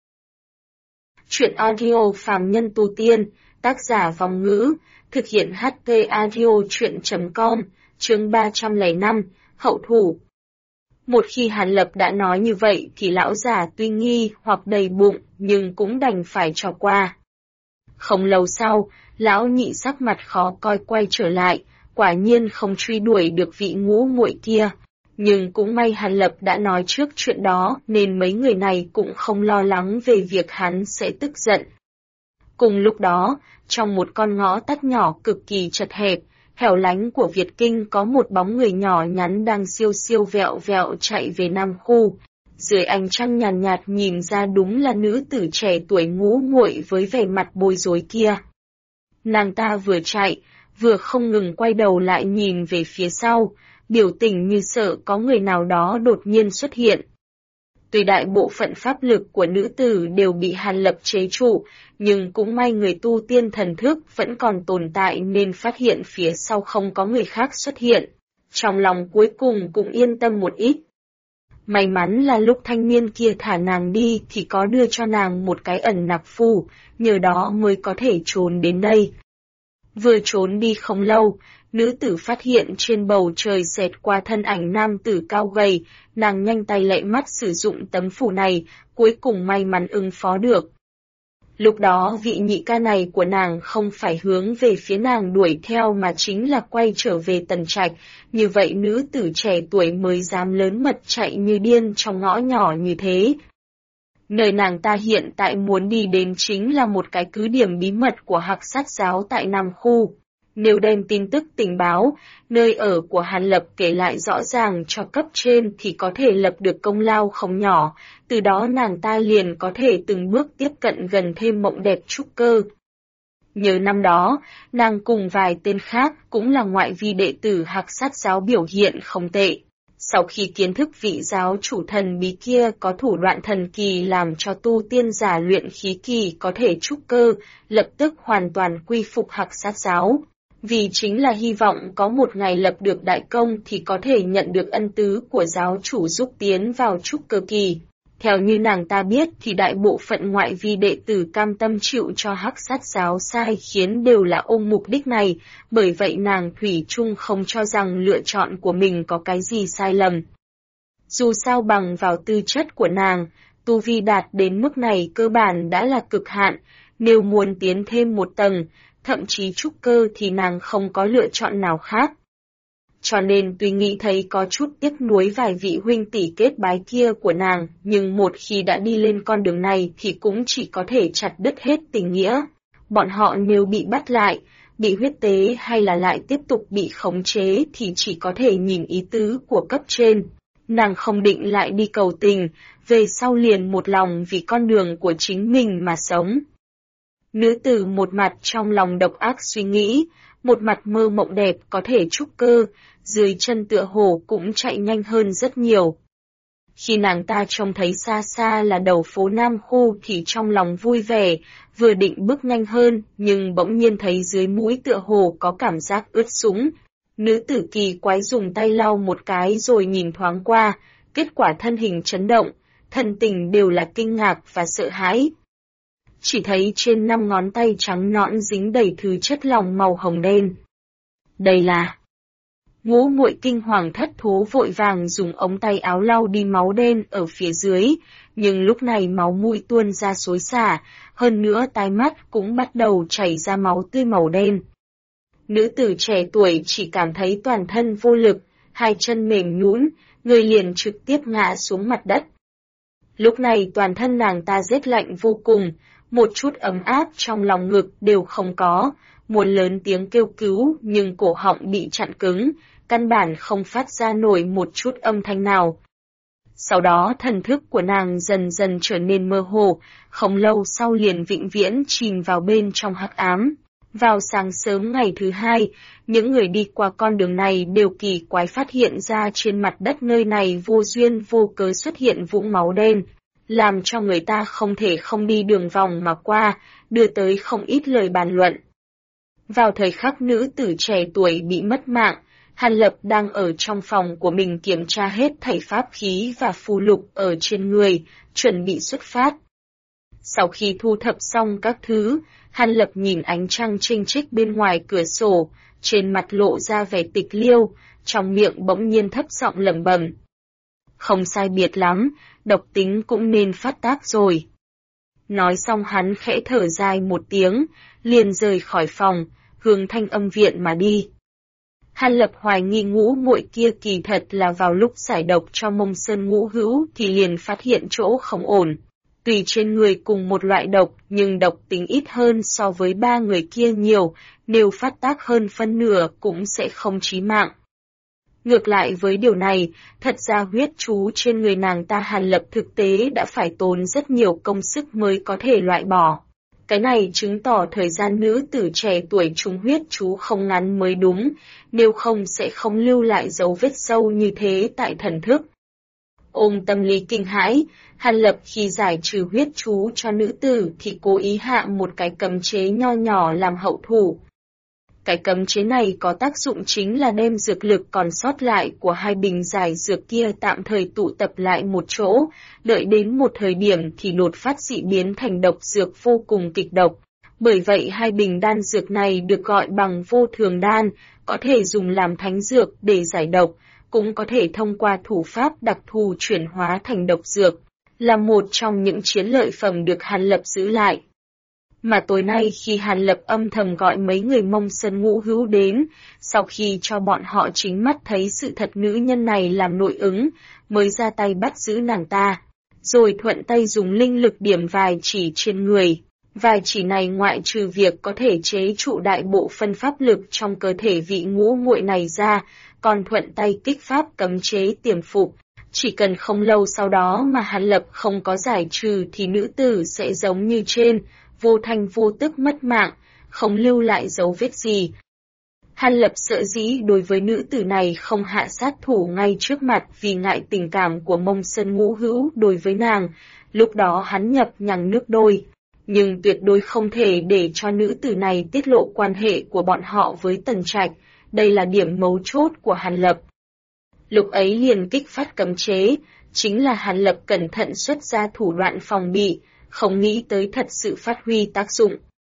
Chuyện audio phàm nhân tu tiên, tác giả Vòng Ngữ, thực hiện HT audio chuyện.com, chương 305, hậu thủ. Một khi Hàn Lập đã nói như vậy thì lão già tuy nghi hoặc đầy bụng nhưng cũng đành phải cho qua. Không lâu sau, lão nhị sắc mặt khó coi quay trở lại, quả nhiên không truy đuổi được vị ngũ muội kia. Nhưng cũng may Hàn Lập đã nói trước chuyện đó nên mấy người này cũng không lo lắng về việc hắn sẽ tức giận. Cùng lúc đó, trong một con ngõ tắt nhỏ cực kỳ chật hẹp, hẻo lánh của Việt Kinh có một bóng người nhỏ nhắn đang siêu siêu vẹo vẹo chạy về Nam Khu. Dưới ánh trăng nhàn nhạt nhìn ra đúng là nữ tử trẻ tuổi ngũ muội với vẻ mặt bối rối kia. Nàng ta vừa chạy, vừa không ngừng quay đầu lại nhìn về phía sau, biểu tình như sợ có người nào đó đột nhiên xuất hiện. Tuy đại bộ phận pháp lực của nữ tử đều bị Hàn Lập chế trụ, nhưng cũng may người tu tiên thần thức vẫn còn tồn tại nên phát hiện phía sau không có người khác xuất hiện. Trong lòng cuối cùng cũng yên tâm một ít. May mắn là lúc thanh niên kia thả nàng đi thì có đưa cho nàng một cái ẩn nặc phù, nhờ đó mới có thể trốn đến đây. Vừa trốn đi không lâu, nữ tử phát hiện trên bầu trời xẹt qua thân ảnh nam tử cao gầy, nàng nhanh tay lẹ mắt sử dụng tấm phù này, cuối cùng may mắn ứng phó được. Lúc đó vị nhị ca này của nàng không phải hướng về phía nàng đuổi theo mà chính là quay trở về Tần Trạch, như vậy nữ tử trẻ tuổi mới dám lớn mật chạy như điên trong ngõ nhỏ như thế. Nơi nàng ta hiện tại muốn đi đến chính là một cái cứ điểm bí mật của Hắc Sát giáo tại Nam Khu. Nếu đem tin tức tình báo, nơi ở của Hàn Lập kể lại rõ ràng cho cấp trên thì có thể lập được công lao không nhỏ, từ đó nàng ta liền có thể từng bước tiếp cận gần thêm mộng đẹp trúc cơ. Nhớ năm đó, nàng cùng vài tên khác cũng là ngoại vi đệ tử Hắc Sát giáo biểu hiện không tệ. Sau khi kiến thức vị giáo chủ thần bí kia có thủ đoạn thần kỳ làm cho tu tiên giả luyện khí kỳ có thể trúc cơ, lập tức hoàn toàn quy phục Hắc Sát giáo. Vì chính là hy vọng có một ngày lập được đại công thì có thể nhận được ân tứ của giáo chủ giúp tiến vào trúc cơ kỳ. Theo như nàng ta biết thì đại bộ phận ngoại vi đệ tử cam tâm chịu cho Hắc Sát giáo sai khiến đều là ôm mục đích này, bởi vậy nàng thủy chung không cho rằng lựa chọn của mình có cái gì sai lầm. Dù sao bằng vào tư chất của nàng, tu vi đạt đến mức này cơ bản đã là cực hạn, nếu muốn tiến thêm một tầng, thậm chí trúc cơ thì nàng không có lựa chọn nào khác. Cho nên tuy nghĩ thấy có chút tiếc nuối vài vị huynh tỷ kết bái kia của nàng, nhưng một khi đã đi lên con đường này thì cũng chỉ có thể chặt đứt hết tình nghĩa. Bọn họ nếu bị bắt lại, bị huyết tế hay là lại tiếp tục bị khống chế thì chỉ có thể nhìn ý tứ của cấp trên. Nàng không định lại đi cầu tình, về sau liền một lòng vì con đường của chính mình mà sống. Nữ tử một mặt trong lòng độc ác suy nghĩ, một mặt mơ mộng đẹp có thể trúc cơ, dưới chân tựa hồ cũng chạy nhanh hơn rất nhiều. Khi nàng ta trông thấy xa xa là đầu phố Nam Khu thì trong lòng vui vẻ, vừa định bước nhanh hơn nhưng bỗng nhiên thấy dưới mũi tựa hồ có cảm giác ướt sũng. Nữ tử kỳ quái dùng tay lau một cái rồi nhìn thoáng qua, kết quả thân hình chấn động, thần tình đều là kinh ngạc và sợ hãi. Chỉ thấy trên 5 ngón tay trắng nõn dính đầy thứ chất lỏng màu hồng đen. Đây là... Ngũ muội kinh hoàng thất thố vội vàng dùng ống tay áo lau đi máu đen ở phía dưới, nhưng lúc này máu mũi tuôn ra xối xả, hơn nữa tai mắt cũng bắt đầu chảy ra máu tươi màu đen. Nữ tử trẻ tuổi chỉ cảm thấy toàn thân vô lực, hai chân mềm nhũn, người liền trực tiếp ngã xuống mặt đất. Lúc này toàn thân nàng ta rét lạnh vô cùng, một chút ấm áp trong lòng ngực đều không có, muốn lớn tiếng kêu cứu nhưng cổ họng bị chặn cứng, căn bản không phát ra nổi một chút âm thanh nào. Sau đó thần thức của nàng dần dần trở nên mơ hồ, không lâu sau liền vĩnh viễn chìm vào bên trong hắc ám. Vào sáng sớm ngày thứ hai, những người đi qua con đường này đều kỳ quái phát hiện ra trên mặt đất nơi này vô duyên vô cớ xuất hiện vũng máu đen, làm cho người ta không thể không đi đường vòng mà qua, đưa tới không ít lời bàn luận. Vào thời khắc nữ tử trẻ tuổi bị mất mạng, Hàn Lập đang ở trong phòng của mình kiểm tra hết thảy pháp khí và phù lục ở trên người, chuẩn bị xuất phát. Sau khi thu thập xong các thứ, Hàn Lập nhìn ánh trăng chênh chích bên ngoài cửa sổ, trên mặt lộ ra vẻ tịch liêu, trong miệng bỗng nhiên thấp giọng lẩm bẩm. Không sai biệt lắm, độc tính cũng nên phát tác rồi. Nói xong hắn khẽ thở dài một tiếng, liền rời khỏi phòng, hướng Thanh Âm viện mà đi. Hàn Lập hoài nghi ngũ muội kia kỳ thật là vào lúc giải độc cho Mông Sơn Ngũ Hữu thì liền phát hiện chỗ không ổn. Tùy trên người cùng một loại độc nhưng độc tính ít hơn so với ba người kia nhiều, nếu phát tác hơn phân nửa cũng sẽ không chí mạng. Ngược lại với điều này, thật ra huyết chú trên người nàng ta Hàn Lập thực tế đã phải tốn rất nhiều công sức mới có thể loại bỏ. Cái này chứng tỏ thời gian nữ tử trẻ tuổi trúng huyết chú không ngắn mới đúng, nếu không sẽ không lưu lại dấu vết sâu như thế tại thần thức. Ôm tâm lý kinh hãi, Hàn Lập khi giải trừ huyết chú cho nữ tử thì cố ý hạ một cái cấm chế nho nhỏ làm hậu thủ. Cái cấm chế này có tác dụng chính là đem dược lực còn sót lại của hai bình giải dược kia tạm thời tụ tập lại một chỗ, đợi đến một thời điểm thì đột phát dị biến thành độc dược vô cùng kịch độc. Bởi vậy hai bình đan dược này được gọi bằng vô thường đan, có thể dùng làm thánh dược để giải độc, cũng có thể thông qua thủ pháp đặc thù chuyển hóa thành độc dược, là một trong những chiến lợi phẩm được Hàn Lập giữ lại. Mà tối nay khi Hàn Lập âm thầm gọi mấy người Mông Sơn Ngũ Hữu đến, sau khi cho bọn họ chính mắt thấy sự thật nữ nhân này làm nội ứng, mới ra tay bắt giữ nàng ta, rồi thuận tay dùng linh lực điểm vài chỉ trên người. Vài chỉ này ngoại trừ việc có thể chế trụ đại bộ phân pháp lực trong cơ thể vị ngũ muội này ra, còn thuận tay kích pháp cấm chế tiềm phục. Chỉ cần không lâu sau đó mà Hàn Lập không có giải trừ thì nữ tử sẽ giống như trên, vô thanh vô tức mất mạng, không lưu lại dấu vết gì. Hàn Lập sợ dĩ đối với nữ tử này không hạ sát thủ ngay trước mặt vì ngại tình cảm của Mông Sơn Ngũ Hữu đối với nàng, lúc đó hắn nhập nhằng nước đôi. Nhưng tuyệt đối không thể để cho nữ tử này tiết lộ quan hệ của bọn họ với Tần Trạch, đây là điểm mấu chốt của Hàn Lập. Lúc ấy liền kích phát cấm chế, chính là Hàn Lập cẩn thận xuất ra thủ đoạn phòng bị, không nghĩ tới thật sự phát huy tác dụng.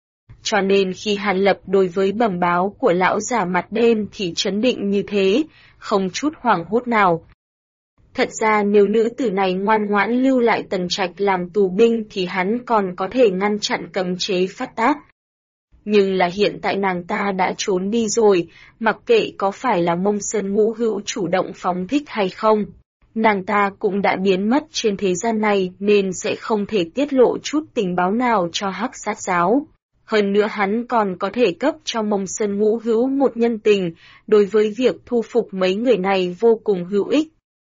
Cho nên khi Hàn Lập đối với bẩm báo của lão già mặt đen thì trấn định như thế, không chút hoảng hốt nào. Thật ra nếu nữ tử này ngoan ngoãn lưu lại Tần Trạch làm tù binh thì hắn còn có thể ngăn chặn cấm chế phát tác. Nhưng là hiện tại nàng ta đã trốn đi rồi, mặc kệ có phải là Mông Sơn Ngũ Hữu chủ động phóng thích hay không. Nàng ta cũng đã biến mất trên thế gian này nên sẽ không thể tiết lộ chút tình báo nào cho Hắc Sát giáo. Hơn nữa hắn còn có thể cấp cho Mông Sơn Ngũ Hữu một nhân tình, đối với việc thu phục mấy người này vô cùng hữu ích.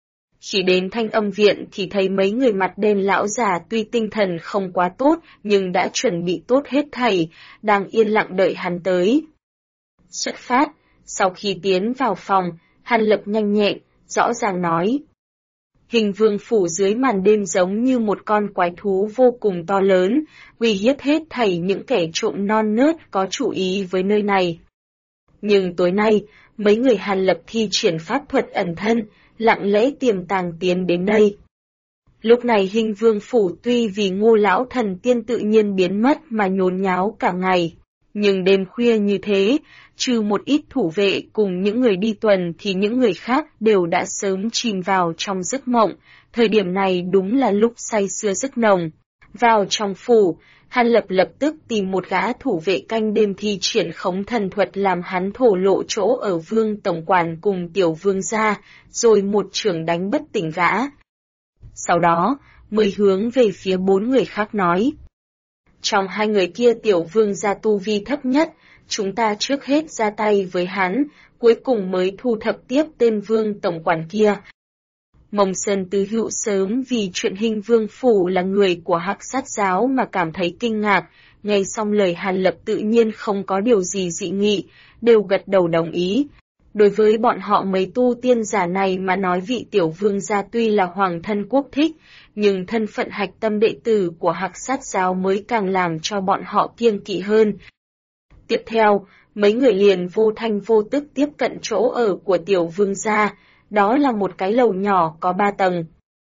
Khi đến Thanh Âm viện thì thấy mấy người mặt đen lão già tuy tinh thần không quá tốt nhưng đã chuẩn bị tốt hết thảy, đang yên lặng đợi hắn tới. Xuất phát, sau khi tiến vào phòng, Hàn Lập nhanh nhẹn, rõ ràng nói. Hình vương phủ dưới màn đêm giống như một con quái thú vô cùng to lớn, uy hiếp hết thảy những kẻ trộm non nớt có chủ ý với nơi này. Nhưng tối nay, mấy người Hàn Lập thi triển pháp thuật ẩn thân, lặng lẽ tiềm tàng tiến đến đây. Lúc này Hình vương phủ tuy vì Ngô lão thần tiên tự nhiên biến mất mà nhốn nháo cả ngày, nhưng đêm khuya như thế, trừ một ít thủ vệ cùng những người đi tuần thì những người khác đều đã sớm chìm vào trong giấc mộng, thời điểm này đúng là lúc say sưa giấc nồng. Vào trong phủ, Hàn Lập lập tức tìm một gã thủ vệ canh đêm thi triển khống thần thuật làm hắn thổ lộ chỗ ở Vương tổng quản cùng tiểu vương gia, rồi một chưởng đánh bất tỉnh gã. Sau đó, mới hướng về phía 4 người khác nói. Trong 2 người kia Tiểu Vương gia tu vi thấp nhất, chúng ta trước hết ra tay với hắn, cuối cùng mới thu thập tiếp tên Vương tổng quản kia. Mông Sơn Tứ Hữu sớm vì chuyện Hình Vương Phủ là người của Hắc Sát giáo mà cảm thấy kinh ngạc, nghe xong lời Hàn Lập tự nhiên không có điều gì dị nghị, đều gật đầu đồng ý. Đối với bọn họ mấy tu tiên giả này mà nói vị Tiểu Vương gia tuy là hoàng thân quốc thích, nhưng thân phận hạch tâm đệ tử của Hắc Sát giáo mới càng làm cho bọn họ kiêng kỵ hơn. Tiếp theo, mấy người liền vô thanh vô tức tiếp cận chỗ ở của Tiểu Vương gia, đó là một cái lầu nhỏ có 3 tầng.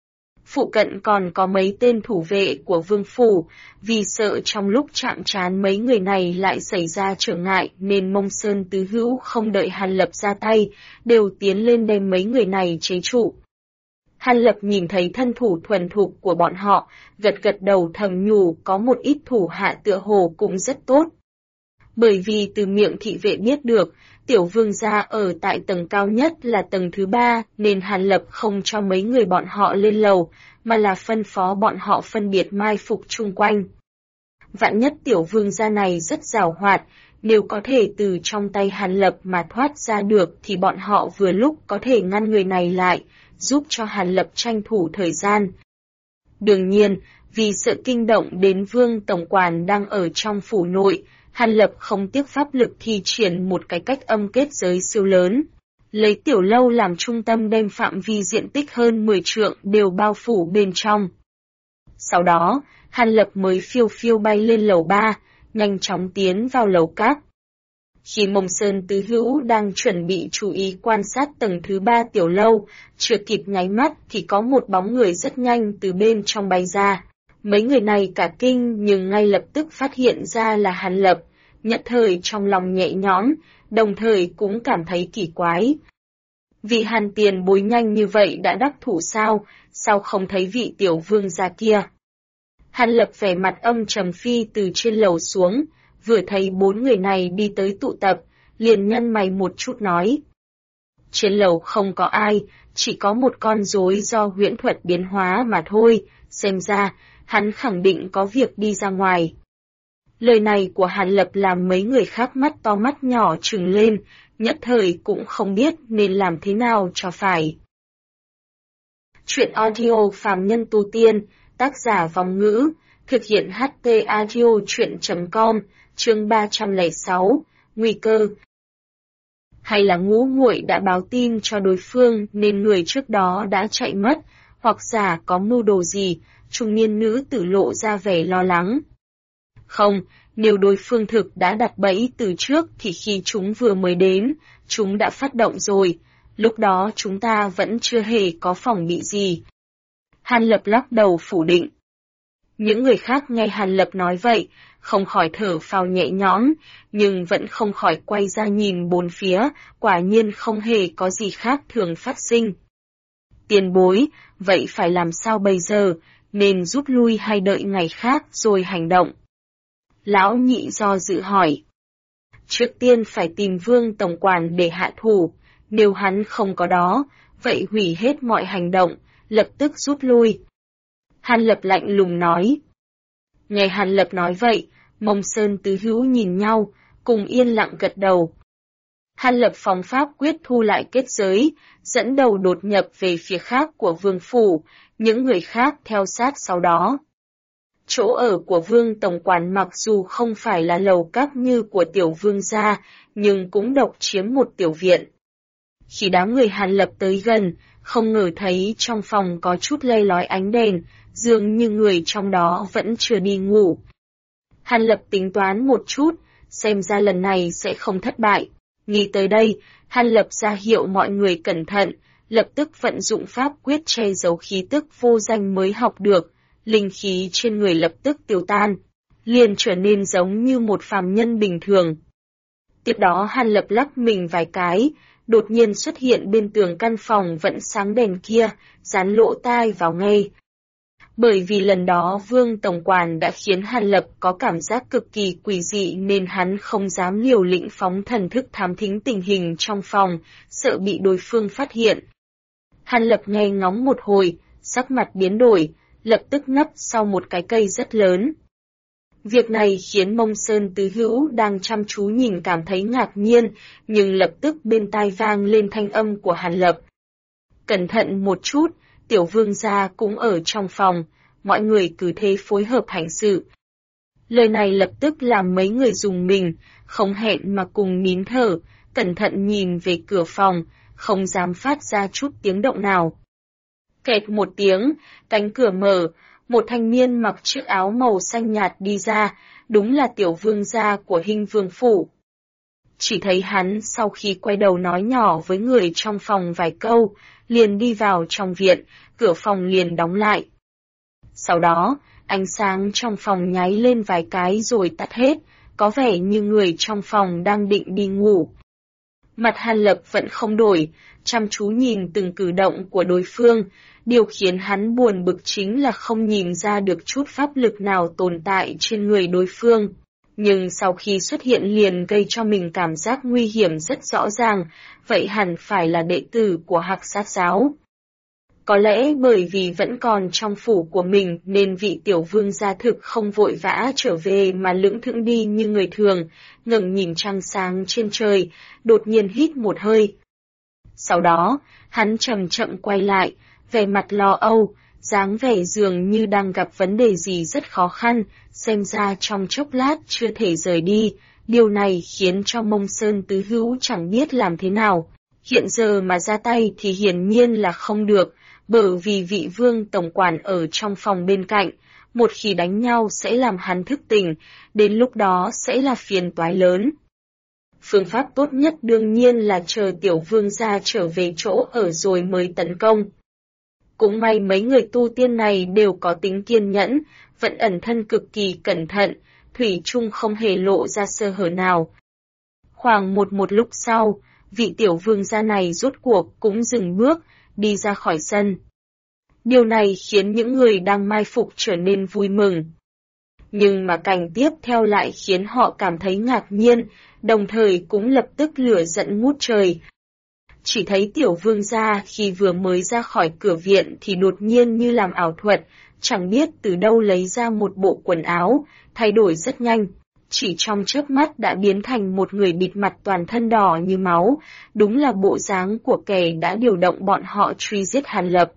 Phụ cận còn có mấy tên thủ vệ của Vương Phủ, vì sợ trong lúc chạm trán mấy người này lại xảy ra trở ngại nên Mông Sơn Tứ Hữu không đợi Hàn Lập ra tay, đều tiến lên đem mấy người này chế trụ. Hàn Lập nhìn thấy thân thủ thuần thục của bọn họ, gật gật đầu thầm nhủ có một ít thủ hạ tựa hồ cũng rất tốt. Bởi vì từ miệng thị vệ biết được, Tiểu Vương gia ở tại tầng cao nhất là tầng thứ 3 nên Hàn Lập không cho mấy người bọn họ lên lầu, mà là phân phó bọn họ phân biệt mai phục chung quanh. Vạn nhất Tiểu Vương gia này rất giàu hoạt, nếu có thể từ trong tay Hàn Lập mà thoát ra được thì bọn họ vừa lúc có thể ngăn người này lại, giúp cho Hàn Lập tranh thủ thời gian. Đương nhiên, vì sợ kinh động đến Vương tổng quản đang ở trong phủ nội, Hàn Lập không tiếc pháp lực thi triển một cái cách âm kết giới siêu lớn. Lấy tiểu lâu làm trung tâm đem phạm vi diện tích hơn 10 trượng đều bao phủ bên trong. Sau đó, Hàn Lập mới phiêu phiêu bay lên lầu 3, nhanh chóng tiến vào lầu các. Khi Mông Sơn Tứ Hữu đang chuẩn bị chú ý quan sát tầng thứ 3 tiểu lâu, chưa kịp nháy mắt thì có một bóng người rất nhanh từ bên trong bay ra. Mấy người này cả kinh nhưng ngay lập tức phát hiện ra là Hàn Lập, nhất thời trong lòng nhẹ nhõm, đồng thời cũng cảm thấy kỳ quái. Vị Hàn tiền bối nhanh như vậy đã đắc thủ sao không thấy vị Tiểu Vương gia kia? Hàn Lập vẻ mặt âm trầm phi từ trên lầu xuống, vừa thấy 4 người này đi tới tụ tập, liền nhăn mày một chút nói. Trên lầu không có ai, chỉ có một con rối do huyễn thuật biến hóa mà thôi, xem ra, hắn khẳng định có việc đi ra ngoài. Lời này của Hàn Lập làm mấy người khác mắt to mắt nhỏ trừng lên, nhất thời cũng không biết nên làm thế nào cho phải. Chuyện audio phàm nhân tu tiên, tác giả Vong Ngữ, thực hiện HT audio chuyện.com, chương 306, nguy cơ. Hay là Ngũ Nguội đã báo tin cho đối phương nên người trước đó đã chạy mất, hoặc giả có mưu đồ gì, trung niên nữ tử lộ ra vẻ lo lắng. Không, nếu đối phương thực đã đặt bẫy từ trước thì khi chúng vừa mới đến, chúng đã phát động rồi, lúc đó chúng ta vẫn chưa hề có phòng bị gì. Hàn Lập lắc đầu phủ định. Những người khác nghe Hàn Lập nói vậy, không khỏi thở phào nhẹ nhõm, nhưng vẫn không khỏi quay ra nhìn bốn phía, quả nhiên không hề có gì khác thường phát sinh. Tiền bối, vậy phải làm sao bây giờ, nên rút lui hay đợi ngày khác rồi hành động? Lão nhị do dự hỏi. Trước tiên phải tìm Vương tổng quản để hạ thủ, nếu hắn không có đó, vậy hủy hết mọi hành động, lập tức rút lui. Hàn Lập lạnh lùng nói. Nghe Hàn Lập nói vậy, Mông Sơn Tứ Hữu nhìn nhau, cùng yên lặng gật đầu. Hàn Lập phóng pháp quyết thu lại kết giới, dẫn đầu đột nhập về phía khác của Vương phủ, những người khác theo sát sau đó. Chỗ ở của Vương tổng quản mặc dù không phải là lầu các như của Tiểu Vương gia, nhưng cũng độc chiếm một tiểu viện. Khi đám người Hàn Lập tới gần, không ngờ thấy trong phòng có chút lay lói ánh đèn, dường như người trong đó vẫn chưa đi ngủ. Hàn Lập tính toán một chút, xem ra lần này sẽ không thất bại. Nghĩ tới đây, Hàn Lập ra hiệu mọi người cẩn thận, lập tức vận dụng pháp quyết che giấu khí tức vô danh mới học được, linh khí trên người lập tức tiêu tan, liền trở nên giống như một phàm nhân bình thường. Tiếp đó Hàn Lập lắc mình vài cái, đột nhiên xuất hiện bên tường căn phòng vẫn sáng đèn kia, dán lỗ tai vào nghe. Bởi vì lần đó Vương tổng quản đã khiến Hàn Lập có cảm giác cực kỳ quỷ dị nên hắn không dám liều lĩnh phóng thần thức thám thính tình hình trong phòng, sợ bị đối phương phát hiện. Hàn Lập nghe ngóng một hồi, sắc mặt biến đổi, lập tức nấp sau một cái cây rất lớn. Việc này khiến Mông Sơn Tứ Hữu đang chăm chú nhìn cảm thấy ngạc nhiên, nhưng lập tức bên tai vang lên thanh âm của Hàn Lập. Cẩn thận một chút, Tiểu Vương gia cũng ở trong phòng, mọi người cứ thế phối hợp hành sự. Lời này lập tức làm mấy người rùng mình, không hẹn mà cùng nín thở, cẩn thận nhìn về cửa phòng, không dám phát ra chút tiếng động nào. Kẹt một tiếng, cánh cửa mở, một thanh niên mặc chiếc áo màu xanh nhạt đi ra, đúng là Tiểu Vương gia của Hinh Vương phủ. Chỉ thấy hắn sau khi quay đầu nói nhỏ với người trong phòng vài câu, liền đi vào trong viện, cửa phòng liền đóng lại. Sau đó, ánh sáng trong phòng nháy lên vài cái rồi tắt hết, có vẻ như người trong phòng đang định đi ngủ. Mặt Hàn Lập vẫn không đổi, chăm chú nhìn từng cử động của đối phương, điều khiến hắn buồn bực chính là không nhìn ra được chút pháp lực nào tồn tại trên người đối phương. Nhưng sau khi xuất hiện liền gây cho mình cảm giác nguy hiểm rất rõ ràng, vậy hẳn phải là đệ tử của Hạc Sát giáo. Có lẽ bởi vì vẫn còn trong phủ của mình nên vị Tiểu Vương gia thực không vội vã trở về mà lững thững đi như người thường, ngẩng nhìn trăng sáng trên trời, đột nhiên hít một hơi. Sau đó, hắn chậm chậm quay lại, vẻ mặt lo âu, dáng vẻ dường như đang gặp vấn đề gì rất khó khăn, xem ra trong chốc lát chưa thể rời đi. Điều này khiến cho Mông Sơn Tứ Hữu chẳng biết làm thế nào. Hiện giờ mà ra tay thì hiển nhiên là không được, bởi vì vị Vương tổng quản ở trong phòng bên cạnh, một khi đánh nhau sẽ làm hắn thức tỉnh, đến lúc đó sẽ là phiền toái lớn. Phương pháp tốt nhất đương nhiên là chờ Tiểu Vương gia trở về chỗ ở rồi mới tấn công. Cũng may mấy người tu tiên này đều có tính kiên nhẫn, vẫn ẩn thân cực kỳ cẩn thận, thủy chung không hề lộ ra sơ hở nào. Khoảng một lúc sau, vị Tiểu Vương gia này rốt cuộc cũng dừng bước, đi ra khỏi sân. Điều này khiến những người đang mai phục trở nên vui mừng. Nhưng mà cảnh tiếp theo lại khiến họ cảm thấy ngạc nhiên, đồng thời cũng lập tức lửa giận ngút trời. Chỉ thấy Tiểu Vương gia khi vừa mới ra khỏi cửa viện thì đột nhiên như làm ảo thuật, chẳng biết từ đâu lấy ra một bộ quần áo, thay đổi rất nhanh. Chỉ trong chớp mắt đã biến thành một người bịt mặt toàn thân đỏ như máu, đúng là bộ dáng của kẻ đã điều động bọn họ truy giết Hàn Lập.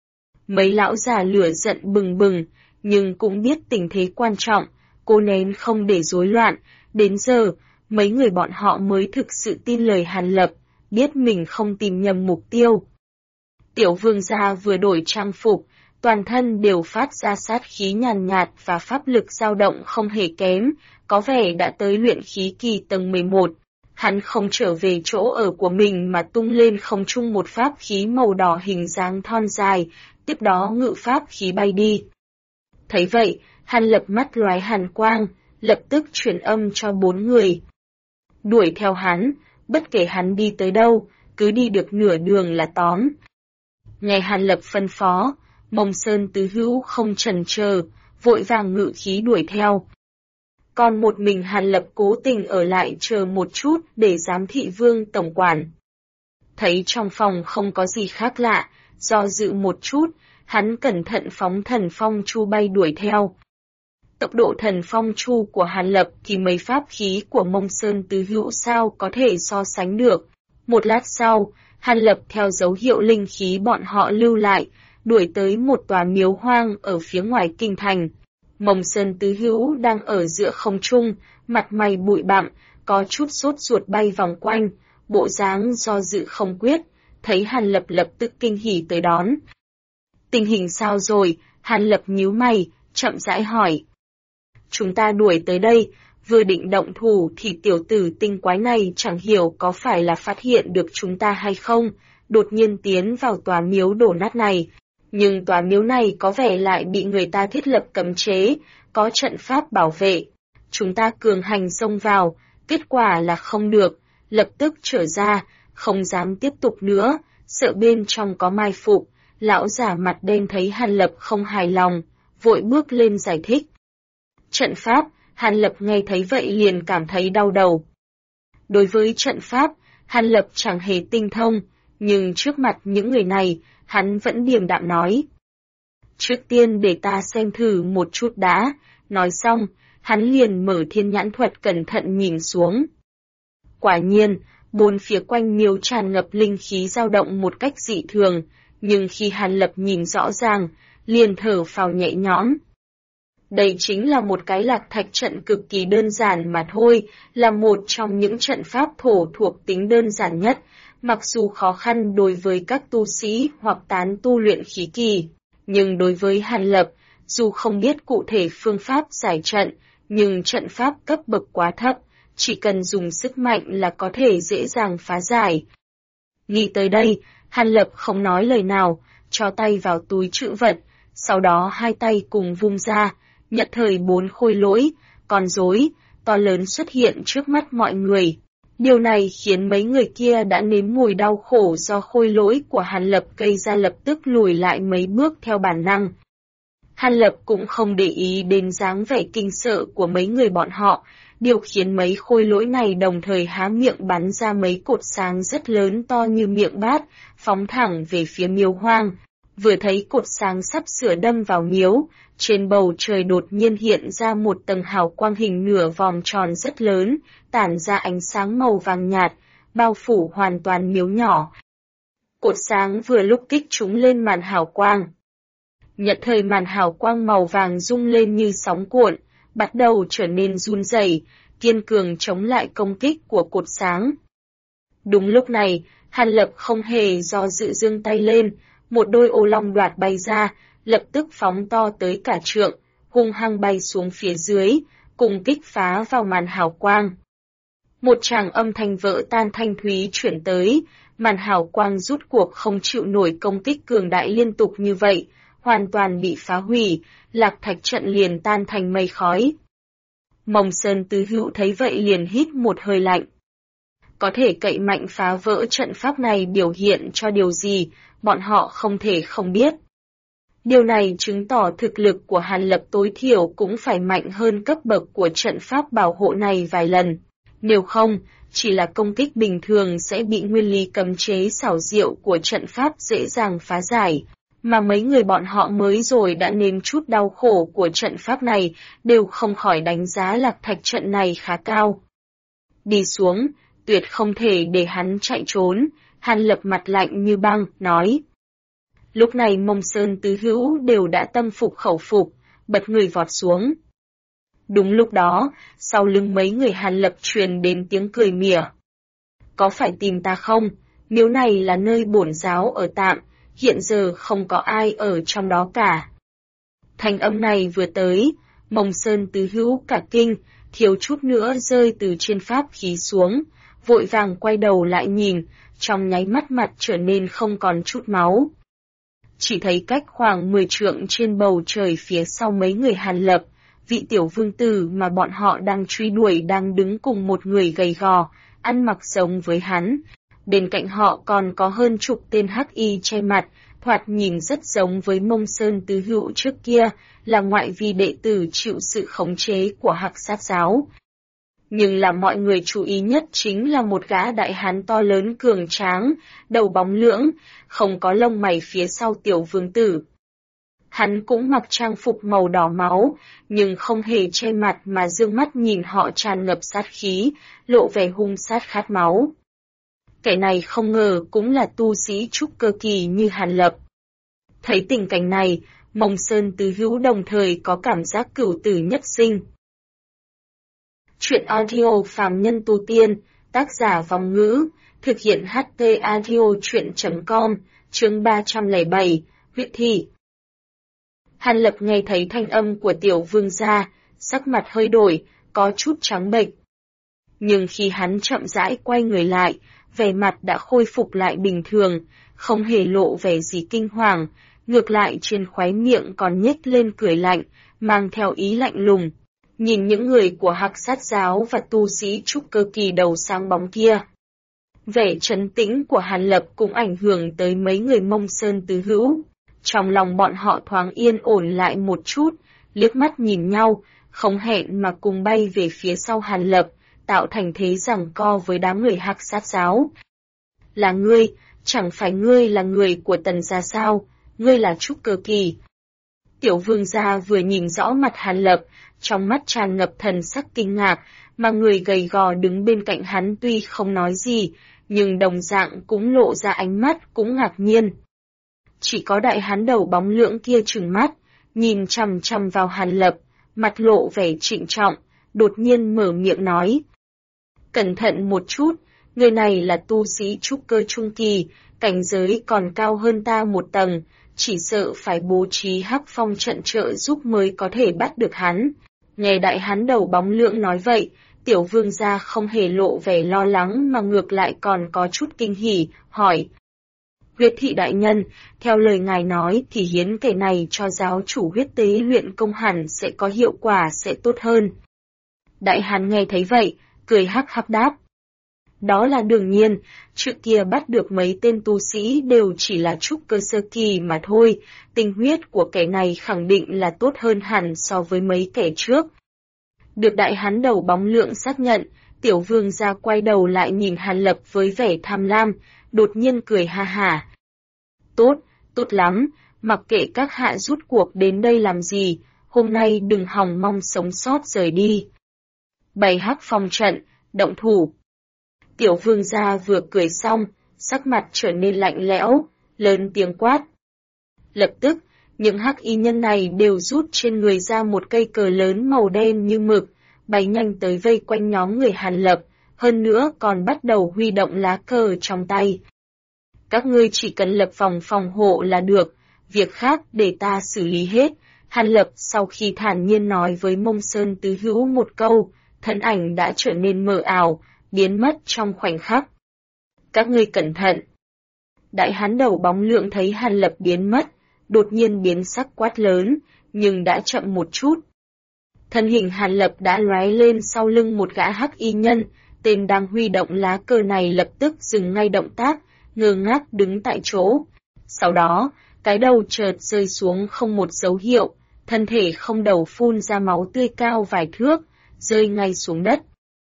Mấy lão già lửa giận bừng bừng, nhưng cũng biết tình thế quan trọng, cố nén không để rối loạn, đến giờ, mấy người bọn họ mới thực sự tin lời Hàn Lập, biết mình không tìm nhầm mục tiêu. Tiểu Vương gia vừa đổi trang phục, toàn thân đều phát ra sát khí nhàn nhạt và pháp lực dao động không hề kém, có vẻ đã tới luyện khí kỳ tầng 11. Hắn không trở về chỗ ở của mình mà tung lên không trung một pháp khí màu đỏ hình dáng thon dài, tiếp đó ngự pháp khí bay đi. Thấy vậy, Hàn Lập mắt lóe hàn quang, lập tức truyền âm cho 4 người. Đuổi theo hắn, bất kể hắn đi tới đâu, cứ đi được nửa đường là tóm. Nghe Hàn Lập phân phó, Mông Sơn Tứ Hữu không chần chờ, vội vàng ngự khí đuổi theo. Còn một mình Hàn Lập cố tình ở lại chờ một chút để giám thị Vương tổng quản. Thấy trong phòng không có gì khác lạ, do dự một chút, hắn cẩn thận phóng thần phong chu bay đuổi theo. Tốc độ thần phong chu của Hàn Lập thì mấy pháp khí của Mông Sơn Tứ Hữu sao có thể so sánh được. Một lát sau, Hàn Lập theo dấu hiệu linh khí bọn họ lưu lại, đuổi tới một tòa miếu hoang ở phía ngoài kinh thành. Mông Sơn Tứ Hữu đang ở giữa không trung, mặt mày bụi bặm, có chút sốt ruột bay vòng quanh, bộ dáng do dự không quyết, thấy Hàn Lập lập tức kinh hỉ tới đón. Tình hình sao rồi? Hàn Lập nhíu mày, chậm rãi hỏi. Chúng ta đuổi tới đây, vừa định động thủ thì tiểu tử tinh quái này chẳng hiểu có phải là phát hiện được chúng ta hay không, đột nhiên tiến vào tòa miếu đổ nát này. Nhưng tòa miếu này có vẻ lại bị người ta thiết lập cấm chế, có trận pháp bảo vệ. Chúng ta cường hành xông vào, kết quả là không được, lập tức trở ra, không dám tiếp tục nữa, sợ bên trong có mai phục. Lão giả mặt đen thấy Hàn Lập không hài lòng, vội bước lên giải thích. Trận pháp, Hàn Lập nghe thấy vậy liền cảm thấy đau đầu. Đối với trận pháp, Hàn Lập chẳng hề tinh thông, nhưng trước mặt những người này, hắn vẫn điềm đạm nói. Trước tiên để ta xem thử một chút đã. Nói xong, hắn liền mở thiên nhãn thuật cẩn thận nhìn xuống. Quả nhiên, bốn phía quanh miếu tràn ngập linh khí dao động một cách dị thường, nhưng khi Hàn Lập nhìn rõ ràng, liền thở phào nhẹ nhõm. Đây chính là một cái lạc thạch trận cực kỳ đơn giản mà thôi, là một trong những trận pháp thổ thuộc tính đơn giản nhất, mặc dù khó khăn đối với các tu sĩ hoặc tán tu luyện khí kỳ. Nhưng đối với Hàn Lập, dù không biết cụ thể phương pháp giải trận, nhưng trận pháp cấp bậc quá thấp, chỉ cần dùng sức mạnh là có thể dễ dàng phá giải. Nghĩ tới đây, Hàn Lập không nói lời nào, cho tay vào túi trữ vật, sau đó hai tay cùng vung ra, nhận thời 4 khôi lỗi, con rối to lớn xuất hiện trước mắt mọi người. Điều này khiến mấy người kia đã nếm mùi đau khổ do khôi lỗi của Hàn Lập gây ra lập tức lùi lại mấy bước theo bản năng. Hàn Lập cũng không để ý đến dáng vẻ kinh sợ của mấy người bọn họ, điều khiến mấy khôi lỗi này đồng thời há miệng bắn ra mấy cột sáng rất lớn to như miệng bát, phóng thẳng về phía miếu hoang. Vừa thấy cột sáng sắp sửa đâm vào miếu, trên bầu trời đột nhiên hiện ra một tầng hào quang hình nửa vòng tròn rất lớn, tản ra ánh sáng màu vàng nhạt, bao phủ hoàn toàn miếu nhỏ. Cột sáng vừa lúc kích trúng lên màn hào quang. Nhận thời màn hào quang màu vàng rung lên như sóng cuộn, bắt đầu trở nên run rẩy, kiên cường chống lại công kích của cột sáng. Đúng lúc này, Hàn Lập không hề do dự giương tay lên, một đôi ô long đoạt bay ra, lập tức phóng to tới cả trượng, hung hăng bay xuống phía dưới, cùng kích phá vào màn hào quang. Một tràng âm thanh vỡ tan thanh thúy chuyển tới, màn hào quang rút cuộc không chịu nổi công kích cường đại liên tục như vậy, hoàn toàn bị phá hủy, lạc thạch trận liền tan thành mây khói. Mông Sơn Tứ Hữu thấy vậy liền hít một hơi lạnh. Có thể cậy mạnh phá vỡ trận pháp này biểu hiện cho điều gì, bọn họ không thể không biết. Điều này chứng tỏ thực lực của Hàn Lập tối thiểu cũng phải mạnh hơn cấp bậc của trận pháp bảo hộ này vài lần. Nếu không, chỉ là công kích bình thường sẽ bị nguyên lý cấm chế xảo diệu của trận pháp dễ dàng phá giải. Mà mấy người bọn họ mới rồi đã nếm chút đau khổ của trận pháp này, đều không khỏi đánh giá lạc thạch trận này khá cao. Đi xuống, tuyệt không thể để hắn chạy trốn, Hàn Lập mặt lạnh như băng, nói. Lúc này Mông Sơn Tứ Hữu đều đã tâm phục khẩu phục, bật người vọt xuống. Đúng lúc đó, sau lưng mấy người Hàn Lập truyền đến tiếng cười mỉa. Có phải tìm ta không? Miếu này là nơi bổn giáo ở tạm, hiện giờ không có ai ở trong đó cả. Thanh âm này vừa tới, Mông Sơn Tứ Hữu cả kinh, thiếu chút nữa rơi từ trên pháp khí xuống, vội vàng quay đầu lại nhìn, trong nháy mắt mặt trở nên không còn chút máu. Chỉ thấy cách khoảng 10 trượng trên bầu trời phía sau mấy người Hàn Lập, vị tiểu vương tử mà bọn họ đang truy đuổi đang đứng cùng một người gầy gò, ăn mặc giống với hắn. Bên cạnh họ còn có hơn chục tên hắc y che mặt, thoạt nhìn rất giống với Mông Sơn Tứ Hữu trước kia, là ngoại vi đệ tử chịu sự khống chế của Hắc Sát giáo. Nhưng là mọi người chú ý nhất chính là một gã đại hán to lớn cường tráng, đầu bóng lưỡng, không có lông mày phía sau tiểu vương tử. Hắn cũng mặc trang phục màu đỏ máu, nhưng không hề che mặt mà dương mắt nhìn họ tràn ngập sát khí, lộ vẻ hung sát khát máu. Kẻ này không ngờ cũng là tu sĩ trúc cơ kỳ như Hàn Lập. Thấy tình cảnh này, Mông Sơn Tứ Hữu đồng thời có cảm giác cửu tử nhất sinh. Chuyện audio phàm nhân tu tiên, tác giả Vong Ngữ, thực hiện HT audio chuyện.com, chương 307, Huyết Thi. Hàn Lập nghe thấy thanh âm của tiểu vương gia, sắc mặt hơi đổi, có chút trắng bệch. Nhưng khi hắn chậm rãi quay người lại, vẻ mặt đã khôi phục lại bình thường, không hề lộ vẻ gì kinh hoàng, ngược lại trên khóe miệng còn nhếch lên cười lạnh, mang theo ý lạnh lùng. Nhìn những người của Hắc Sát giáo và tu sĩ trúc cơ kỳ đầu sáng bóng kia. Vẻ trấn tĩnh của Hàn Lập cũng ảnh hưởng tới mấy người Mông Sơn Tứ Hữu. Trong lòng bọn họ thoáng yên ổn lại một chút, liếc mắt nhìn nhau, không hẹn mà cùng bay về phía sau Hàn Lập, tạo thành thế giằng co với đám người Hắc Sát giáo. Là ngươi, chẳng phải ngươi là người của Tần gia sao, ngươi là trúc cơ kỳ. Tiểu vương gia vừa nhìn rõ mặt Hàn Lập, trong mắt tràn ngập thần sắc kinh ngạc, mà người gầy gò đứng bên cạnh hắn tuy không nói gì, nhưng đồng dạng cũng lộ ra ánh mắt cũng ngạc nhiên. Chỉ có đại hán đầu bóng lưỡng kia trừng mắt, nhìn chằm chằm vào Hàn Lập, mặt lộ vẻ trịnh trọng, đột nhiên mở miệng nói. Cẩn thận một chút, người này là tu sĩ trúc cơ trung kỳ, cảnh giới còn cao hơn ta một tầng, chỉ sợ phải bố trí hắc phong trận trợ giúp mới có thể bắt được hắn. Nghe đại hán đầu bóng lưỡng nói vậy, tiểu vương gia không hề lộ vẻ lo lắng mà ngược lại còn có chút kinh hỉ, hỏi. Huyết thị đại nhân, theo lời ngài nói thì hiến kẻ này cho giáo chủ huyết tế luyện công hẳn sẽ có hiệu quả sẽ tốt hơn. Đại hán nghe thấy vậy, cười hắc hắc đáp. Đó là đương nhiên, trước kia bắt được mấy tên tu sĩ đều chỉ là trúc cơ sơ kỳ mà thôi, tinh huyết của kẻ này khẳng định là tốt hơn hẳn so với mấy kẻ trước. Được đại hán đầu bóng lưỡng xác nhận, tiểu vương gia quay đầu lại nhìn Hàn Lập với vẻ tham lam, đột nhiên cười ha hả. Tốt, tốt lắm, mặc kệ các hạ rút cuộc đến đây làm gì, hôm nay đừng hòng mong sống sót rời đi. Bày hắc phong trận, động thủ. Tiểu vương gia vừa cười xong, sắc mặt trở nên lạnh lẽo, lớn tiếng quát. Lập tức, những hắc y nhân này đều rút trên người ra một cây cờ lớn màu đen như mực, bay nhanh tới vây quanh nhóm người Hàn Lập, hơn nữa còn bắt đầu huy động lá cờ trong tay. Các ngươi chỉ cần lập vòng phòng hộ là được, việc khác để ta xử lý hết. Hàn Lập sau khi thản nhiên nói với Mông Sơn Tứ Hữu một câu, thân ảnh đã trở nên mờ ảo, biến mất trong khoảnh khắc. Các ngươi cẩn thận. Đại hán đầu bóng lưỡng thấy Hàn Lập biến mất, đột nhiên biến sắc quát lớn, nhưng đã chậm một chút. Thân hình Hàn Lập đã lóe lên sau lưng một gã hắc y nhân, tên đang huy động lá cờ này lập tức dừng ngay động tác, ngơ ngác đứng tại chỗ. Sau đó, cái đầu chợt rơi xuống không một dấu hiệu, thân thể không đầu phun ra máu tươi cao vài thước, rơi ngay xuống đất.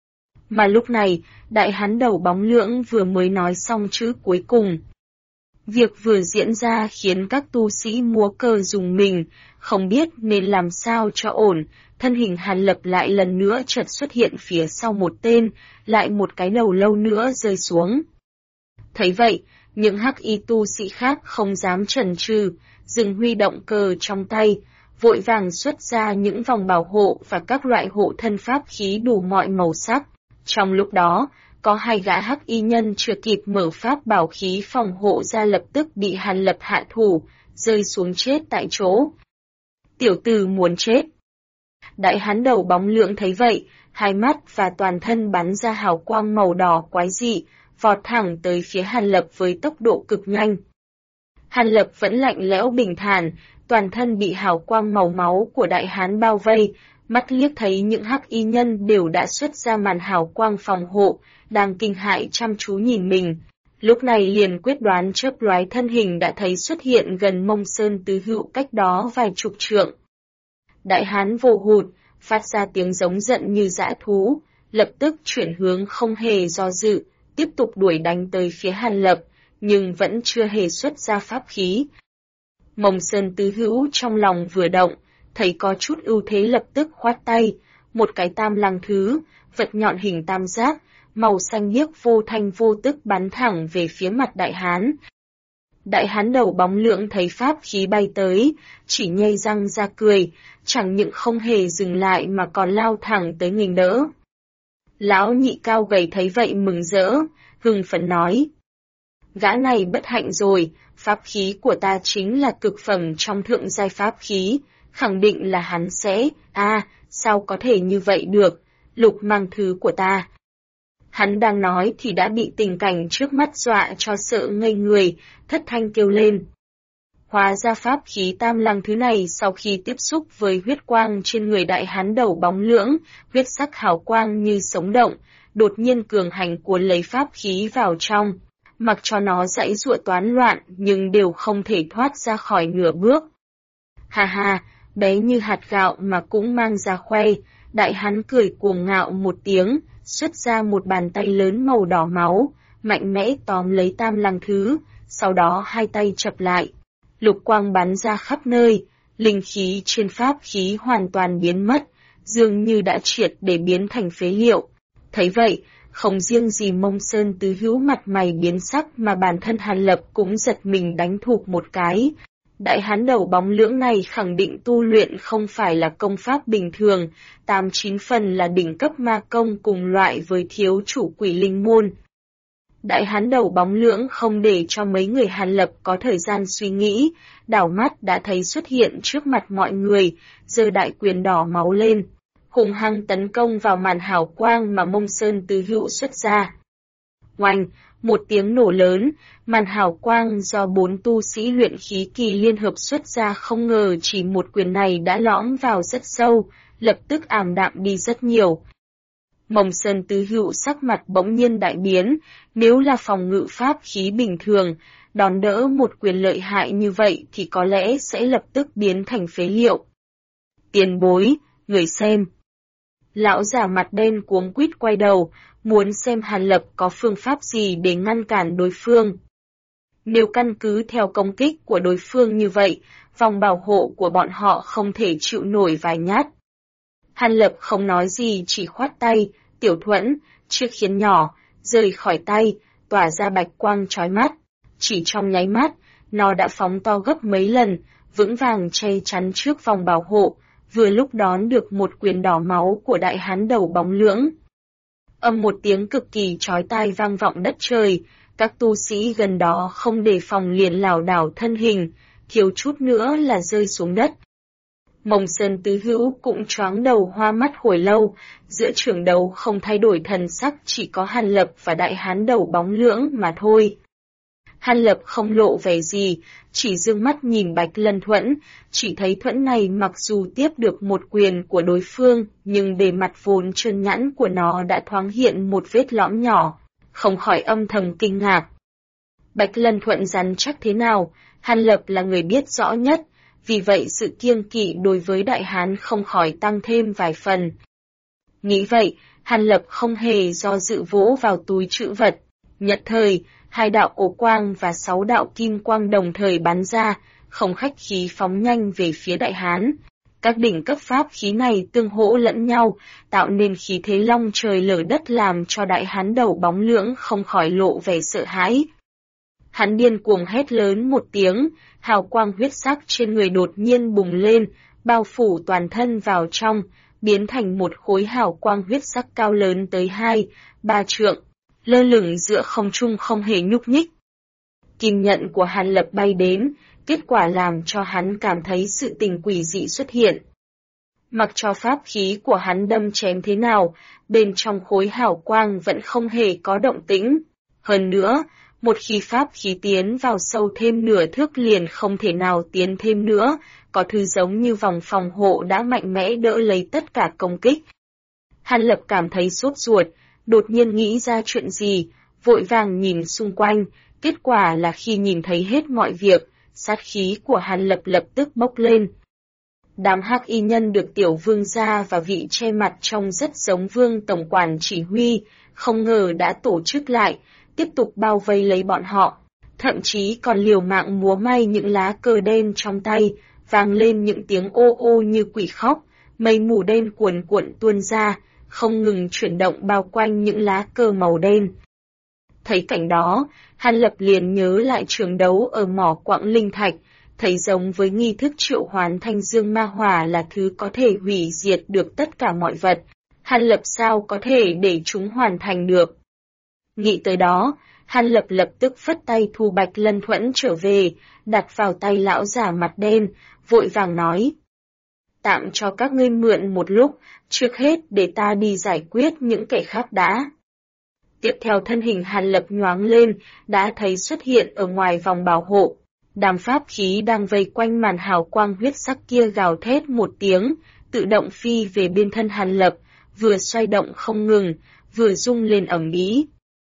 Mà lúc này, đại hán đầu bóng lưỡng vừa mới nói xong chữ cuối cùng. Việc vừa diễn ra khiến các tu sĩ múa cờ rùng mình, không biết nên làm sao cho ổn, thân hình Hàn Lập lại lần nữa chợt xuất hiện phía sau một tên, lại một cái đầu lâu nữa rơi xuống. Thấy vậy, những hắc y tu sĩ khác không dám chần chừ, dừng huy động cờ trong tay, vội vàng xuất ra những vòng bảo hộ và các loại hộ thân pháp khí đủ mọi màu sắc. Trong lúc đó, có hai gã hắc y nhân chưa kịp mở pháp bảo khí phòng hộ ra lập tức bị Hàn Lập hạ thủ, rơi xuống chết tại chỗ. Tiểu tử muốn chết. Đại hán đầu bóng lưỡng thấy vậy, hai mắt và toàn thân bắn ra hào quang màu đỏ quái dị, vọt thẳng tới phía Hàn Lập với tốc độ cực nhanh. Hàn Lập vẫn lạnh lẽo bình thản, toàn thân bị hào quang màu máu của đại hán bao vây, mắt liếc thấy những hắc y nhân đều đã xuất ra màn hào quang phòng hộ, đang kinh hãi chăm chú nhìn mình. Lúc này liền quyết đoán chớp lóe thân hình đã thấy xuất hiện gần Mông Sơn Tứ Hữu cách đó vài chục trượng. Đại hán vồ hụt, phát ra tiếng giống giận như dã thú, lập tức chuyển hướng không hề do dự, tiếp tục đuổi đánh tới phía Hàn Lập, nhưng vẫn chưa hề xuất ra pháp khí. Mông Sơn Tứ Hữu trong lòng vừa động, thấy có chút ưu thế lập tức khoát tay, một cái tam lăng thứ, vật nhọn hình tam giác, màu xanh biếc vô thanh vô tức bắn thẳng về phía mặt đại hán. Đại hán đầu bóng lưỡng thấy pháp khí bay tới, chỉ nhây răng ra cười, chẳng những không hề dừng lại mà còn lao thẳng tới nghênh đỡ. Lão nhị cao gầy thấy vậy mừng rỡ, hưng phấn nói. Gã này bất hạnh rồi, pháp khí của ta chính là cực phẩm trong thượng giai pháp khí, khẳng định là hắn sẽ, sao có thể như vậy được, Lục mang thứ của ta. Hắn đang nói thì đã bị tình cảnh trước mắt dọa cho sợ ngây người, thất thanh kêu lên. Hóa ra pháp khí tam lăng thứ này sau khi tiếp xúc với huyết quang trên người đại hán đầu bóng lưỡng, huyết sắc hào quang như sống động, đột nhiên cường hành cuốn lấy pháp khí vào trong, mặc cho nó giãy giụa toán loạn nhưng đều không thể thoát ra khỏi nửa bước. Ha ha, bé như hạt gạo mà cũng mang ra khoe, đại hán cười cuồng ngạo một tiếng, xuất ra một bàn tay lớn màu đỏ máu, mạnh mẽ tóm lấy tam lăng thứ, sau đó hai tay chập lại. Lục quang bắn ra khắp nơi, linh khí trên pháp khí hoàn toàn biến mất, dường như đã triệt để biến thành phế liệu. Thấy vậy, không riêng gì Mông Sơn Tứ Hữu mặt mày biến sắc mà bản thân Hàn Lập cũng giật mình đánh thụt một cái. Đại hán đầu bóng lưỡng này khẳng định tu luyện không phải là công pháp bình thường, 8-9 phần là đỉnh cấp ma công cùng loại với thiếu chủ quỷ linh môn. Đại hán đầu bóng lưỡng không để cho mấy người Hàn Lập có thời gian suy nghĩ, đảo mắt đã thấy xuất hiện trước mặt mọi người, giơ đại quyền đỏ máu lên, hùng hăng tấn công vào màn hào quang mà Mông Sơn Tứ Hữu xuất ra. Oanh, một tiếng nổ lớn, màn hào quang do 4 tu sĩ luyện khí kỳ liên hợp xuất ra không ngờ chỉ một quyền này đã lõm vào rất sâu, lập tức ảm đạm đi rất nhiều. Mông Sơn Tứ Hữu sắc mặt bỗng nhiên đại biến, nếu là phòng ngự pháp khí bình thường, đón đỡ một quyền lợi hại như vậy thì có lẽ sẽ lập tức biến thành phế liệu. Tiền bối, người xem. Lão già mặt đen cuống quýt quay đầu, muốn xem Hàn Lập có phương pháp gì để ngăn cản đối phương. Nếu căn cứ theo công kích của đối phương như vậy, vòng bảo hộ của bọn họ không thể chịu nổi vài nhát. Hàn Lập không nói gì chỉ khoát tay, Tiểu Thuẫn, chiếc khiên nhỏ, rời khỏi tay, tỏa ra bạch quang chói mắt. Chỉ trong nháy mắt, nó đã phóng to gấp mấy lần, vững vàng che chắn trước vòng bảo hộ, vừa lúc đón được một quyền đỏ máu của đại hán đầu bóng lưỡng. Âm một tiếng cực kỳ chói tai vang vọng đất trời, các tu sĩ gần đó không đề phòng liền lảo đảo thân hình, thiếu chút nữa là rơi xuống đất. Mông Sơn Tứ Hữu cũng choáng đầu hoa mắt hồi lâu, giữa trường đấu không thay đổi thần sắc, chỉ có Hàn Lập và đại hán đầu bóng lưỡng mà thôi. Hàn Lập không lộ vẻ gì, chỉ dương mắt nhìn Bạch Lân Thuẫn, chỉ thấy thuẫn này mặc dù tiếp được một quyền của đối phương, nhưng bề mặt vốn trơn nhẵn của nó đã thoáng hiện một vết lõm nhỏ, không khỏi âm thầm kinh ngạc. Bạch Lân Thuẫn rắn chắc thế nào, Hàn Lập là người biết rõ nhất, vì vậy sự kiêng kỵ đối với đại hán không khỏi tăng thêm vài phần. Nghĩ vậy, Hàn Lập không hề do dự vỗ vào túi trữ vật, nhất thời, 2 đạo ổ quang và 6 đạo kim quang đồng thời bắn ra, không khách khí phóng nhanh về phía đại hán. Các đỉnh cấp pháp khí này tương hỗ lẫn nhau, tạo nên khí thế long trời lở đất làm cho đại hán đầu bóng lưỡng không khỏi lộ vẻ sợ hãi. Hắn điên cuồng hét lớn một tiếng, hào quang huyết sắc trên người đột nhiên bùng lên, bao phủ toàn thân vào trong, biến thành một khối hào quang huyết sắc cao lớn tới 2-3 trượng, lơ lửng giữa không trung không hề nhúc nhích. Kim nhận của Hàn Lập bay đến, kết quả làm cho hắn cảm thấy sự tình quỷ dị xuất hiện. Mặc cho pháp khí của hắn đâm chém thế nào, bên trong khối hào quang vẫn không hề có động tĩnh. Hơn nữa, một khi pháp khí tiến vào sâu thêm nửa thước liền không thể nào tiến thêm nữa, có thứ giống như vòng phòng hộ đã mạnh mẽ đỡ lấy tất cả công kích. Hàn Lập cảm thấy sốt ruột, đột nhiên nghĩ ra chuyện gì, vội vàng nhìn xung quanh, kết quả là khi nhìn thấy hết mọi việc, sát khí của Hàn Lập lập tức bốc lên. Đám hắc y nhân được tiểu vương gia và vị che mặt trông rất giống vương tổng quản chỉ huy, không ngờ đã tổ chức lại, tiếp tục bao vây lấy bọn họ, thậm chí còn liều mạng múa may những lá cờ đen trong tay, vang lên những tiếng ô ô như quỷ khóc, mây mù đen cuồn cuộn tuôn ra, không ngừng chuyển động bao quanh những lá cờ màu đen. Thấy cảnh đó, Hàn Lập liền nhớ lại trường đấu ở mỏ quặng linh thạch, thấy giống với nghi thức triệu hoán thanh dương ma hỏa là thứ có thể hủy diệt được tất cả mọi vật, Hàn Lập sao có thể để chúng hoàn thành được. Nghĩ tới đó, Hàn Lập lập tức phất tay thu Bạch Lân Thuẫn trở về, đặt vào tay lão già mặt đen, vội vàng nói. Tạm cho các ngươi mượn một lúc, trước hết để ta đi giải quyết những kẻ khác đã. Tiếp theo thân hình Hàn Lập nhoáng lên, đã thấy xuất hiện ở ngoài vòng bảo hộ. Đám pháp khí đang vây quanh màn hào quang huyết sắc kia gào thét một tiếng, tự động phi về bên thân Hàn Lập, vừa xoay động không ngừng, vừa rung lên ầm ĩ.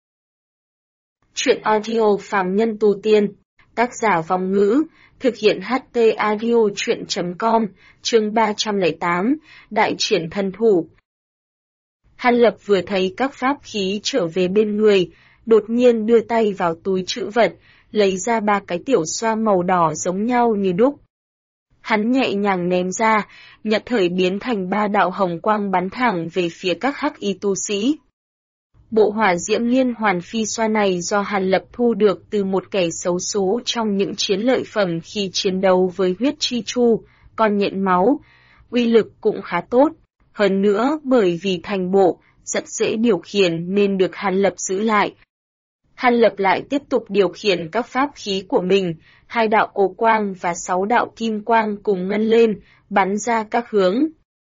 Chuyện audio phàm nhân tu tiên, tác giả Vong Ngữ, thực hiện HT audio chuyện.com, chương 308, đại triển thân thủ. Hàn Lập vừa thấy các pháp khí trở về bên người, đột nhiên đưa tay vào túi trữ vật, lấy ra 3 cái tiểu xoa màu đỏ giống nhau như đúc. Hắn nhẹ nhàng ném ra, nhất thời biến thành 3 đạo hồng quang bắn thẳng về phía các hắc y tu sĩ. Bộ hỏa diễm liên hoàn phi xoa này do Hàn Lập thu được từ một kẻ xấu số trong những chiến lợi phẩm khi chiến đấu với huyết chi chu, con nhện máu, uy lực cũng khá tốt. Hơn nữa bởi vì thành bộ, rất dễ điều khiển nên được Hàn Lập giữ lại. Hàn Lập lại tiếp tục điều khiển các pháp khí của mình, 2 đạo ô quang và 6 đạo kim quang cùng ngân lên, bắn ra các hướng.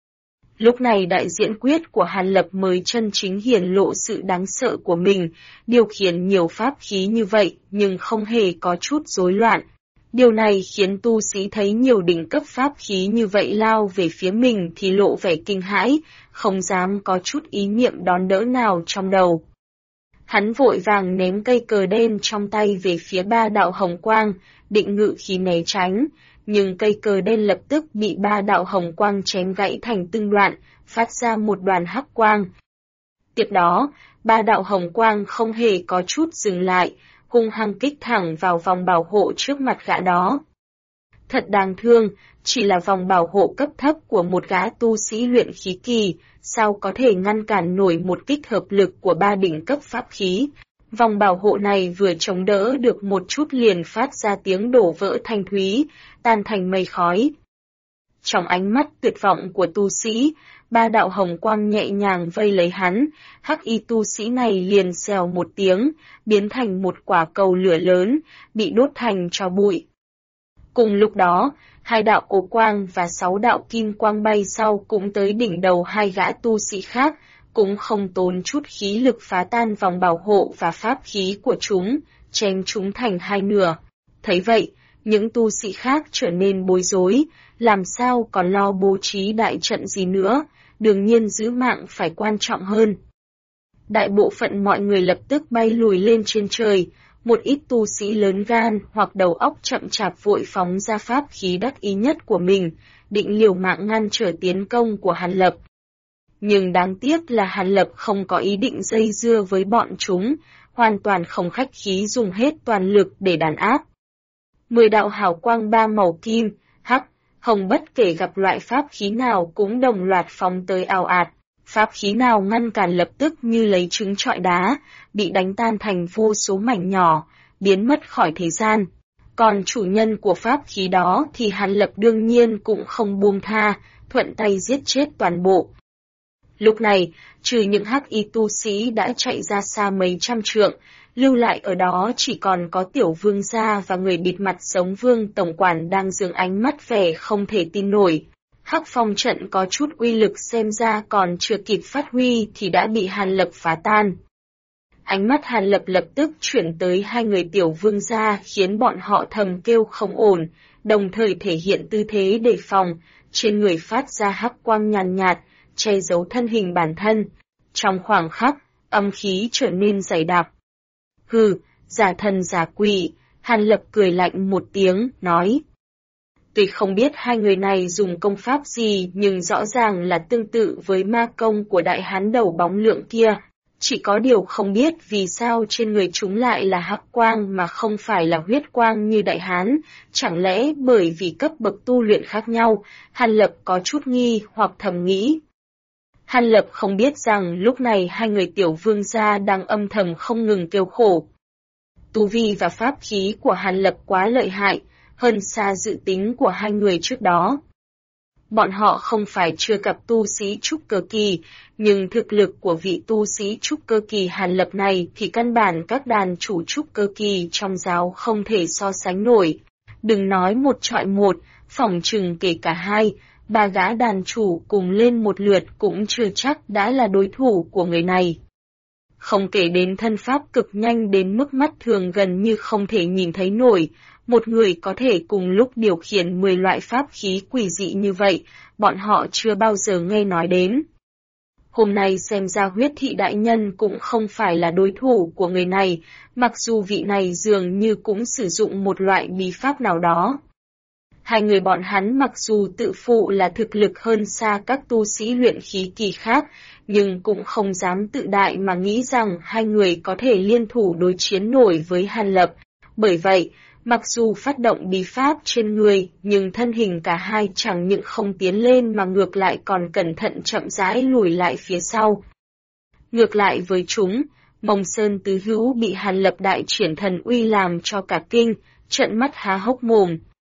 Lúc này đại diễn quyết của Hàn Lập mới chân chính hiển lộ sự đáng sợ của mình, điều khiển nhiều pháp khí như vậy nhưng không hề có chút rối loạn. Điều này khiến tu sĩ thấy nhiều đỉnh cấp pháp khí như vậy lao về phía mình thì lộ vẻ kinh hãi, không dám có chút ý niệm đón đỡ nào trong đầu. Hắn vội vàng ném cây cờ đen trong tay về phía 3 đạo hồng quang, định ngự khí né tránh, nhưng cây cờ đen lập tức bị 3 đạo hồng quang chém gãy thành từng đoạn, phát ra một đoàn hắc quang. Tiếp đó, 3 đạo hồng quang không hề có chút dừng lại, hung hăng kích thẳng vào vòng bảo hộ trước mặt gã đó. Thật đáng thương, chỉ là vòng bảo hộ cấp thấp của một gã tu sĩ luyện khí kỳ, sao có thể ngăn cản nổi một kích hợp lực của 3 đỉnh cấp pháp khí. Vòng bảo hộ này vừa chống đỡ được một chút liền phát ra tiếng đổ vỡ thanh thúy, tan thành mây khói. Trong ánh mắt tuyệt vọng của tu sĩ, 3 đạo hồng quang nhẹ nhàng vây lấy hắn, hắc y tu sĩ này liền xèo một tiếng, biến thành một quả cầu lửa lớn, bị đốt thành tro bụi. Cùng lúc đó, 2 đạo ô quang và 6 đạo kim quang bay sau cũng tới đỉnh đầu 2 gã tu sĩ khác, cũng không tốn chút khí lực phá tan vòng bảo hộ và pháp khí của chúng, chém chúng thành 2 nửa. Thấy vậy, những tu sĩ khác trở nên bối rối, làm sao còn lo bố trí đại trận gì nữa, đương nhiên giữ mạng phải quan trọng hơn. Đại bộ phận mọi người lập tức bay lùi lên trên trời, một ít tu sĩ lớn gan hoặc đầu óc chậm chạp vội phóng ra pháp khí đắc ý nhất của mình, định liều mạng ngăn trở tiến công của Hàn Lập. Nhưng đáng tiếc là Hàn Lập không có ý định dây dưa với bọn chúng, hoàn toàn không khách khí dùng hết toàn lực để đàn áp. 10 đạo hào quang 3 màu kim, hắc, hồng bất kể gặp loại pháp khí nào cũng đồng loạt phóng tới ào ạt. Pháp khí nào ngăn cản lập tức như lấy trứng trọi đá, bị đánh tan thành vô số mảnh nhỏ, biến mất khỏi thế gian. Còn chủ nhân của pháp khí đó thì Hàn Lập đương nhiên cũng không buông tha, thuận tay giết chết toàn bộ. Lúc này, trừ những hắc y tu sĩ đã chạy ra xa mấy trăm trượng, lưu lại ở đó chỉ còn có tiểu vương gia và người bịt mặt giống vương tổng quản đang giương ánh mắt vẻ không thể tin nổi. Hắc phong trận có chút uy lực xem ra còn chưa kịp phát huy thì đã bị Hàn Lập phá tan. Ánh mắt Hàn Lập lập tức chuyển tới 2 người tiểu vương gia khiến bọn họ thầm kêu không ổn, đồng thời thể hiện tư thế đề phòng, trên người phát ra hắc quang nhàn nhạt, che giấu thân hình bản thân. Trong khoảng khắc, âm khí trở nên dày đặc. Hừ, giả thần giả quỷ, Hàn Lập cười lạnh một tiếng, nói. Tuy không biết 2 người này dùng công pháp gì nhưng rõ ràng là tương tự với ma công của đại hán đầu bóng lượng kia. Chỉ có điều không biết vì sao trên người chúng lại là hắc quang mà không phải là huyết quang như đại hán, chẳng lẽ bởi vì cấp bậc tu luyện khác nhau, Hàn Lập có chút nghi hoặc thầm nghĩ. Hàn Lập không biết rằng lúc này 2 người tiểu vương gia đang âm thầm không ngừng kêu khổ. Tu vi và pháp khí của Hàn Lập quá lợi hại, hơn xa dự tính của 2 người trước đó. Bọn họ không phải chưa gặp tu sĩ trúc cơ kỳ, nhưng thực lực của vị tu sĩ trúc cơ kỳ Hàn Lập này thì căn bản các đàn chủ trúc cơ kỳ trong giáo không thể so sánh nổi. Đừng nói một chọi một, phỏng chừng kể cả 2, 3 gã đàn chủ cùng lên một lượt cũng chưa chắc đã là đối thủ của người này. Không kể đến thân pháp cực nhanh đến mức mắt thường gần như không thể nhìn thấy nổi, một người có thể cùng lúc điều khiển 10 loại pháp khí quỷ dị như vậy, bọn họ chưa bao giờ nghe nói đến. Hôm nay xem ra Huyết Thị đại nhân cũng không phải là đối thủ của người này, mặc dù vị này dường như cũng sử dụng một loại bí pháp nào đó. 2 người bọn hắn mặc dù tự phụ là thực lực hơn xa các tu sĩ luyện khí kỳ khác, nhưng cũng không dám tự đại mà nghĩ rằng 2 người có thể liên thủ đối chiến nổi với Hàn Lập. Bởi vậy, Mặc dù phát động bí pháp trên người, nhưng thân hình cả hai chẳng những không tiến lên mà ngược lại còn cẩn thận chậm rãi lùi lại phía sau. Ngược lại với chúng, Mông Sơn Tứ Hữu bị Hàn Lập đại triển thần uy làm cho cả kinh, trợn mắt há hốc mồm.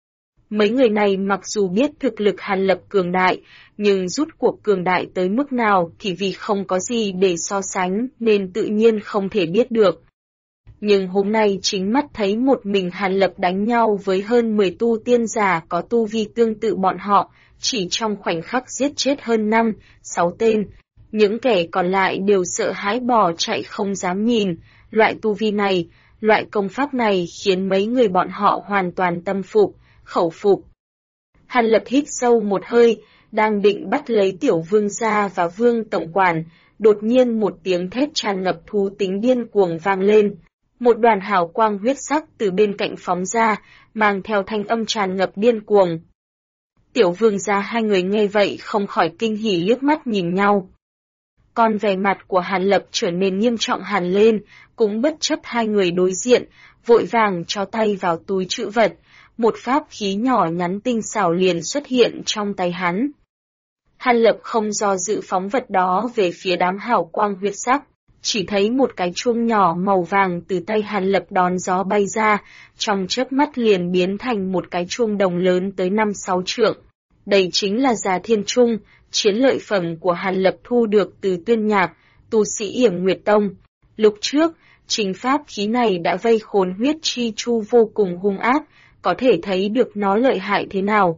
Mấy người này mặc dù biết thực lực Hàn Lập cường đại, nhưng rút cuộc cường đại tới mức nào thì vì không có gì để so sánh nên tự nhiên không thể biết được. Nhưng hôm nay chính mắt thấy một mình Hàn Lập đánh nhau với hơn 10 tu tiên giả có tu vi tương tự bọn họ, chỉ trong khoảnh khắc giết chết hơn 5-6 tên. Những kẻ còn lại đều sợ hãi bỏ chạy không dám nhìn, loại tu vi này, loại công pháp này khiến mấy người bọn họ hoàn toàn tâm phục, khẩu phục. Hàn Lập hít sâu một hơi, đang định bắt lấy Tiểu Vương gia và Vương tổng quản, đột nhiên một tiếng thét tràn ngập thú tính điên cuồng vang lên. Một đoàn hào quang huyết sắc từ bên cạnh phóng ra, mang theo thanh âm tràn ngập điên cuồng. Tiểu Vương gia hai người nghe vậy không khỏi kinh hỉ liếc mắt nhìn nhau. Còn vẻ mặt của Hàn Lập trở nên nghiêm trọng hẳn lên, cũng bất chấp hai người đối diện, vội vàng cho tay vào túi trữ vật, một pháp khí nhỏ nhắn tinh xảo liền xuất hiện trong tay hắn. Hàn Lập không do dự phóng vật đó về phía đám hào quang huyết sắc, chỉ thấy một cái chuông nhỏ màu vàng từ tay Hàn Lập đón gió bay ra, trong chớp mắt liền biến thành một cái chuông đồng lớn tới 5-6 trượng. Đây chính là Già Thiên Trung, chiến lợi phẩm của Hàn Lập thu được từ Tuyên Nhạc, tu sĩ Yểm Nguyệt Tông. Lúc trước, chính pháp khí này đã vây khốn huyết chi chu vô cùng hung ác, có thể thấy được nó lợi hại thế nào.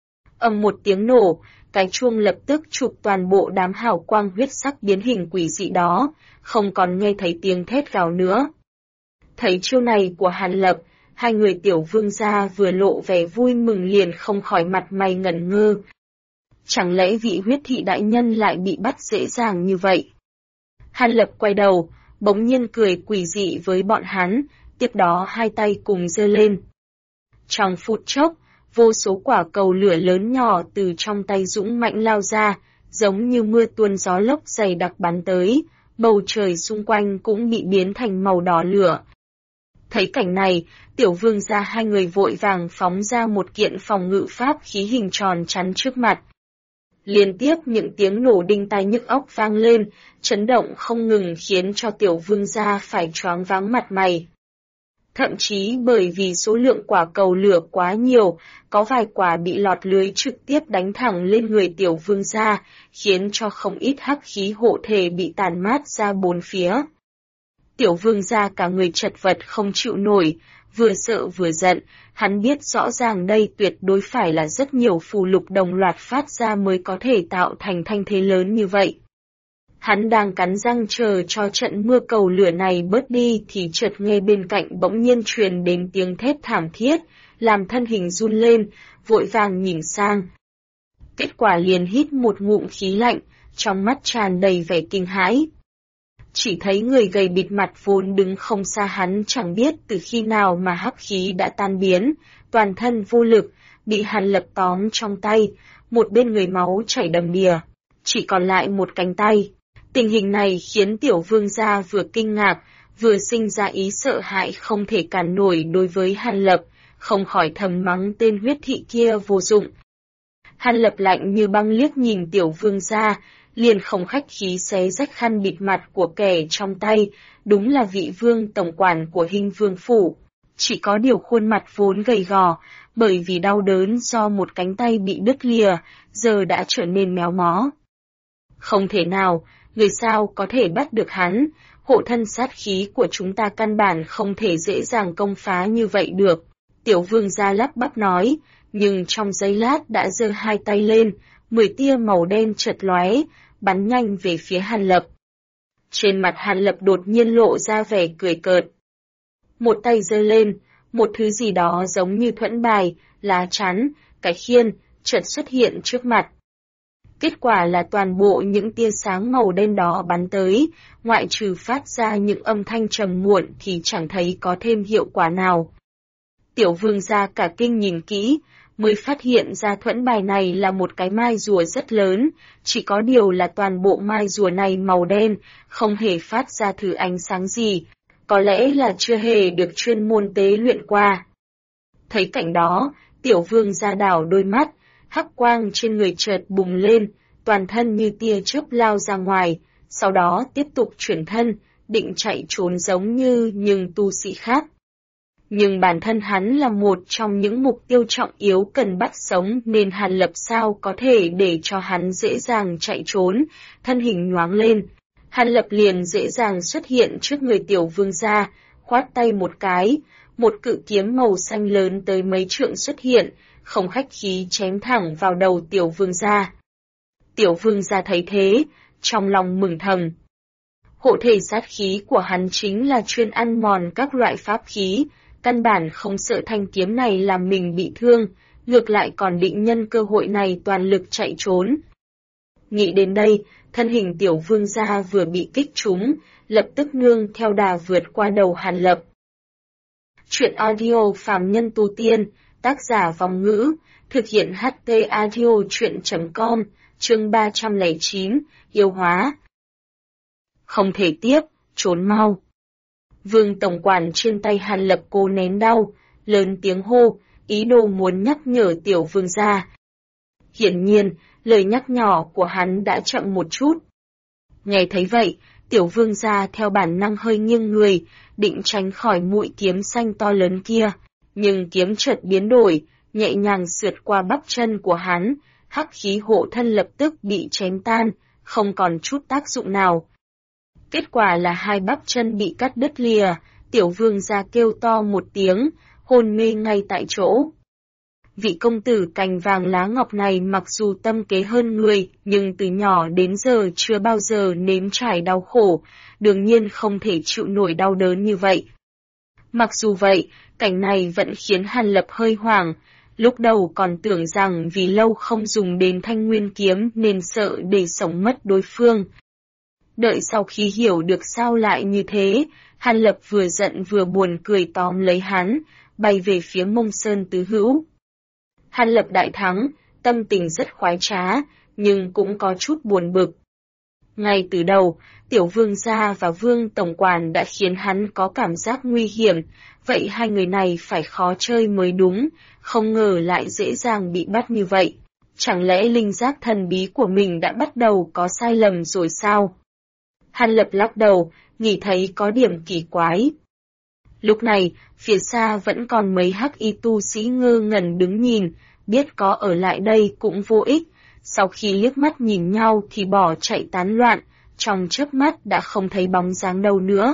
Ầm một tiếng nổ, cái chuông lập tức chụp toàn bộ đám hào quang huyết sắc biến hình quỷ dị đó, không còn nghe thấy tiếng thét gào nữa. Thấy chiêu này của Hàn Lập, hai người Tiểu Vương gia vừa lộ vẻ vui mừng liền không khỏi mặt mày ngẩn ngơ. Chẳng lẽ vị huyết thị đại nhân lại bị bắt dễ dàng như vậy? Hàn Lập quay đầu, bỗng nhiên cười quỷ dị với bọn hắn, tiếp đó hai tay cùng giơ lên. Trong phút chốc, vô số quả cầu lửa lớn nhỏ từ trong tay dũng mạnh lao ra, giống như mưa tuôn gió lốc dày đặc bắn tới, bầu trời xung quanh cũng bị biến thành màu đỏ lửa. Thấy cảnh này, Tiểu Vương gia hai người vội vàng phóng ra một kiện phòng ngự pháp khí hình tròn chắn trước mặt. Liên tiếp những tiếng nổ đinh tai nhức óc vang lên, chấn động không ngừng khiến cho Tiểu Vương gia phải choáng váng mặt mày. Thậm chí bởi vì số lượng quả cầu lửa quá nhiều, có vài quả bị lọt lưới trực tiếp đánh thẳng lên người Tiểu Vương gia, khiến cho không ít hắc khí hộ thể bị tàn mát ra bốn phía. Tiểu Vương gia cả người chật vật không chịu nổi, vừa sợ vừa giận, hắn biết rõ ràng đây tuyệt đối phải là rất nhiều phù lục đồng loạt phát ra mới có thể tạo thành thanh thế lớn như vậy. Hắn đang cắn răng chờ cho trận mưa cầu lửa này bớt đi thì chợt nghe bên cạnh bỗng nhiên truyền đến tiếng thét thảm thiết, làm thân hình run lên, vội vàng nhìn sang. Kết quả liền hít một ngụm khí lạnh, trong mắt tràn đầy vẻ kinh hãi. Chỉ thấy người gầy bịt mặt vốn đứng không xa hắn chẳng biết từ khi nào mà hắc khí đã tan biến, toàn thân vô lực, bị Hàn Lập tóm trong tay, một bên người máu chảy đầm đìa, chỉ còn lại một cánh tay. Tình hình này khiến Tiểu Vương gia vừa kinh ngạc, vừa sinh ra ý sợ hãi không thể cản nổi đối với Hàn Lập, không khỏi thầm mắng tên huyết thị kia vô dụng. Hàn Lập lạnh như băng liếc nhìn Tiểu Vương gia, liền không khách khí xé rách khăn bịt mặt của kẻ trong tay, đúng là vị Vương tổng quản của Hinh Vương phủ. Chỉ có điều khuôn mặt vốn gầy gò, bởi vì đau đớn do một cánh tay bị đứt lìa, giờ đã trở nên méo mó. Không thể nào, người sao có thể bắt được hắn, hộ thân sát khí của chúng ta căn bản không thể dễ dàng công phá như vậy được. Tiểu Vương gia lắp bắp nói, nhưng trong giây lát đã giơ hai tay lên, 10 tia màu đen chợt lóe, bắn nhanh về phía Hàn Lập. Trên mặt Hàn Lập đột nhiên lộ ra vẻ cười cợt. Một tay giơ lên, một thứ gì đó giống như thuẫn bài, lá chắn, cái khiên, chợt xuất hiện trước mặt. Kết quả là toàn bộ những tia sáng màu đen đó bắn tới, ngoại trừ phát ra những âm thanh trầm muộn thì chẳng thấy có thêm hiệu quả nào. Tiểu Vương gia cả kinh nhìn kỹ, mới phát hiện ra thuẫn bài này là một cái mai rùa rất lớn, chỉ có điều là toàn bộ mai rùa này màu đen, không hề phát ra thứ ánh sáng gì, có lẽ là chưa hề được chuyên môn tế luyện qua. Thấy cảnh đó, Tiểu Vương gia đảo đôi mắt, hắc quang trên người chợt bùng lên, toàn thân như tia chớp lao ra ngoài, sau đó tiếp tục chuyển thân, định chạy trốn giống như những tu sĩ khác. Nhưng bản thân hắn là một trong những mục tiêu trọng yếu cần bắt sống nên Hàn Lập sao có thể để cho hắn dễ dàng chạy trốn, thân hình nhoáng lên. Hàn Lập liền dễ dàng xuất hiện trước người Tiểu Vương gia, khoát tay một cái, một cự kiếm màu xanh lớn tới mấy trượng xuất hiện, không khách khí chém thẳng vào đầu Tiểu Vương gia. Tiểu Vương gia thấy thế, trong lòng mừng thầm. Hộ thể sát khí của hắn chính là chuyên ăn mòn các loại pháp khí, căn bản không sợ thanh kiếm này làm mình bị thương, ngược lại còn định nhân cơ hội này toàn lực chạy trốn. Nghĩ đến đây, thân hình Tiểu Vương gia vừa bị kích trúng, lập tức nương theo đà vượt qua đầu Hàn Lập. Chuyện audio phàm nhân tu tiên, tác giả Vong Ngữ, thực hiện HT audio chuyện.com, chương 309, yêu hóa. Không thể tiếp, trốn mau. Vương tổng quản trên tay Hàn Lập cố nén đau, lớn tiếng hô, ý đồ muốn nhắc nhở Tiểu Vương gia. Hiển nhiên, lời nhắc nhỏ của hắn đã chậm một chút. Nghe thấy vậy, Tiểu Vương gia theo bản năng hơi nghiêng người, định tránh khỏi mũi kiếm xanh to lớn kia, nhưng kiếm chợt biến đổi, nhẹ nhàng sượt qua bắp chân của hắn, hắc khí hộ thân lập tức bị chém tan, không còn chút tác dụng nào. Kết quả là hai bắp chân bị cắt đứt lìa, Tiểu Vương gia kêu to một tiếng, hôn mê ngay tại chỗ. Vị công tử cành vàng lá ngọc này mặc dù tâm kế hơn người, nhưng từ nhỏ đến giờ chưa bao giờ nếm trải đau khổ, đương nhiên không thể chịu nổi đau đớn như vậy. Mặc dù vậy, cảnh này vẫn khiến Hàn Lập hơi hoảng, lúc đầu còn tưởng rằng vì lâu không dùng đến thanh nguyên kiếm nên sợ để sống mất đối phương. Đợi sau khi hiểu được sao lại như thế, Hàn Lập vừa giận vừa buồn cười tóm lấy hắn, bay về phía Mông Sơn Tứ Hữu. Hàn Lập đại thắng, tâm tình rất khoái trá, nhưng cũng có chút buồn bực. Ngay từ đầu, Tiểu Vương gia và Vương tổng quản đã khiến hắn có cảm giác nguy hiểm, vậy hai người này phải khó chơi mới đúng, không ngờ lại dễ dàng bị bắt như vậy. Chẳng lẽ linh giác thần bí của mình đã bắt đầu có sai lầm rồi sao? Hàn Lập lắc đầu, nghĩ thấy có điểm kỳ quái. Lúc này, phía xa vẫn còn mấy hắc y tu sĩ ngơ ngẩn đứng nhìn, biết có ở lại đây cũng vô ích, sau khi liếc mắt nhìn nhau thì bỏ chạy tán loạn, trong chớp mắt đã không thấy bóng dáng đâu nữa.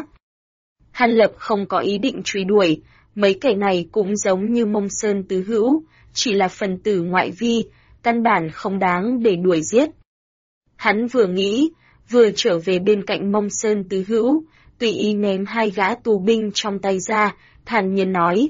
Hàn Lập không có ý định truy đuổi, mấy kẻ này cũng giống như Mông Sơn Tứ Hữu, chỉ là phần tử ngoại vi, căn bản không đáng để đuổi giết. Hắn vừa nghĩ, vừa trở về bên cạnh Mông Sơn Tứ Hữu, tùy ý ném hai gã tù binh trong tay ra, thản nhiên nói.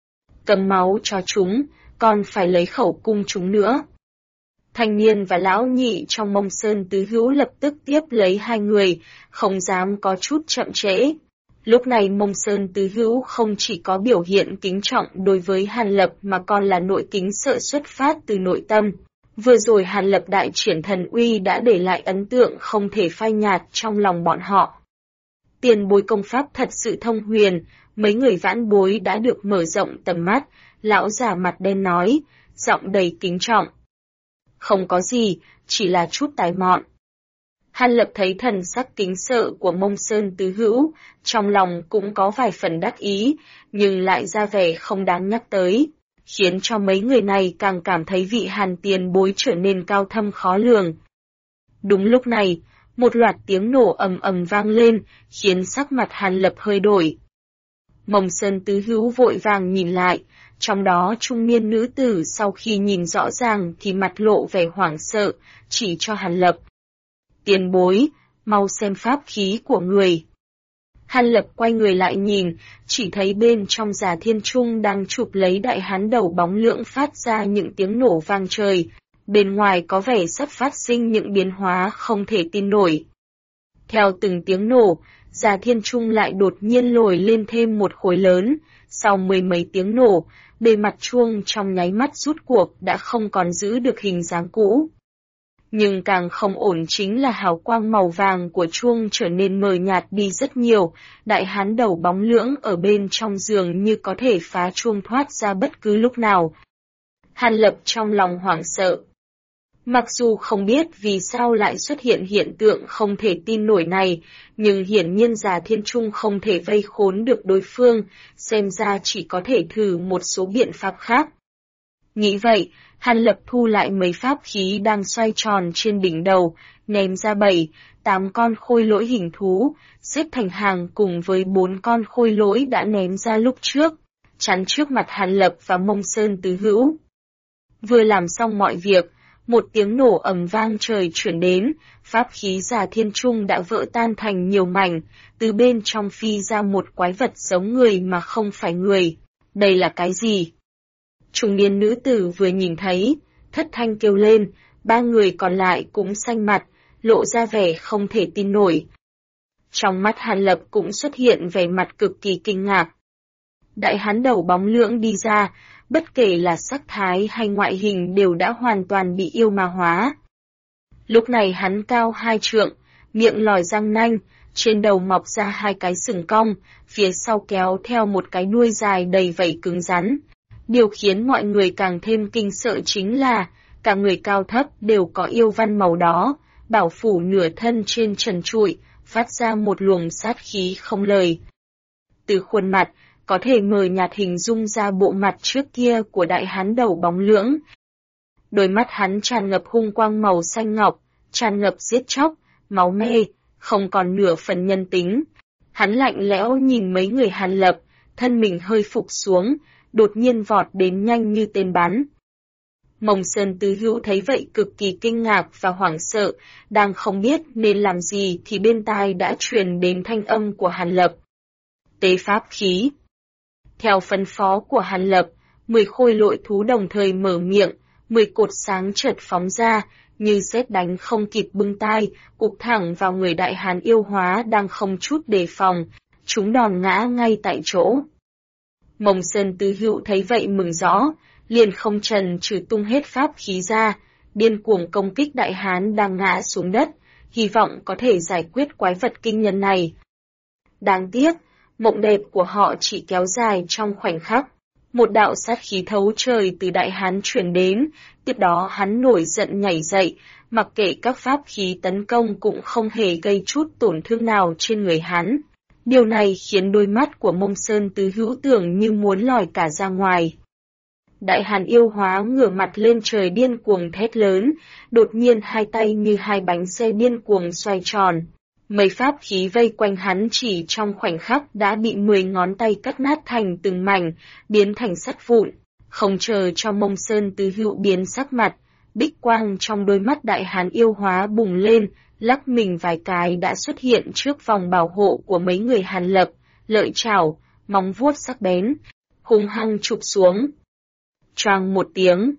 Cầm máu cho chúng, còn phải lấy khẩu cung chúng nữa. Thanh niên và lão nhị trong Mông Sơn Tứ Hữu lập tức tiếp lấy hai người, không dám có chút chậm trễ. Lúc này Mông Sơn Tứ Hữu không chỉ có biểu hiện kính trọng đối với Hàn Lập mà còn là nội kính sợ xuất phát từ nội tâm. Vừa rồi Hàn Lập đại triển thần uy đã để lại ấn tượng không thể phai nhạt trong lòng bọn họ. Tiền bối công pháp thật sự thông huyền, mấy người vãn bối đã được mở rộng tầm mắt, lão già mặt đen nói, giọng đầy kính trọng. Không có gì, chỉ là chút tài mọn. Hàn Lập thấy thần sắc kính sợ của Mông Sơn Tứ Hữu, trong lòng cũng có vài phần đắc ý, nhưng lại ra vẻ không đáng nhắc tới, khiến cho mấy người này càng cảm thấy vị Hàn tiền bối trở nên cao thâm khó lường. Đúng lúc này, một loạt tiếng nổ ầm ầm vang lên, khiến sắc mặt Hàn Lập hơi đổi. Mông Sơn Tứ Hữu vội vàng nhìn lại, trong đó trung niên nữ tử sau khi nhìn rõ ràng thì mặt lộ vẻ hoảng sợ, chỉ cho Hàn Lập. Tiền bối, mau xem pháp khí của người. Hàn Lập quay người lại nhìn, chỉ thấy bên trong Già Thiên Trung đang chụp lấy đại hán đầu bóng lưỡng phát ra những tiếng nổ vang trời, bên ngoài có vẻ sắp phát sinh những biến hóa không thể tin nổi. Theo từng tiếng nổ, Già Thiên Trung lại đột nhiên nổi lên thêm một khối lớn, sau mười mấy tiếng nổ, bề mặt chuông trong nháy mắt rút cuộc đã không còn giữ được hình dáng cũ. Nhưng càng không ổn chính là hào quang màu vàng của chuông trở nên mờ nhạt đi rất nhiều, đại hán đầu bóng lưỡng ở bên trong giường như có thể phá chuông thoát ra bất cứ lúc nào. Hàn Lập trong lòng hoảng sợ. Mặc dù không biết vì sao lại xuất hiện hiện tượng không thể tin nổi này, nhưng hiển nhiên Già Thiên Trung không thể vây khốn được đối phương, xem ra chỉ có thể thử một số biện pháp khác. Nghĩ vậy, Hàn Lập thu lại mấy pháp khí đang xoay tròn trên đỉnh đầu, ném ra 7-8 con khôi lỗi hình thú, xếp thành hàng cùng với 4 con khôi lỗi đã ném ra lúc trước, chắn trước mặt Hàn Lập và Mông Sơn Tứ Hữu. Vừa làm xong mọi việc, một tiếng nổ ầm vang trời chuyển đến, pháp khí Già Thiên Trung đã vỡ tan thành nhiều mảnh, từ bên trong phi ra một quái vật giống người mà không phải người. Đây là cái gì? Trung niên nữ tử vừa nhìn thấy, thất thanh kêu lên, 3 người còn lại cũng xanh mặt, lộ ra vẻ không thể tin nổi. Trong mắt Hàn Lập cũng xuất hiện vẻ mặt cực kỳ kinh ngạc. Đại hán đầu bóng lưỡng đi ra, bất kể là sắc thái hay ngoại hình đều đã hoàn toàn bị yêu ma hóa. Lúc này hắn cao 2 trượng, miệng lòi răng nanh, trên đầu mọc ra 2 cái sừng cong, phía sau kéo theo một cái đuôi dài đầy vảy cứng rắn. Điều khiến mọi người càng thêm kinh sợ chính là, cả người cao thấp đều có yêu văn màu đó, bảo phủ nửa thân trên trần trụi, phát ra một luồng sát khí không lời. Từ khuôn mặt, có thể mờ nhạt hình dung ra bộ mặt trước kia của đại hán đầu bóng lưỡng. Đôi mắt hắn tràn ngập hung quang màu xanh ngọc, tràn ngập giết chóc, máu me, không còn nửa phần nhân tính. Hắn lạnh lẽo nhìn mấy người Hàn Lập, thân mình hơi phục xuống, đột nhiên vọt đến nhanh như tên bắn. Mông Sơn Tứ Hữu thấy vậy cực kỳ kinh ngạc và hoảng sợ, đang không biết nên làm gì thì bên tai đã truyền đến thanh âm của Hàn Lập. Tế pháp khí. Theo phân phó của Hàn Lập, 10 khôi lỗi thú đồng thời mở miệng, 10 cột sáng chợt phóng ra, như sét đánh không kịp bưng tai, cụp thẳng vào người đại hán yêu hóa đang không chút đề phòng, chúng đòn ngã ngay tại chỗ. Mông Sơn Tứ Hữu thấy vậy mừng rõ, liền không chần chừ tung hết pháp khí ra, điên cuồng công kích đại hán đang ngã xuống đất, hy vọng có thể giải quyết quái vật kinh nhân này. Đáng tiếc, mộng đẹp của họ chỉ kéo dài trong khoảnh khắc. Một đạo sát khí thấu trời từ đại hán chuyển đến, tiếp đó hắn nổi giận nhảy dậy, mặc kệ các pháp khí tấn công cũng không hề gây chút tổn thương nào trên người hắn. Điều này khiến đôi mắt của Mông Sơn Tứ Hữu tưởng như muốn lòi cả ra ngoài. Đại hán yêu hóa ngửa mặt lên trời điên cuồng thét lớn, đột nhiên 2 tay như 2 bánh xe điên cuồng xoay tròn. Mấy pháp khí vây quanh hắn chỉ trong khoảnh khắc đã bị 10 ngón tay cắt nát thành từng mảnh, biến thành sắt vụn. Không chờ cho Mông Sơn Tứ Hữu biến sắc mặt, bích quang trong đôi mắt đại hán yêu hóa bùng lên, lắc mình vài cái đã xuất hiện trước vòng bảo hộ của mấy người Hàn Lập, lợi chảo, móng vuốt sắc bén, hung hăng chụp xuống. Choang một tiếng.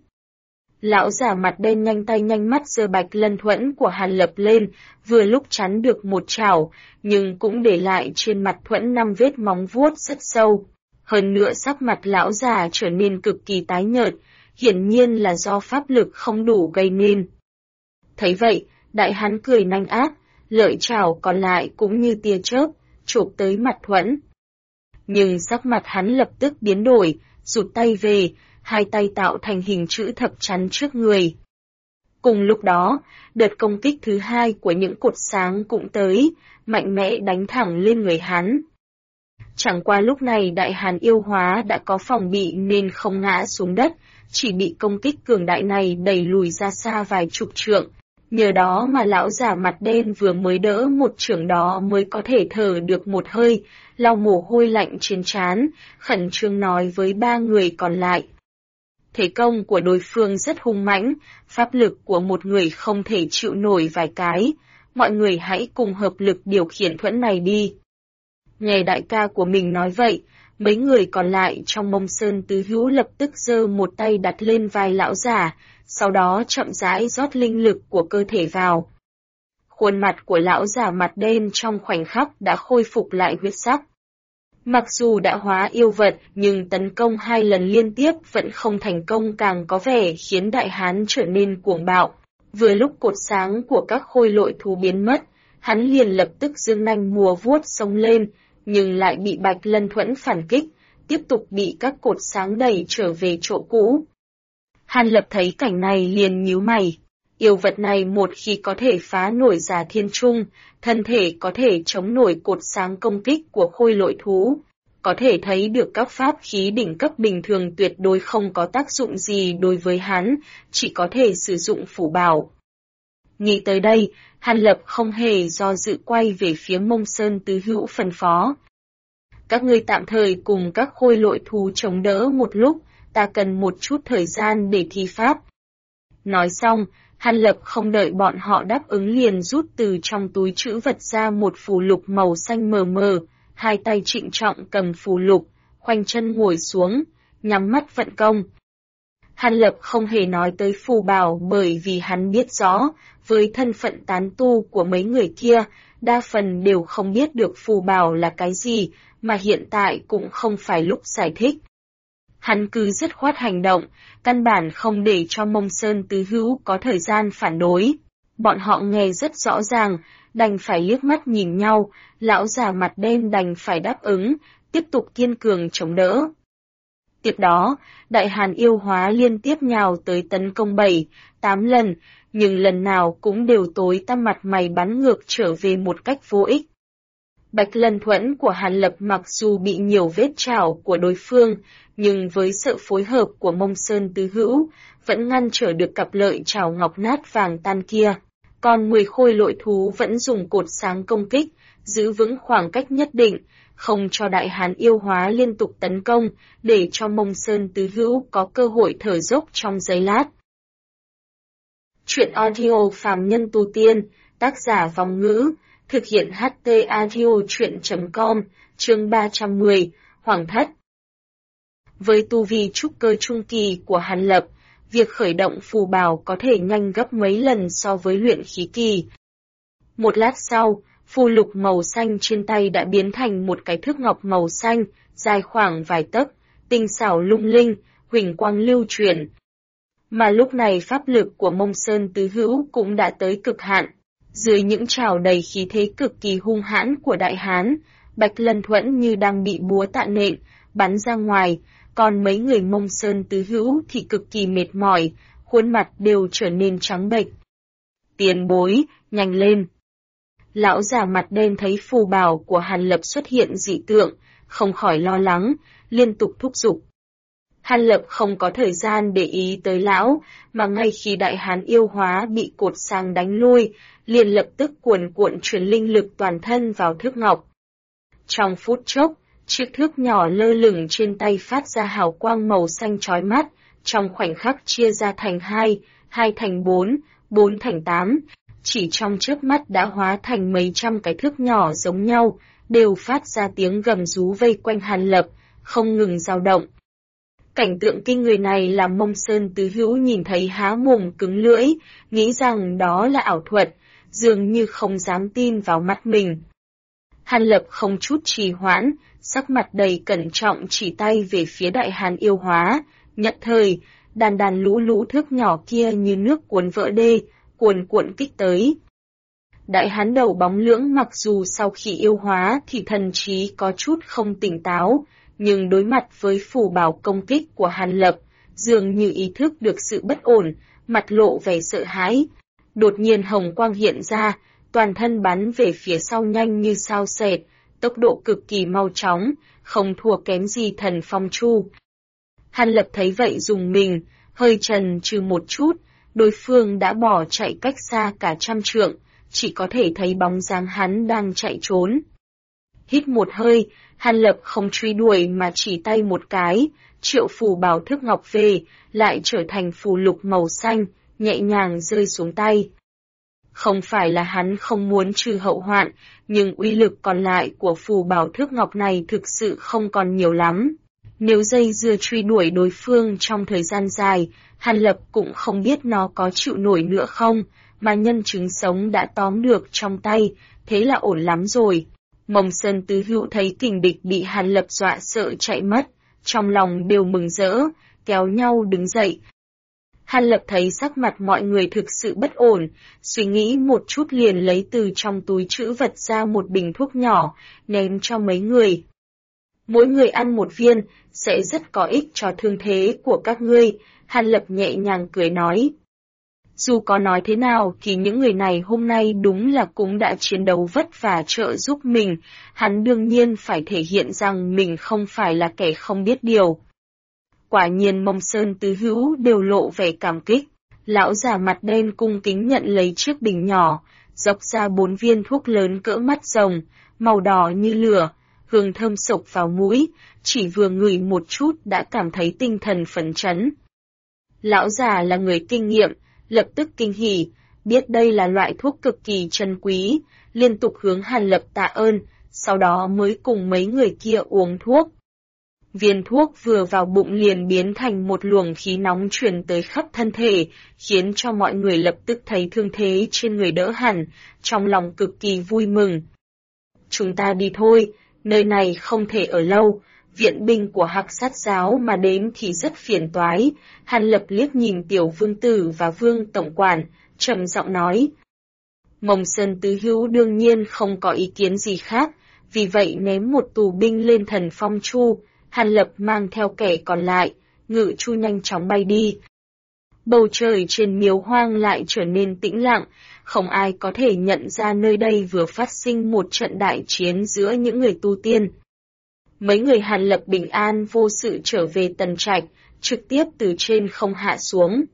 Lão già mặt đen nhanh tay nhanh mắt giơ bạch lân thuẫn của Hàn Lập lên, vừa lúc chắn được một chảo, nhưng cũng để lại trên mặt thuẫn 5 vết móng vuốt rất sâu. Hơn nữa sắc mặt lão già trở nên cực kỳ tái nhợt, hiển nhiên là do pháp lực không đủ gây nên. Thấy vậy, đại hán cười nanh ác, lợi chảo còn lại cũng như tia chớp, chộp tới mặt thuẫn. Nhưng sắc mặt hắn lập tức biến đổi, rụt tay về, 2 tay tạo thành hình chữ thập chắn trước người. Cùng lúc đó, đợt công kích thứ 2 của những cột sáng cũng tới, mạnh mẽ đánh thẳng lên người hắn. Chẳng qua lúc này đại hán yêu hóa đã có phòng bị nên không ngã xuống đất, chỉ bị công kích cường đại này đẩy lùi ra xa vài chục trượng. Nhờ đó mà lão già mặt đen vừa mới đỡ một chưởng đó mới có thể thở được một hơi, lau mồ hôi lạnh trên trán, khẩn trương nói với 3 người còn lại. Thế công của đối phương rất hung mãnh, pháp lực của một người không thể chịu nổi vài cái, mọi người hãy cùng hợp lực điều khiển thuẫn này đi. Nghe đại ca của mình nói vậy, mấy người còn lại trong Mông Sơn Tứ Hữu lập tức giơ một tay đặt lên vai lão già, sau đó chậm rãi rót linh lực của cơ thể vào. Khuôn mặt của lão già mặt đen trong khoảnh khắc đã khôi phục lại huyết sắc. Mặc dù đã hóa yêu vật nhưng tấn công 2 lần liên tiếp vẫn không thành công, càng có vẻ khiến đại hán trở nên cuồng bạo. Vừa lúc cột sáng của các khôi lội thú biến mất, hắn liền lập tức giương nanh múa vuốt xông lên, nhưng lại bị Bạch Lân Thuẫn phản kích, tiếp tục bị các cột sáng đẩy trở về chỗ cũ. Hàn Lập thấy cảnh này liền nhíu mày. Yêu vật này một khi có thể phá nổi Già Thiên Trung, thân thể có thể chống nổi cột sáng công kích của khôi lội thú. Có thể thấy được các pháp khí đỉnh cấp bình thường tuyệt đối không có tác dụng gì đối với hắn, chỉ có thể sử dụng phù bảo. Nghĩ tới đây, Hàn Lập không hề do dự quay về phía Mông Sơn Tứ Hữu phân phó. Các ngươi tạm thời cùng các khôi lội thú chống đỡ một lúc, ta cần một chút thời gian để thi pháp. Nói xong, Hàn Lập không đợi bọn họ đáp ứng liền rút từ trong túi trữ vật ra một phù lục màu xanh mờ mờ, hai tay trịnh trọng cầm phù lục, khoanh chân ngồi xuống, nhắm mắt vận công. Hàn Lập không hề nói tới phù bảo bởi vì hắn biết rõ, với thân phận tán tu của mấy người kia, đa phần đều không biết được phù bảo là cái gì, mà hiện tại cũng không phải lúc giải thích. Hắn cứ dứt khoát hành động, căn bản không để cho Mông Sơn Tứ Hữu có thời gian phản đối. Bọn họ nghe rất rõ ràng, đành phải liếc mắt nhìn nhau, lão già mặt đen đành phải đáp ứng, tiếp tục kiên cường chống đỡ. Tiếp đó, Đại Hàn yêu hóa liên tiếp nhào tới tấn công 7-8 lần, nhưng lần nào cũng đều tối tăm mặt mày bắn ngược trở về một cách vô ích. Bạch Lân Thuẫn của Hàn Lập mặc dù bị nhiều vết trảo của đối phương, nhưng với sự phối hợp của Mông Sơn Tứ Hữu, vẫn ngăn trở được cặp lợi trảo ngọc nát vàng tan kia. Còn 10 khôi lội thú vẫn dùng cột sáng công kích, giữ vững khoảng cách nhất định, không cho Đại Hàn yêu hóa liên tục tấn công, để cho Mông Sơn Tứ Hữu có cơ hội thở dốc trong giây lát. Chuyện audio phàm nhân tu tiên, tác giả Vong Ngữ, thực hiện HT audio chuyện.com, chương 310, Hoàng Thất. Với tu vi trúc cơ trung kỳ của Hàn Lập, việc khởi động phù bảo có thể nhanh gấp mấy lần so với luyện khí kỳ. Một lát sau, phù lục màu xanh trên tay đã biến thành một cái thước ngọc màu xanh, dài khoảng vài tấc, tinh xảo lung linh, huỳnh quang lưu chuyển. Mà lúc này pháp lực của Mông Sơn Tứ Hữu cũng đã tới cực hạn. Dưới những trảo đầy khí thế cực kỳ hung hãn của Đại Hán, Bạch Lân Thuẫn như đang bị búa tạ nện, bắn ra ngoài, còn mấy người Mông Sơn Tứ Hữu thì cực kỳ mệt mỏi, khuôn mặt đều trở nên trắng bệch. Tiền bối, nhanh lên. Lão già mặt đen thấy phù bảo của Hàn Lập xuất hiện dị tượng, không khỏi lo lắng, liên tục thúc giục. Hàn Lập không có thời gian để ý tới lão, mà ngay khi Đại Hán yêu hóa bị cột sáng đánh lui, liền lập tức cuồn cuộn truyền linh lực toàn thân vào thước ngọc. Trong phút chốc, chiếc thước nhỏ lơ lửng trên tay phát ra hào quang màu xanh chói mắt, trong khoảnh khắc chia ra thành 2, 2 thành 4, 4 thành 8, chỉ trong chớp mắt đã hóa thành mấy trăm cái thước nhỏ giống nhau, đều phát ra tiếng gầm rú vây quanh Hàn Lập, không ngừng dao động. Cảnh tượng kinh người này làm Mông Sơn Tứ Hữu nhìn thấy há mồm cứng lưỡi, nghĩ rằng đó là ảo thuật, dường như không dám tin vào mắt mình. Hàn Lập không chút trì hoãn, sắc mặt đầy cẩn trọng chỉ tay về phía Đại Hàn yêu hóa, nhận thời, đàn đàn lũ lũ thước nhỏ kia như nước cuốn vỡ đê, cuồn cuộn kích tới. Đại Hán đầu bóng lưỡng mặc dù sau khi yêu hóa thì thần trí có chút không tỉnh táo, nhưng đối mặt với phù bảo công kích của Hàn Lập, dường như ý thức được sự bất ổn, mặt lộ vẻ sợ hãi. Đột nhiên hồng quang hiện ra, toàn thân bắn về phía sau nhanh như sao xẹt, tốc độ cực kỳ mau chóng, không thua kém gì thần phong chu. Hàn Lập thấy vậy dùng mình, hơi chần chừ một chút, đối phương đã bỏ chạy cách xa cả 100 trượng, chỉ có thể thấy bóng dáng hắn đang chạy trốn. Hít một hơi, Hàn Lập không truy đuổi mà chỉ tay một cái, triệu phù bảo thước ngọc về, lại trở thành phù lục màu xanh, nhẹ nhàng rơi xuống tay. Không phải là hắn không muốn trừ hậu hoạn, nhưng uy lực còn lại của phù bảo thước ngọc này thực sự không còn nhiều lắm. Nếu dây dưa truy đuổi đối phương trong thời gian dài, Hàn Lập cũng không biết nó có chịu nổi nữa không, mà nhân chứng sống đã tóm được trong tay, thế là ổn lắm rồi. Mông Sơn Tứ Hữu thấy kình địch bị Hàn Lập dọa sợ chạy mất, trong lòng đều mừng rỡ, kéo nhau đứng dậy. Hàn Lập thấy sắc mặt mọi người thực sự bất ổn, suy nghĩ một chút liền lấy từ trong túi trữ vật ra một bình thuốc nhỏ, ném cho mấy người. Mỗi người ăn một viên, sẽ rất có ích cho thương thế của các ngươi, Hàn Lập nhẹ nhàng cười nói. Dù có nói thế nào thì những người này hôm nay đúng là cũng đã chiến đấu vất vả trợ giúp mình, hắn đương nhiên phải thể hiện rằng mình không phải là kẻ không biết điều. Quả nhiên Mông Sơn Tứ Hữu đều lộ vẻ cảm kích, lão già mặt đen cung kính nhận lấy chiếc bình nhỏ, dốc ra 4 viên thuốc lớn cỡ mắt rồng, màu đỏ như lửa, hương thơm sộc vào mũi, chỉ vừa ngửi một chút đã cảm thấy tinh thần phấn chấn. Lão già là người kinh nghiệm, lập tức kinh hỉ, biết đây là loại thuốc cực kỳ trân quý, liên tục hướng Hàn Lập tạ ơn, sau đó mới cùng mấy người kia uống thuốc. Viên thuốc vừa vào bụng liền biến thành một luồng khí nóng truyền tới khắp thân thể, khiến cho mọi người lập tức thấy thương thế trên người đỡ hẳn, trong lòng cực kỳ vui mừng. Chúng ta đi thôi, nơi này không thể ở lâu, viện binh của Hắc Sát giáo mà đến thì rất phiền toái. Hàn Lập liếc nhìn Tiểu Vương Tử và Vương Tổng Quản, trầm giọng nói. Mông Sơn Tứ Hữu đương nhiên không có ý kiến gì khác, vì vậy ném một tù binh lên Thần Phong Chu, Hàn Lập mang theo kẻ còn lại, ngự chu nhanh chóng bay đi. Bầu trời trên miếu hoang lại trở nên tĩnh lặng, không ai có thể nhận ra nơi đây vừa phát sinh một trận đại chiến giữa những người tu tiên. Mấy người Hàn Lập bình an vô sự trở về Tần Trạch, trực tiếp từ trên không hạ xuống.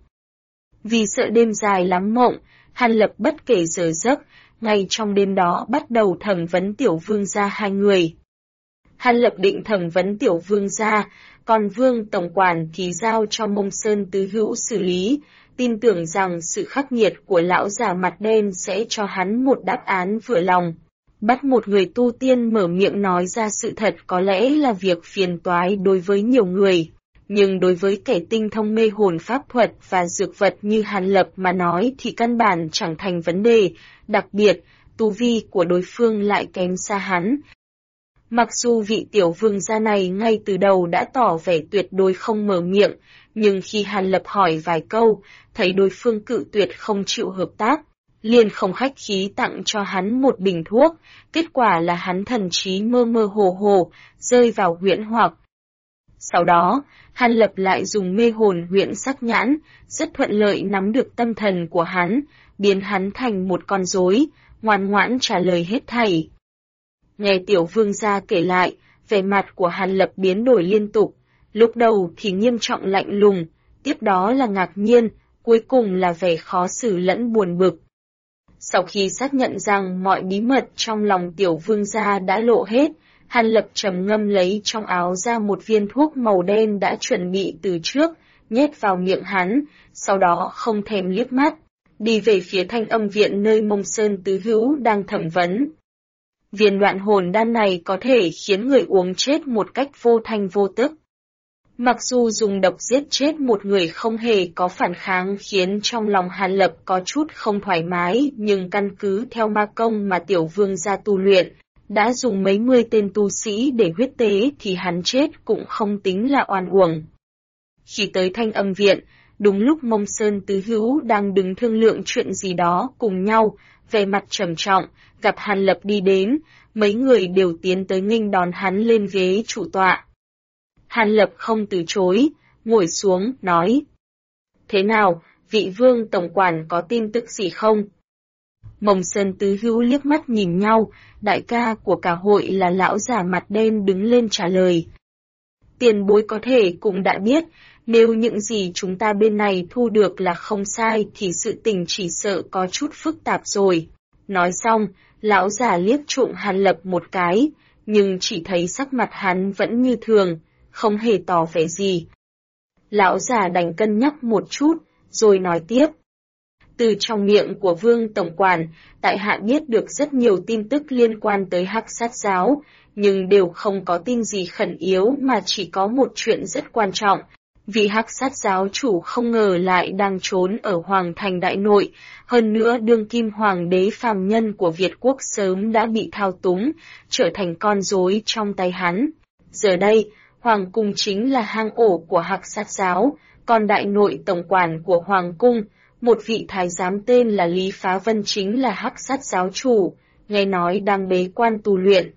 Vì sợ đêm dài lắm mộng, Hàn Lập bất kể giờ giấc, ngay trong đêm đó bắt đầu thẩm vấn Tiểu Vương gia hai người. Hàn Lập định thẩm vấn Tiểu Vương gia, còn Vương Tổng Quản thì giao cho Mông Sơn Tứ Hữu xử lý, tin tưởng rằng sự khắc nghiệt của lão già mặt đen sẽ cho hắn một đáp án vừa lòng. Bắt một người tu tiên mở miệng nói ra sự thật có lẽ là việc phiền toái đối với nhiều người, nhưng đối với kẻ tinh thông mê hồn pháp thuật và dược vật như Hàn Lập mà nói thì căn bản chẳng thành vấn đề, đặc biệt, tu vi của đối phương lại kém xa hắn. Mặc dù vị Tiểu Vương gia này ngay từ đầu đã tỏ vẻ tuyệt đối không mở miệng, nhưng khi Hàn Lập hỏi vài câu, thấy đối phương cự tuyệt không chịu hợp tác, liền không khách khí tặng cho hắn một bình thuốc, kết quả là hắn thần trí mơ mơ hồ hồ, rơi vào huyễn hoặc. Sau đó, Hàn Lập lại dùng mê hồn huyễn sắc nhãn, rất thuận lợi nắm được tâm thần của hắn, biến hắn thành một con rối, ngoan ngoãn trả lời hết thảy. Nghe Tiểu Vương gia kể lại, vẻ mặt của Hàn Lập biến đổi liên tục, lúc đầu thì nghiêm trọng lạnh lùng, tiếp đó là ngạc nhiên, cuối cùng là vẻ khó xử lẫn buồn bực. Sau khi xác nhận rằng mọi bí mật trong lòng Tiểu Vương gia đã lộ hết, Hàn Lập trầm ngâm lấy trong áo ra một viên thuốc màu đen đã chuẩn bị từ trước, nhét vào miệng hắn, sau đó không thèm liếc mắt, đi về phía Thanh Âm viện nơi Mông Sơn Tứ Hữu đang thẩm vấn. Viên đoạn hồn đan này có thể khiến người uống chết một cách vô thanh vô tức. Mặc dù dùng độc giết chết một người không hề có phản kháng khiến trong lòng Hàn Lập có chút không thoải mái, nhưng căn cứ theo ma công mà Tiểu Vương gia tu luyện, đã dùng mấy mươi tên tu sĩ để huyết tế thì hắn chết cũng không tính là oan uổng. Khi tới Thanh Âm viện, đúng lúc Mông Sơn Tứ Hữu đang đứng thương lượng chuyện gì đó cùng nhau, vẻ mặt trầm trọng, gặp Hàn Lập đi đến, mấy người đều tiến tới nghênh đón hắn lên ghế chủ tọa. Hàn Lập không từ chối, ngồi xuống, nói. Thế nào, vị Vương Tổng Quản có tin tức gì không? Mông Sơn Tứ Hữu liếc mắt nhìn nhau, đại ca của cả hội là lão già mặt đen đứng lên trả lời. Tiền bối có thể cũng đã biết, nếu những gì chúng ta bên này thu được là không sai thì sự tình chỉ sợ có chút phức tạp rồi. Nói xong, lão già liếc trộm Hàn Lập một cái, nhưng chỉ thấy sắc mặt hắn vẫn như thường, không hề tỏ vẻ gì. Lão già đành cân nhắc một chút, rồi nói tiếp. Từ trong miệng của Vương Tổng Quản, tại hạ biết được rất nhiều tin tức liên quan tới Hắc Sát giáo, nhưng đều không có tin gì khẩn yếu mà chỉ có một chuyện rất quan trọng. Vị Hắc Sát giáo chủ không ngờ lại đang trốn ở Hoàng Thành Đại Nội, hơn nữa đương kim hoàng đế phàm nhân của Việt Quốc sớm đã bị thao túng, trở thành con rối trong tay hắn. Giờ đây, Hoàng cung chính là hang ổ của Hắc Sát giáo, Còn đại nội tổng quản của Hoàng cung, một vị thái giám tên là Lý Phá Vân chính là Hắc Sát giáo chủ, nghe nói đang bế quan tu luyện.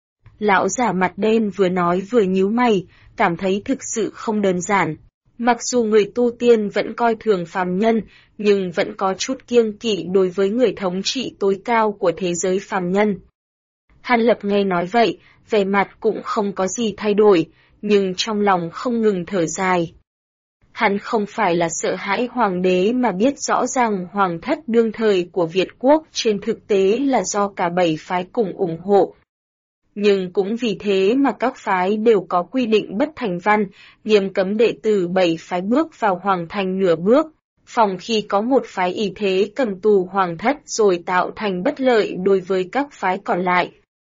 Lão giả mặt đen vừa nói vừa nhíu mày, cảm thấy thực sự không đơn giản. Mặc dù người tu tiên vẫn coi thường phàm nhân, nhưng vẫn có chút kiêng kỵ đối với người thống trị tối cao của thế giới phàm nhân. Hàn Lập nghe nói vậy, vẻ mặt cũng không có gì thay đổi, nhưng trong lòng không ngừng thở dài. Hắn không phải là sợ hãi hoàng đế mà biết rõ rằng hoàng thất đương thời của Việt quốc trên thực tế là do cả 7 phái cùng ủng hộ. Nhưng cũng vì thế mà các phái đều có quy định bất thành văn, nghiêm cấm đệ tử 7 phái bước vào hoàng thành nửa bước, phòng khi có một phái ý thế cầm tù hoàng thất rồi tạo thành bất lợi đối với các phái còn lại.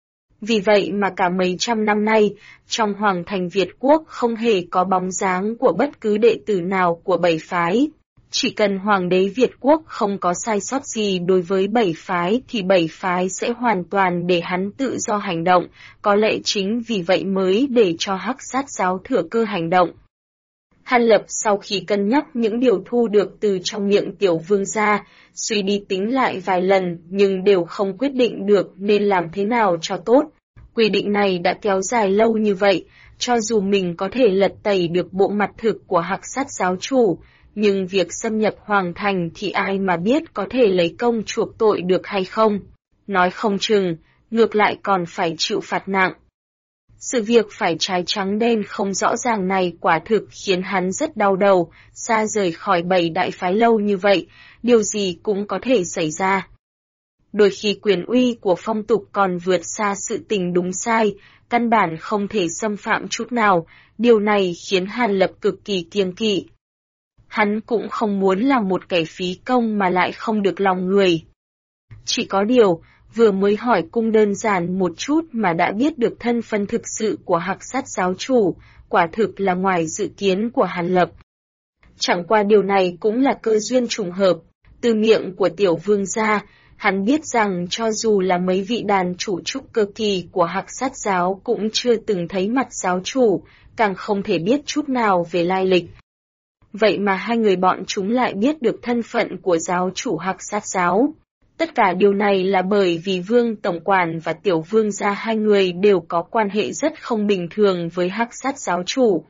Vì vậy mà cả mấy trăm năm nay, trong hoàng thành Việt quốc không hề có bóng dáng của bất cứ đệ tử nào của 7 phái. Chỉ cần hoàng đế Việt quốc không có sai sót gì đối với 7 phái thì 7 phái sẽ hoàn toàn để hắn tự do hành động, có lẽ chính vì vậy mới để cho Hắc Sát giáo thừa cơ hành động. Hàn Lập sau khi cân nhắc những điều thu được từ trong miệng Tiểu Vương gia, suy đi tính lại vài lần nhưng đều không quyết định được nên làm thế nào cho tốt. Quy định này đã kéo dài lâu như vậy, cho dù mình có thể lật tẩy được bộ mặt thực của Hắc Sát giáo chủ, nhưng việc xâm nhập hoàng thành thì ai mà biết có thể lấy công chuộc tội được hay không. Nói không chừng, ngược lại còn phải chịu phạt nặng. Sự việc phải trái trắng đen không rõ ràng này quả thực khiến hắn rất đau đầu, xa rời khỏi 7 đại phái lâu như vậy, điều gì cũng có thể xảy ra. Đôi khi quyền uy của phong tục còn vượt xa sự tình đúng sai, căn bản không thể xâm phạm chút nào, điều này khiến Hàn Lập cực kỳ kiêng kỵ. Hắn cũng không muốn là một kẻ phí công mà lại không được lòng người. Chỉ có điều, vừa mới hỏi cung đơn giản một chút mà đã biết được thân phận thực sự của Hắc Sát giáo chủ, quả thực là ngoài dự kiến của Hàn Lập. Chẳng qua điều này cũng là cơ duyên trùng hợp, từ miệng của Tiểu Vương gia, hắn biết rằng cho dù là mấy vị đàn chủ trúc cơ kỳ của Hắc Sát giáo cũng chưa từng thấy mặt giáo chủ, càng không thể biết chút nào về lai lịch. Vậy mà hai người bọn chúng lại biết được thân phận của giáo chủ Hắc Sát giáo. Tất cả điều này là bởi vì Vương Tổng quản và Tiểu Vương gia hai người đều có quan hệ rất không bình thường với Hắc Sát giáo chủ.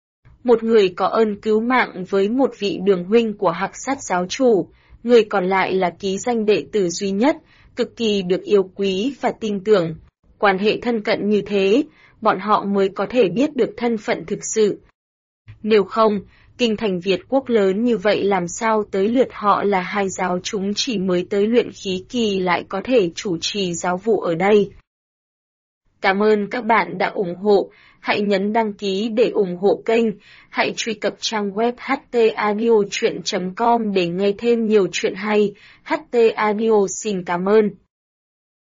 Một người có ơn cứu mạng với một vị đường huynh của Hắc Sát giáo chủ, người còn lại là ký danh đệ tử duy nhất, cực kỳ được yêu quý và tin tưởng. Quan hệ thân cận như thế, bọn họ mới có thể biết được thân phận thực sự. Nếu không, kinh thành Việt quốc lớn như vậy làm sao tới lượt họ là hai giáo chúng chỉ mới tới luyện khí kỳ lại có thể chủ trì giáo vụ ở đây. Cảm ơn các bạn đã ủng hộ, hãy nhấn đăng ký để ủng hộ kênh, hãy truy cập trang web htaudio.com để nghe thêm nhiều chuyện hay. HT Audio xin cảm ơn.